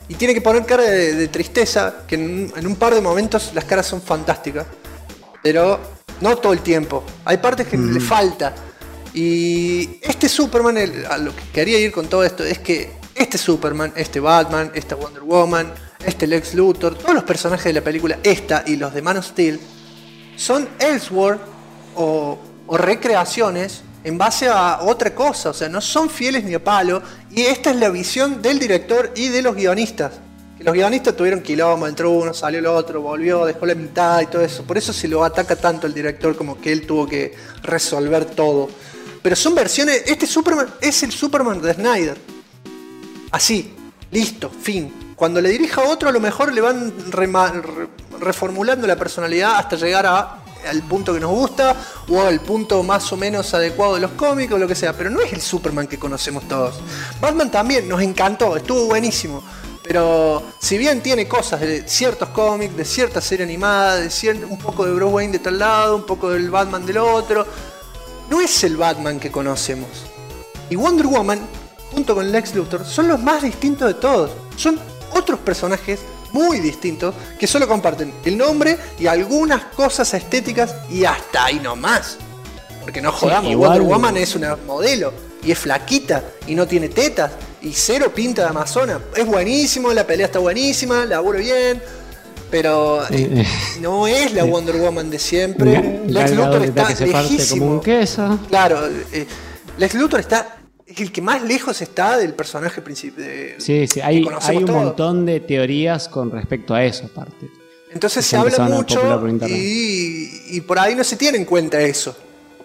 Speaker 1: y tiene que poner cara de tristeza, que en un par de momentos las caras son fantásticas, pero no todo el tiempo. Hay partes que le falta. Y este Superman, a lo que quería ir con todo esto, es que este Superman, este Batman, esta Wonder Woman, este Lex Luthor, todos los personajes de la película, esta y los de Man of Steel, son Elseworld o recreaciones en base a otra cosa, o sea, no son fieles ni a palo, y esta es la visión del director y de los guionistas. Que los guionistas tuvieron quilombo, entró uno, salió el otro, volvió, dejó la mitad y todo eso. Por eso se lo ataca tanto el director, como que él tuvo que resolver todo. Pero son versiones, este Superman es el Superman de Snyder. Así, listo, fin. Cuando le dirija a otro, a lo mejor le van reformulando la personalidad hasta llegar al punto que nos gusta o al punto más o menos adecuado de los cómics o lo que sea. Pero no es el Superman que conocemos todos. Batman también nos encantó, estuvo buenísimo. Pero si bien tiene cosas de ciertos cómics, de cierta serie animada, un poco de Bruce Wayne de tal lado, un poco del Batman del otro, no es el Batman que conocemos. Y Wonder Woman, junto con Lex Luthor, son los más distintos de todos. Son otros personajes muy distintos que solo comparten el nombre y algunas cosas estéticas y hasta ahí nomás. Porque no jodamos, sí, Wonder Woman es una modelo y es flaquita y no tiene tetas y cero pinta de amazona. Es buenísimo, la pelea está buenísima, laburo bien, pero no es la Wonder Woman de siempre. Lex Luthor está lejísimo. Como un queso. Claro, Lex Luthor es el que más lejos está del personaje principal.
Speaker 2: Sí, hay un montón de teorías con respecto a eso, aparte.
Speaker 1: Entonces se habla mucho y por ahí no se tiene en cuenta eso.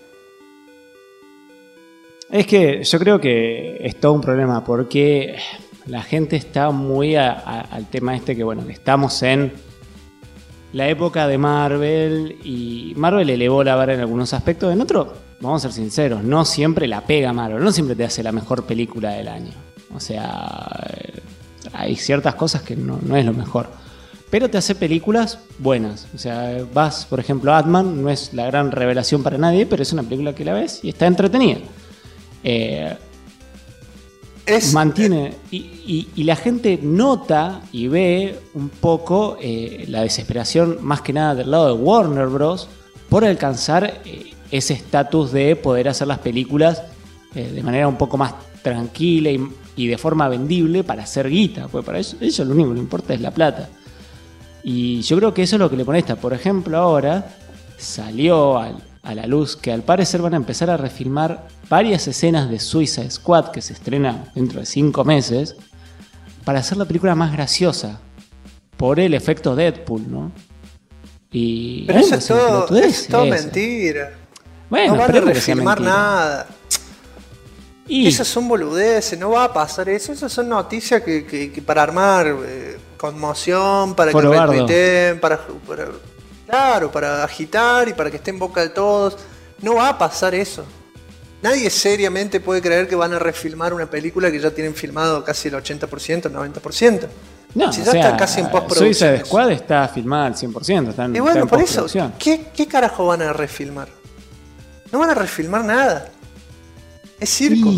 Speaker 2: Es que yo creo que es todo un problema porque la gente está muy al tema este que, bueno, estamos en la época de Marvel y Marvel elevó la vara en algunos aspectos. En otro, vamos a ser sinceros, no siempre la pega Marvel, no siempre te hace la mejor película del año. O sea, hay ciertas cosas que no es lo mejor. Pero te hace películas buenas. O sea, por ejemplo, Ant-Man no es la gran revelación para nadie, pero es una película que la ves y está entretenida. Mantiene y la gente nota y ve un poco la desesperación más que nada del lado de Warner Bros. Por alcanzar ese estatus de poder hacer las películas de manera un poco más tranquila y de forma vendible para hacer guita, porque para ellos lo único que le importa es la plata. Y yo creo que eso es lo que le molesta. Por ejemplo, ahora salió a la luz que al parecer van a empezar a refilmar varias escenas de Suicide Squad que se estrena dentro de 5 meses para hacer la película más graciosa por el efecto Deadpool, ¿no? Y
Speaker 1: pero eso es todo mentira.
Speaker 2: Bueno,
Speaker 1: no van a refilmar nada. Esas son boludeces, no va a pasar eso. Esas son noticias que para armar conmoción, para que retuiteen, para agitar y para que esté en boca de todos. No va a pasar eso. Nadie seriamente puede creer que van a refilmar una película que ya tienen filmado casi el 80%, el 90%.
Speaker 2: No, si ya está casi en postproducción. Suicide Squad está filmada al 100%. Está en,
Speaker 1: y bueno, por eso, ¿qué carajo van a refilmar? No van a refilmar nada. Es circo.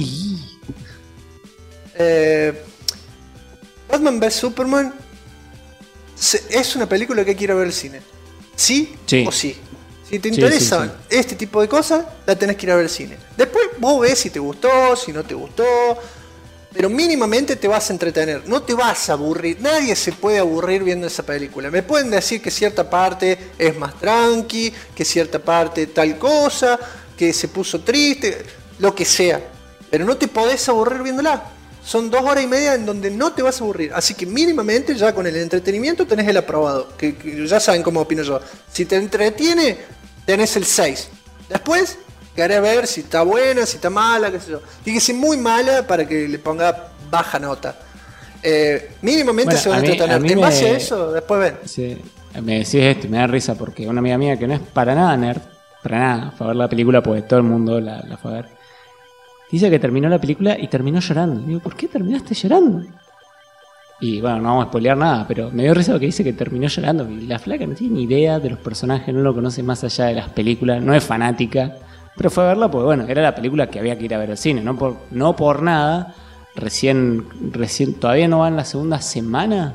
Speaker 1: Batman vs Superman es una película que quiero ver al cine. ¿Sí o sí? Si te interesan este tipo de cosas, la tenés que ir a ver al cine. Después vos ves si te gustó, si no te gustó. Pero mínimamente te vas a entretener. No te vas a aburrir. Nadie se puede aburrir viendo esa película. Me pueden decir que cierta parte es más tranqui, que cierta parte tal cosa, que se puso triste, lo que sea. Pero no te podés aburrir viéndola. Son 2 horas y media en donde no te vas a aburrir. Así que mínimamente ya con el entretenimiento tenés el aprobado. Que ya saben cómo opino yo. Si te entretiene, tenés el 6. Después, querés ver si está buena, si está mala, qué sé yo. Tiene que ser muy mala para que le ponga baja nota. Mínimamente se van a entretener. En base a eso, después ven.
Speaker 2: Sí, me decís esto y me da risa porque una amiga mía que no es para nada nerd, para nada, fue a ver la película porque todo el mundo la fue a ver. Dice que terminó la película y terminó llorando. Digo, ¿por qué terminaste llorando? Y bueno, no vamos a spoilear nada, pero me dio risa porque dice que terminó llorando. Y la flaca no tiene ni idea de los personajes, no lo conoce más allá de las películas, no es fanática. Pero fue a verla porque, bueno, era la película que había que ir a ver al cine. No por nada, recién todavía no va en la segunda semana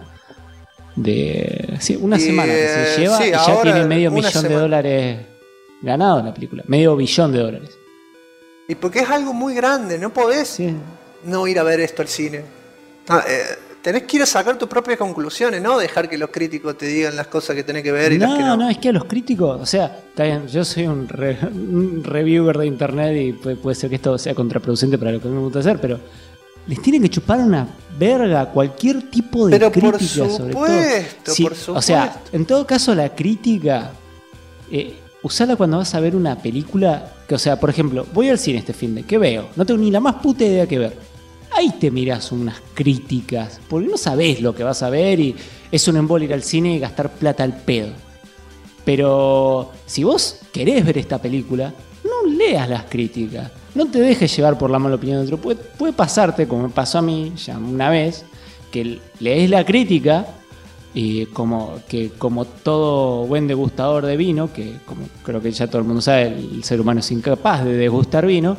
Speaker 2: una semana que se lleva, y ya tiene medio millón de dólares ganado la película, $500 millones.
Speaker 1: Y porque es algo muy grande, no podés no ir a ver esto al cine. Tenés que ir a sacar tus propias conclusiones, no dejar que los críticos te digan las cosas que tenés que ver y las que no.
Speaker 2: No, es que a los críticos, o sea, está bien, yo soy un reviewer de internet y puede ser que esto sea contraproducente para lo que a mí me gusta hacer, pero les tienen que chupar una verga cualquier tipo de crítica, sobre todo.
Speaker 1: Por supuesto.
Speaker 2: O sea, en todo caso la crítica, usala cuando vas a ver una película, que, o sea, por ejemplo, voy al cine este fin de, ¿qué veo? No tengo ni la más puta idea que ver. Ahí te mirás unas críticas, porque no sabés lo que vas a ver y es un embole ir al cine y gastar plata al pedo. Pero si vos querés ver esta película, no leas las críticas. No te dejes llevar por la mala opinión de otro. Puede pasarte, como me pasó a mí ya una vez, que lees la crítica y como todo buen degustador de vino, que como creo que ya todo el mundo sabe, el ser humano es incapaz de degustar vino,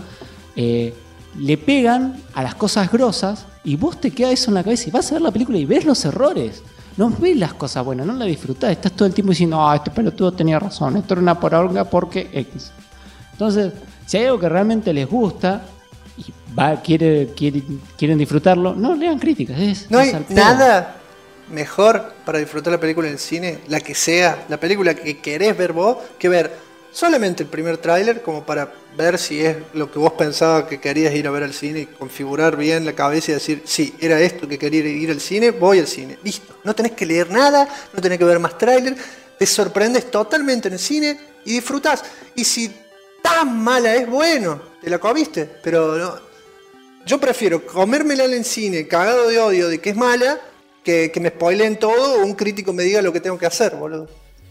Speaker 2: le pegan a las cosas grosas y vos te queda eso en la cabeza y vas a ver la película y ves los errores. No ves las cosas buenas, no la disfrutás. Estás todo el tiempo diciendo, este pelotudo tenía razón, esto era una poronga porque X. Entonces, si hay algo que realmente les gusta y quieren disfrutarlo, no lean críticas.
Speaker 1: No hay nada mejor para disfrutar la película en el cine, la que sea, la película que querés ver vos, que ver solamente el primer tráiler como para ver si es lo que vos pensabas que querías ir a ver al cine y configurar bien la cabeza y decir, sí, era esto que quería ir al cine, voy al cine. Listo. No tenés que leer nada, no tenés que ver más tráiler, te sorprendes totalmente en el cine y disfrutás. Y si tan mala es, bueno, te la comiste, pero no. Yo prefiero comérmela en el cine cagado de odio de que es mala que me spoileen todo o un crítico me diga lo que tengo que hacer, boludo.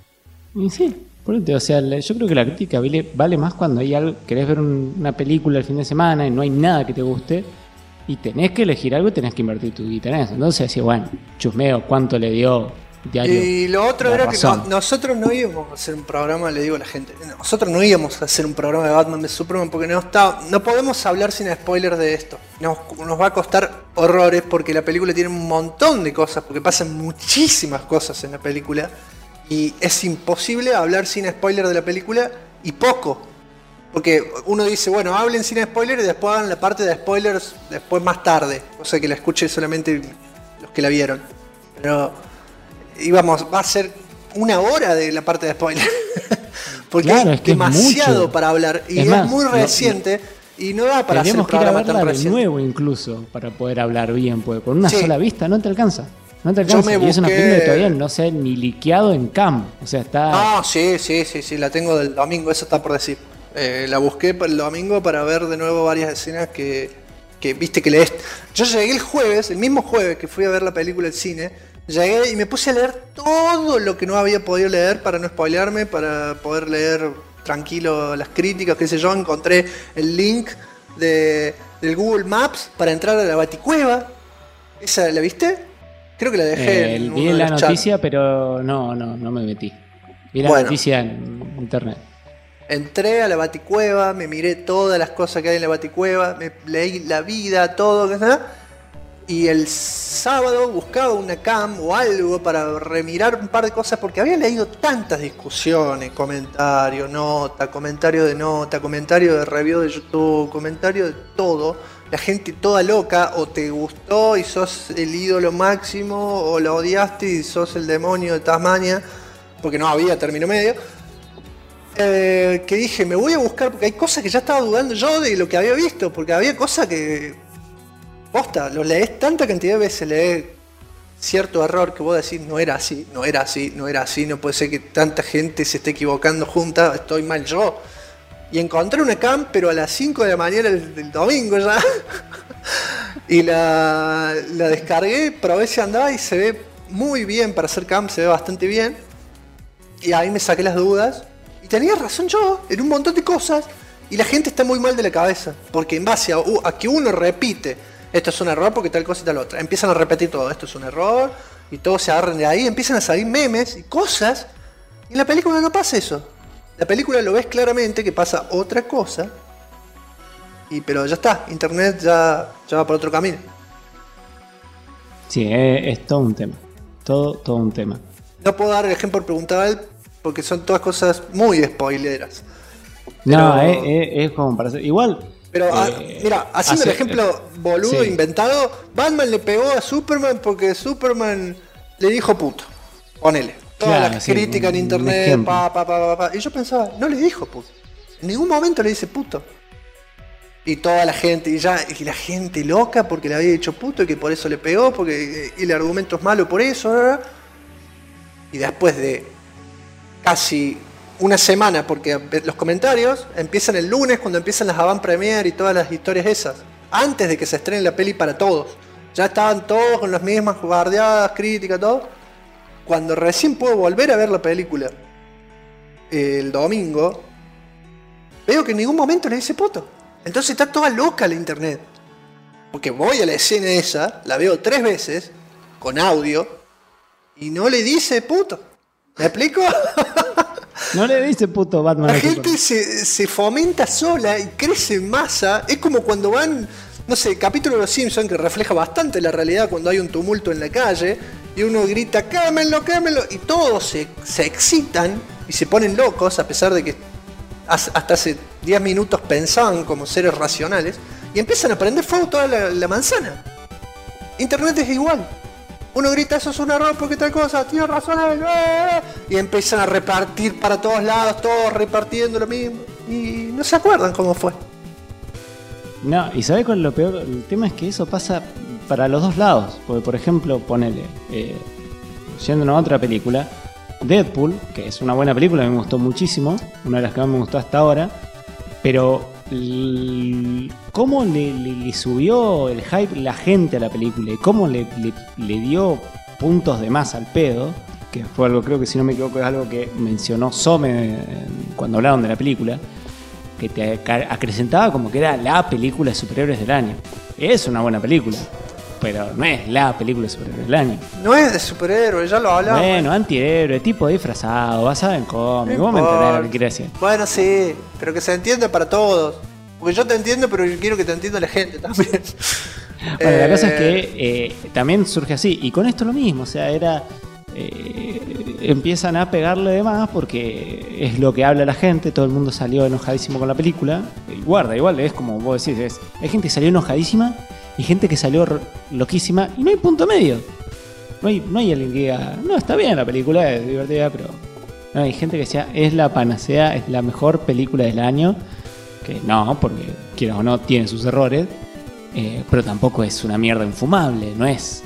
Speaker 2: Y sí. O sea, yo creo que la crítica vale más cuando hay algo, querés ver una película el fin de semana y no hay nada que te guste y tenés que elegir algo y tenés que invertir tu guita en eso. Entonces decís, bueno, chusmeo, ¿cuánto le dio diario?
Speaker 1: Y lo otro era razón? Que nosotros no íbamos a hacer un programa, le digo a la gente, nosotros no íbamos a hacer un programa de Batman de Superman porque no podemos hablar sin spoilers de esto. Nos va a costar horrores porque la película tiene un montón de cosas, porque pasan muchísimas cosas en la película. Y es imposible hablar sin spoiler de la película y poco. Porque uno dice, bueno, hablen sin spoiler y después hagan la parte de spoilers después más tarde. O sea, que la escuchen solamente los que la vieron. Pero va a ser 1 hora de la parte de spoiler. Porque claro, es demasiado para hablar. Y es muy reciente y no da para hacer un programa tan reciente.
Speaker 2: De nuevo incluso para poder hablar bien. Porque con una sola vista no te alcanza. No te alcanza, y es una película que todavía no se ha ni liqueado en cam. O sea, está...
Speaker 1: No, sí, la tengo del domingo, eso está por decir. La busqué para el domingo para ver de nuevo varias escenas que viste que lees. Yo llegué el mismo jueves que fui a ver la película al cine, llegué y me puse a leer todo lo que no había podido leer para no spoilearme, para poder leer tranquilo las críticas, qué sé yo. Encontré el link del Google Maps para entrar a la Baticueva. ¿Esa la viste? Creo que la dejé en
Speaker 2: vi la noticia, pero no me metí. Vi la noticia en internet.
Speaker 1: Entré a la Baticueva, me miré todas las cosas que hay en la Baticueva, me leí la vida, todo, y el sábado buscaba una cam o algo para remirar un par de cosas porque había leído tantas discusiones, comentario de review de YouTube, comentario de todo. La gente toda loca, o te gustó y sos el ídolo máximo, o la odiaste y sos el demonio de Tasmania, porque no había término medio. Que dije, me voy a buscar, porque hay cosas que ya estaba dudando yo de lo que había visto, porque había cosas que... Posta, lo lees tanta cantidad de veces, lees cierto error que vos decís, no era así, no puede ser que tanta gente se esté equivocando junta, estoy mal yo. Y encontré una cam, pero a las 5 de la mañana del domingo ya. Y la descargué, probé si andaba y se ve muy bien para hacer cam, se ve bastante bien. Y ahí me saqué las dudas. Y tenía razón yo en un montón de cosas. Y la gente está muy mal de la cabeza. Porque en base a que uno repite, esto es un error porque tal cosa y tal otra. Empiezan a repetir todo, esto es un error. Y todos se agarran de ahí, empiezan a salir memes y cosas. Y en la película no pasa eso. La película lo ves claramente que pasa otra cosa, pero ya está, internet ya va por otro camino.
Speaker 2: Sí, es todo un tema. Todo un tema.
Speaker 1: No puedo dar el ejemplo preguntado a él porque son todas cosas muy spoileras.
Speaker 2: No, es como para hacer. Igual.
Speaker 1: Pero mira, haciendo el ejemplo boludo, inventado, Batman le pegó a Superman porque Superman le dijo puto. Ponele. Toda la crítica en internet, Y yo pensaba, no le dijo puto. En ningún momento le dice puto. Y toda la gente, y la gente loca porque le había dicho puto y que por eso le pegó, porque el argumento es malo por eso, ¿verdad? Y después de casi una semana, porque los comentarios empiezan el lunes cuando empiezan las avant premiere y todas las historias esas, antes de que se estrene la peli para todos. Ya estaban todos con las mismas guardiadas, críticas, todo. Cuando recién puedo volver a ver la película el domingo, veo que en ningún momento le dice puto. Entonces está toda loca la internet. Porque voy a la escena esa, la veo 3 veces, con audio, y no le dice puto. ¿Me explico?
Speaker 2: No le dice puto Batman.
Speaker 1: La gente se fomenta sola y crece en masa. Es como cuando van, no sé, capítulo de Los Simpsons, que refleja bastante la realidad cuando hay un tumulto en la calle, y uno grita, quémenlo, y todos se excitan y se ponen locos, a pesar de que hasta hace 10 minutos pensaban como seres racionales, y empiezan a prender fuego toda la manzana. Internet es igual. Uno grita, eso es un error porque tal cosa, tiene razón, y empiezan a repartir para todos lados, todos repartiendo lo mismo, y no se acuerdan cómo fue.
Speaker 2: No, y ¿sabés cuál es lo peor? El tema es que eso pasa para los dos lados. Porque, por ejemplo, ponele, yéndonos a otra película, Deadpool, que es una buena película, me gustó muchísimo, una de las que más me gustó hasta ahora, pero cómo le subió el hype la gente a la película y cómo le dio puntos de más al pedo, que fue algo, creo que si no me equivoco, es algo que mencionó Some cuando hablaron de la película, que te acrecentaba como que era la película de superhéroes del año. Es una buena película, pero no es la película de superhéroes del año.
Speaker 1: No es de superhéroes, ya lo hablamos.
Speaker 2: Bueno, antihéroe, tipo disfrazado, basado en cómics. Vos me entendés lo que quiere decir.
Speaker 1: Bueno, sí, pero que se entienda para todos. Porque yo te entiendo, pero yo quiero que te entienda la gente también.
Speaker 2: Bueno, la cosa es que también surge así. Y con esto lo mismo, o sea, empiezan a pegarle de más porque es lo que habla la gente. Todo el mundo salió enojadísimo con la película. Y guarda, igual es como vos decís, hay gente que salió enojadísima y gente que salió loquísima y no hay punto medio. No hay alguien que diga, no, está bien la película, es divertida, pero no, hay gente que decía, es la panacea, es la mejor película del año. Que no, porque quiera o no tiene sus errores, pero tampoco es una mierda infumable, no es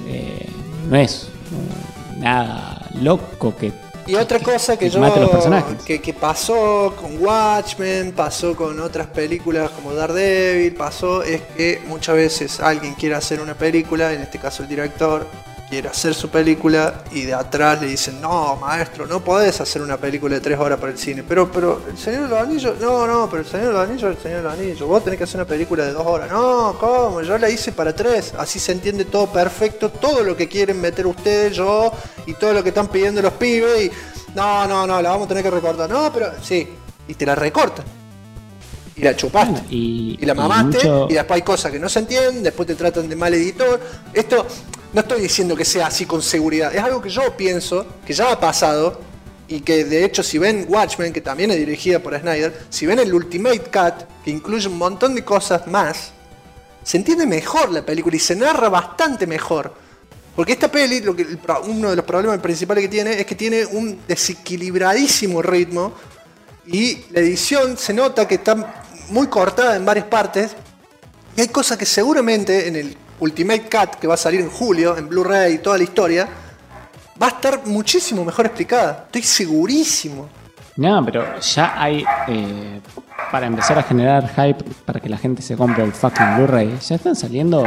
Speaker 2: nada loco que...
Speaker 1: Y otra cosa que
Speaker 2: mate los personajes.
Speaker 1: Que pasó con Watchmen, pasó con otras películas como Daredevil, es que muchas veces alguien quiere hacer una película, en este caso el director quiere hacer su película y de atrás le dicen, no, maestro, no podés hacer una película de 3 horas para el cine. Pero el Señor de los Anillos, no, pero el Señor de los Anillos es el Señor de los Anillos. Vos tenés que hacer una película de 2 horas. No, ¿cómo? Yo la hice para 3. Así se entiende todo perfecto, todo lo que quieren meter ustedes, yo, y todo lo que están pidiendo los pibes. Y no, la vamos a tener que recortar. No, pero sí, y te la recortan. Y la chupaste, y la mamaste, y después hay cosas que no se entienden, después te tratan de mal editor. Esto no estoy diciendo que sea así con seguridad, es algo que yo pienso, que ya ha pasado, y que de hecho si ven Watchmen, que también es dirigida por Snyder, si ven el Ultimate Cut, que incluye un montón de cosas más, se entiende mejor la película y se narra bastante mejor. Porque esta peli, uno de los problemas principales que tiene, es que tiene un desequilibradísimo ritmo, y la edición se nota que está muy cortada en varias partes, y hay cosas que seguramente en el Ultimate Cut, que va a salir en julio, en Blu-ray y toda la historia, va a estar muchísimo mejor explicada. Estoy segurísimo.
Speaker 2: No, pero ya hay, para empezar a generar hype, para que la gente se compre el fucking Blu-ray, ya están saliendo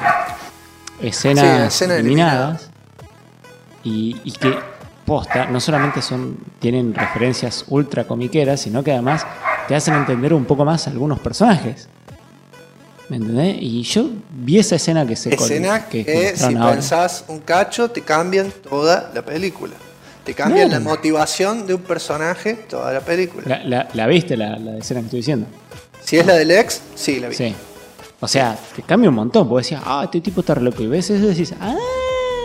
Speaker 2: escenas eliminadas y que posta, no solamente tienen referencias ultra comiqueras, sino que además te hacen entender un poco más a algunos personajes. ¿Me entendés? Y yo vi esa escena que si
Speaker 1: pensás un cacho, te cambian toda la película. Te cambian la motivación de un personaje, toda la película.
Speaker 2: ¿La viste, la escena que estoy diciendo?
Speaker 1: Si es la del ex, sí, la vi.
Speaker 2: Sí. O sea, te cambia un montón, porque decías, este tipo está re loco. Y ves eso y decís,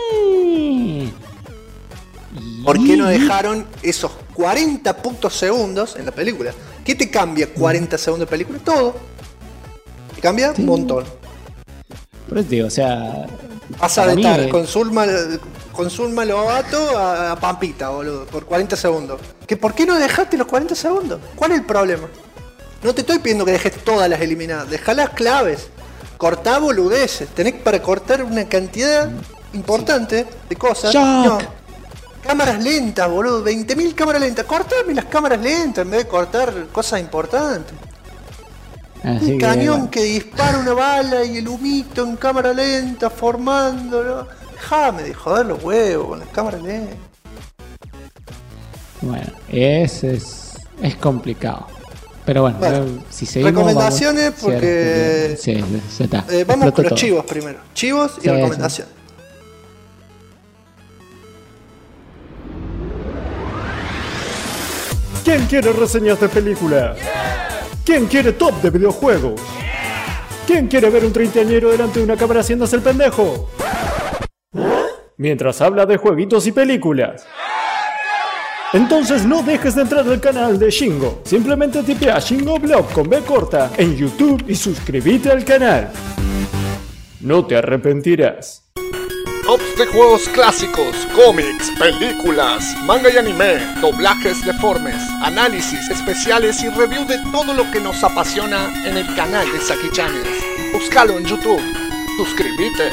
Speaker 1: ¿Por qué no dejaron esos 40 putos segundos en la película? ¿Qué te cambia 40 segundos de película? Todo. Te cambia un montón.
Speaker 2: Por eso digo, o sea...
Speaker 1: Pasa de estar con Zulma Lobato a Pampita, boludo, por 40 segundos. ¿Por qué no dejaste los 40 segundos? ¿Cuál es el problema? No te estoy pidiendo que dejes todas las eliminadas. Dejá las claves. Cortá boludeces. Tenés para cortar una cantidad importante de cosas. No. Cámaras lentas, boludo. 20.000 cámaras lentas. Cortame las cámaras lentas en vez de cortar cosas importantes. Un cañón que dispara una bala y el humito en cámara lenta formándolo. Déjame de joder los huevos con las cámaras lentas.
Speaker 2: Bueno, es complicado. Pero bueno, si seguimos...
Speaker 1: Recomendaciones porque...
Speaker 2: Sí, ya está.
Speaker 1: Vamos con los chivos primero. Chivos y recomendaciones.
Speaker 4: ¿Quién quiere reseñas de película? ¿Quién quiere top de videojuegos? ¿Quién quiere ver un treintañero delante de una cámara haciéndose el pendejo? Mientras habla de jueguitos y películas. Entonces no dejes de entrar al canal de Shingo. Simplemente tipea Shingo Blog con B corta en YouTube y suscríbete al canal. No te arrepentirás.
Speaker 5: Tops de juegos clásicos, cómics, películas, manga y anime, doblajes deformes, análisis especiales y review de todo lo que nos apasiona en el canal de Saki Channels. Búscalo en YouTube. Suscríbete.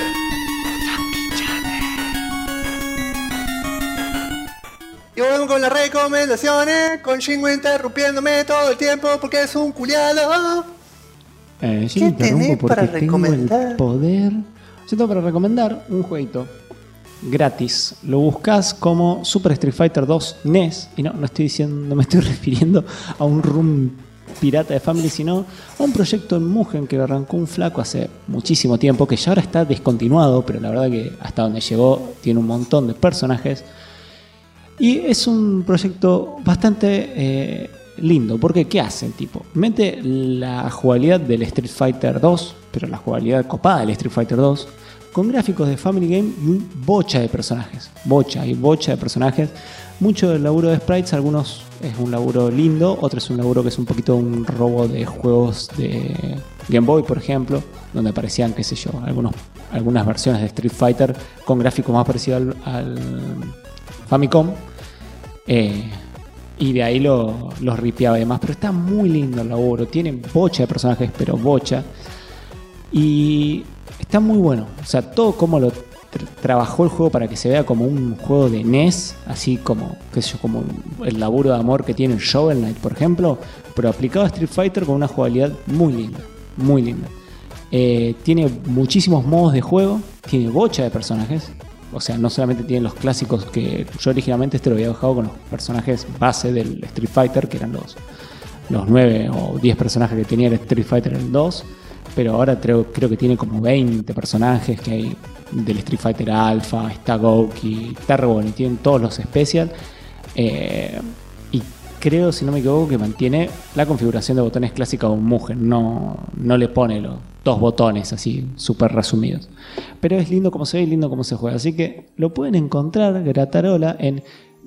Speaker 1: Y volvemos con las recomendaciones, con Shingo interrumpiéndome todo el tiempo porque es un culiado.
Speaker 2: ¿Qué tenés para recomendar? Yo tengo para recomendar un jueguito gratis. Lo buscas como Super Street Fighter 2 NES. Y no me estoy refiriendo a un ROM pirata de Family, sino a un proyecto en Mugen que arrancó un flaco hace muchísimo tiempo, que ya ahora está descontinuado, pero la verdad que hasta donde llegó tiene un montón de personajes. Y es un proyecto bastante lindo, porque ¿qué hace el tipo? Mete la jugabilidad del Street Fighter 2, pero la jugabilidad copada del Street Fighter 2, con gráficos de Family Game y un bocha de personajes. Bocha de personajes. Mucho del laburo de sprites, algunos es un laburo lindo, otros es un laburo que es un poquito un robo de juegos de Game Boy, por ejemplo, donde aparecían, qué sé yo, algunas versiones de Street Fighter con gráficos más parecidos al Famicom. Y de ahí los ripeaba y demás. Pero está muy lindo el laburo. Tiene bocha de personajes, pero bocha. Y está muy bueno. O sea, todo como lo trabajó el juego para que se vea como un juego de NES. Así como, qué sé yo, como el laburo de amor que tiene el Shovel Knight, por ejemplo. Pero aplicado a Street Fighter con una jugabilidad muy linda. Muy linda. Tiene muchísimos modos de juego. Tiene bocha de personajes. O sea, no solamente tienen los clásicos que yo originalmente lo había dejado con los personajes base del Street Fighter, que eran los 9 o 10 personajes que tenía el Street Fighter en el 2, pero ahora creo que tiene como 20 personajes que hay del Street Fighter Alpha, está Gouki, está re bueno, y tienen todos los special. Y creo, si no me equivoco, que mantiene la configuración de botones clásica de un Mugen, no le pone los 2 botones así súper resumidos. Pero es lindo como se ve y lindo como se juega, así que lo pueden encontrar gratarola en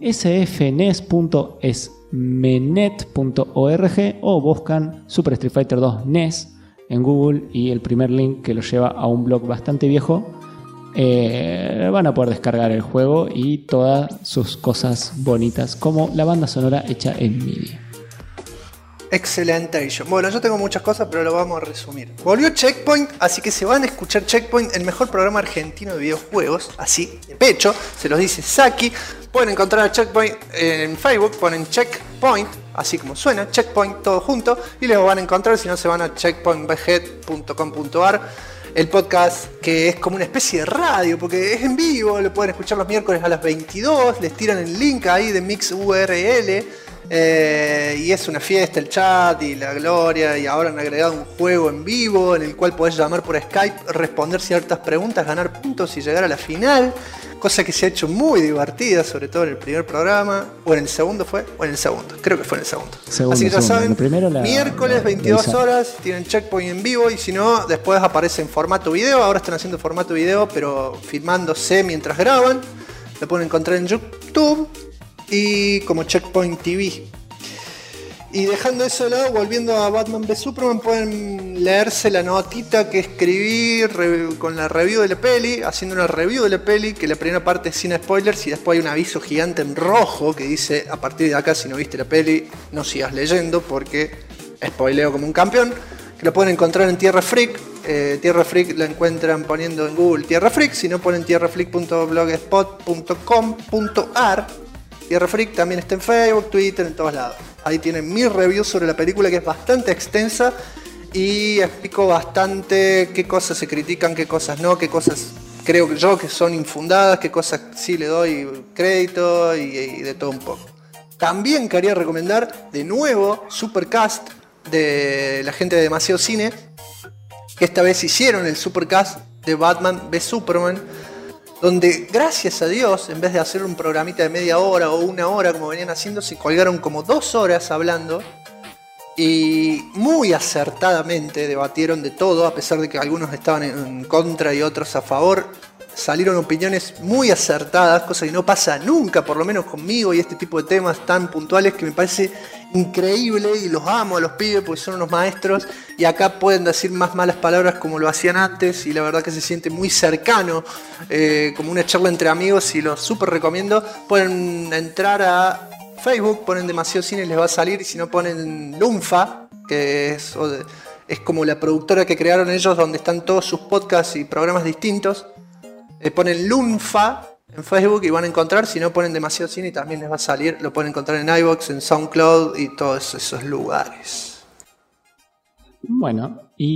Speaker 2: sfnes.esmenet.org o buscan Super Street Fighter 2 NES en Google y el primer link que los lleva a un blog bastante viejo. Van a poder descargar el juego y todas sus cosas bonitas, como la banda sonora hecha en MIDI.
Speaker 1: Excelente. Bueno, yo tengo muchas cosas, pero lo vamos a resumir. Volvió Checkpoint, así que se van a escuchar Checkpoint, el mejor programa argentino de videojuegos, así de pecho, se los dice Saki. Pueden encontrar a Checkpoint en Facebook, ponen Checkpoint, así como suena, Checkpoint todo junto, y los van a encontrar, si no se van a checkpointbg.com.ar. El podcast que es como una especie de radio, porque es en vivo, lo pueden escuchar los miércoles a las 22, les tiran el link ahí de Mix URL. Y es una fiesta el chat y la gloria, y ahora han agregado un juego en vivo en el cual podés llamar por Skype, responder ciertas preguntas, ganar puntos y llegar a la final, cosa que se ha hecho muy divertida, sobre todo en el primer programa, o en el segundo creo que fue en el segundo. Así que ya saben, miércoles 22 horas tienen Checkpoint en vivo, y si no, después aparece en formato video. Ahora están haciendo formato video pero filmándose mientras graban. Lo pueden encontrar en YouTube. y como Checkpoint TV. Y dejando eso de lado, volviendo a Batman v Superman, pueden leerse la notita que escribí con la review de la peli, haciendo una review de la peli, que la primera parte es sin spoilers y después hay un aviso gigante en rojo que dice: a partir de acá, si no viste la peli, no sigas leyendo porque spoileo como un campeón. Que lo pueden encontrar en Tierra Freak. Tierra Freak la encuentran poniendo en Google Tierra Freak, si no ponen tierrafreak.blogspot.com.ar. Tierra Freak también está en Facebook, Twitter, en todos lados. Ahí tienen mi review sobre la película, que es bastante extensa y explico bastante qué cosas se critican, qué cosas no, qué cosas creo yo que son infundadas, qué cosas sí le doy crédito y de todo un poco. También quería recomendar de nuevo Supercast de la gente de Demasiado Cine, que esta vez hicieron el Supercast de Batman v Superman, donde gracias a Dios, en vez de hacer un programita de media hora o una hora como venían haciendo, se colgaron como 2 horas hablando y muy acertadamente debatieron de todo, a pesar de que algunos estaban en contra y otros a favor. Salieron opiniones muy acertadas, cosa que no pasa nunca, por lo menos conmigo y este tipo de temas tan puntuales, que me parece increíble y los amo a los pibes porque son unos maestros y acá pueden decir más malas palabras como lo hacían antes y la verdad que se siente muy cercano, como una charla entre amigos y los súper recomiendo. Pueden entrar a Facebook, ponen Demasiado Cine y les va a salir, y si no ponen Lunfa, que es como la productora que crearon ellos donde están todos sus podcasts y programas distintos. Ponen Lunfa en Facebook y van a encontrar, si no ponen Demasiado Cine y también les va a salir, lo pueden encontrar en iVoox, en SoundCloud y todos esos lugares.
Speaker 2: Bueno,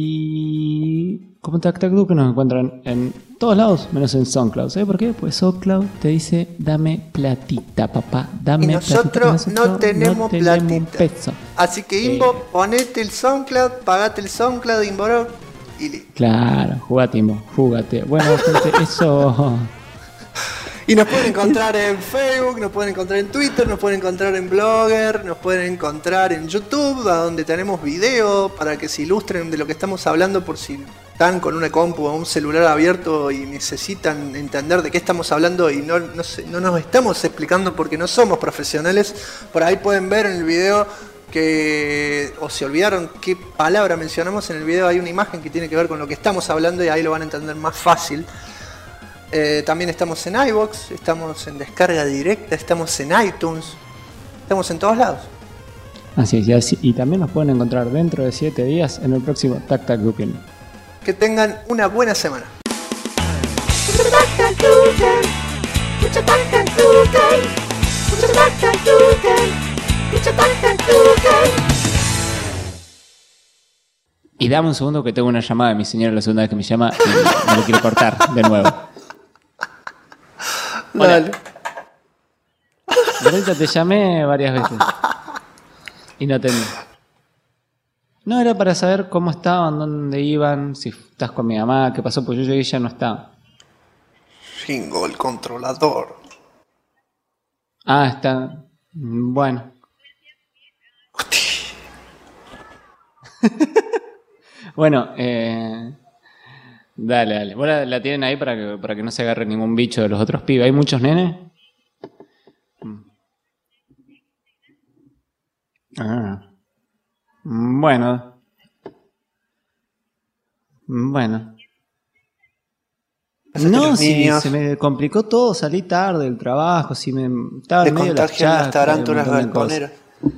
Speaker 2: y como TacTacDu, que nos encuentran en todos lados, menos en SoundCloud. ¿Sabes por qué? Pues SoundCloud te dice: dame platita, papá, dame
Speaker 1: y nosotros
Speaker 2: platita.
Speaker 1: No tenemos platita.
Speaker 2: Un peso.
Speaker 1: Así que Imbo, ponete el SoundCloud, pagate el SoundCloud, Imboro, y listo.
Speaker 2: Claro, jugate, Imbo, jugate. Bueno, gente, eso...
Speaker 1: Y nos pueden encontrar en Facebook, nos pueden encontrar en Twitter, nos pueden encontrar en Blogger, nos pueden encontrar en YouTube, a donde tenemos video para que se ilustren de lo que estamos hablando, por si están con una compu o un celular abierto y necesitan entender de qué estamos hablando y no nos estamos explicando porque no somos profesionales. Por ahí pueden ver en el video que, o se olvidaron qué palabra mencionamos en el video, hay una imagen que tiene que ver con lo que estamos hablando y ahí lo van a entender más fácil. También estamos en iVoox, estamos en descarga directa, estamos en iTunes, estamos en todos lados.
Speaker 2: Así es, y también nos pueden encontrar dentro de 7 días en el próximo TacTacDu.
Speaker 1: Que tengan una buena semana.
Speaker 2: Y dame un segundo que tengo una llamada de mi señora, la segunda vez que me llama y me lo quiero cortar de nuevo.
Speaker 1: Dale.
Speaker 2: Ahorita te llamé varias veces y no atendí. No, era para saber cómo estaban, dónde iban, si estás con mi mamá, qué pasó, pues yo llegué y ya no estaba.
Speaker 1: Shingo, el controlador.
Speaker 2: Ah, está. Bueno. Bueno, dale. ¿Vos la tienen ahí para que no se agarre ningún bicho de los otros pibes? ¿Hay muchos nenes? Ah. Bueno. No, si se me complicó todo, salí tarde del trabajo, si me estaba en medio de las chacras,
Speaker 1: las tarántulas galponeras.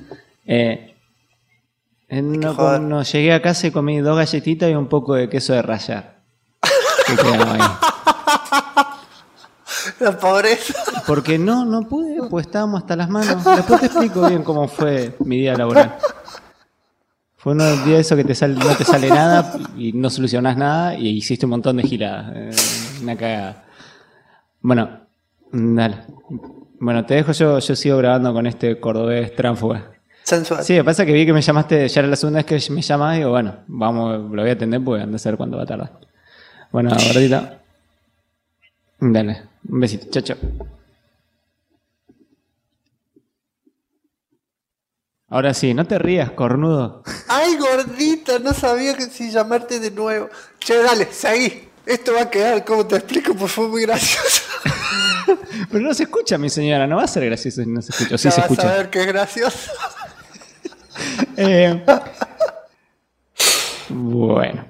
Speaker 2: No, llegué a casa y comí 2 galletitas y un poco de queso de rallar. Que quedaba ahí.
Speaker 1: La pobreza.
Speaker 2: Porque no pude, pues estábamos hasta las manos. Después te explico bien cómo fue mi día laboral. Fue unos días eso que no te sale nada y no solucionás nada y hiciste un montón de giladas. Una cagada. Bueno, dale. Bueno, te dejo, yo sigo grabando con este cordobés tránfuga.
Speaker 1: Sensual.
Speaker 2: Sí, lo que pasa es que vi que me llamaste, ya era la segunda vez que me llamás y digo, bueno, vamos, lo voy a atender porque ando a saber cuándo va a tardar. Bueno, gordita. Dale, un besito, chao, chao. Ahora sí, no te rías, cornudo.
Speaker 1: Ay, gordita, no sabía que si llamarte de nuevo. Che, dale, seguí. Esto va a quedar, ¿cómo te explico? Pues fue muy gracioso.
Speaker 2: Pero no se escucha, mi señora. No va a ser gracioso si no se escucha. Sí,
Speaker 1: ya
Speaker 2: se
Speaker 1: vas
Speaker 2: escucha.
Speaker 1: a ver que es gracioso.
Speaker 2: Bueno.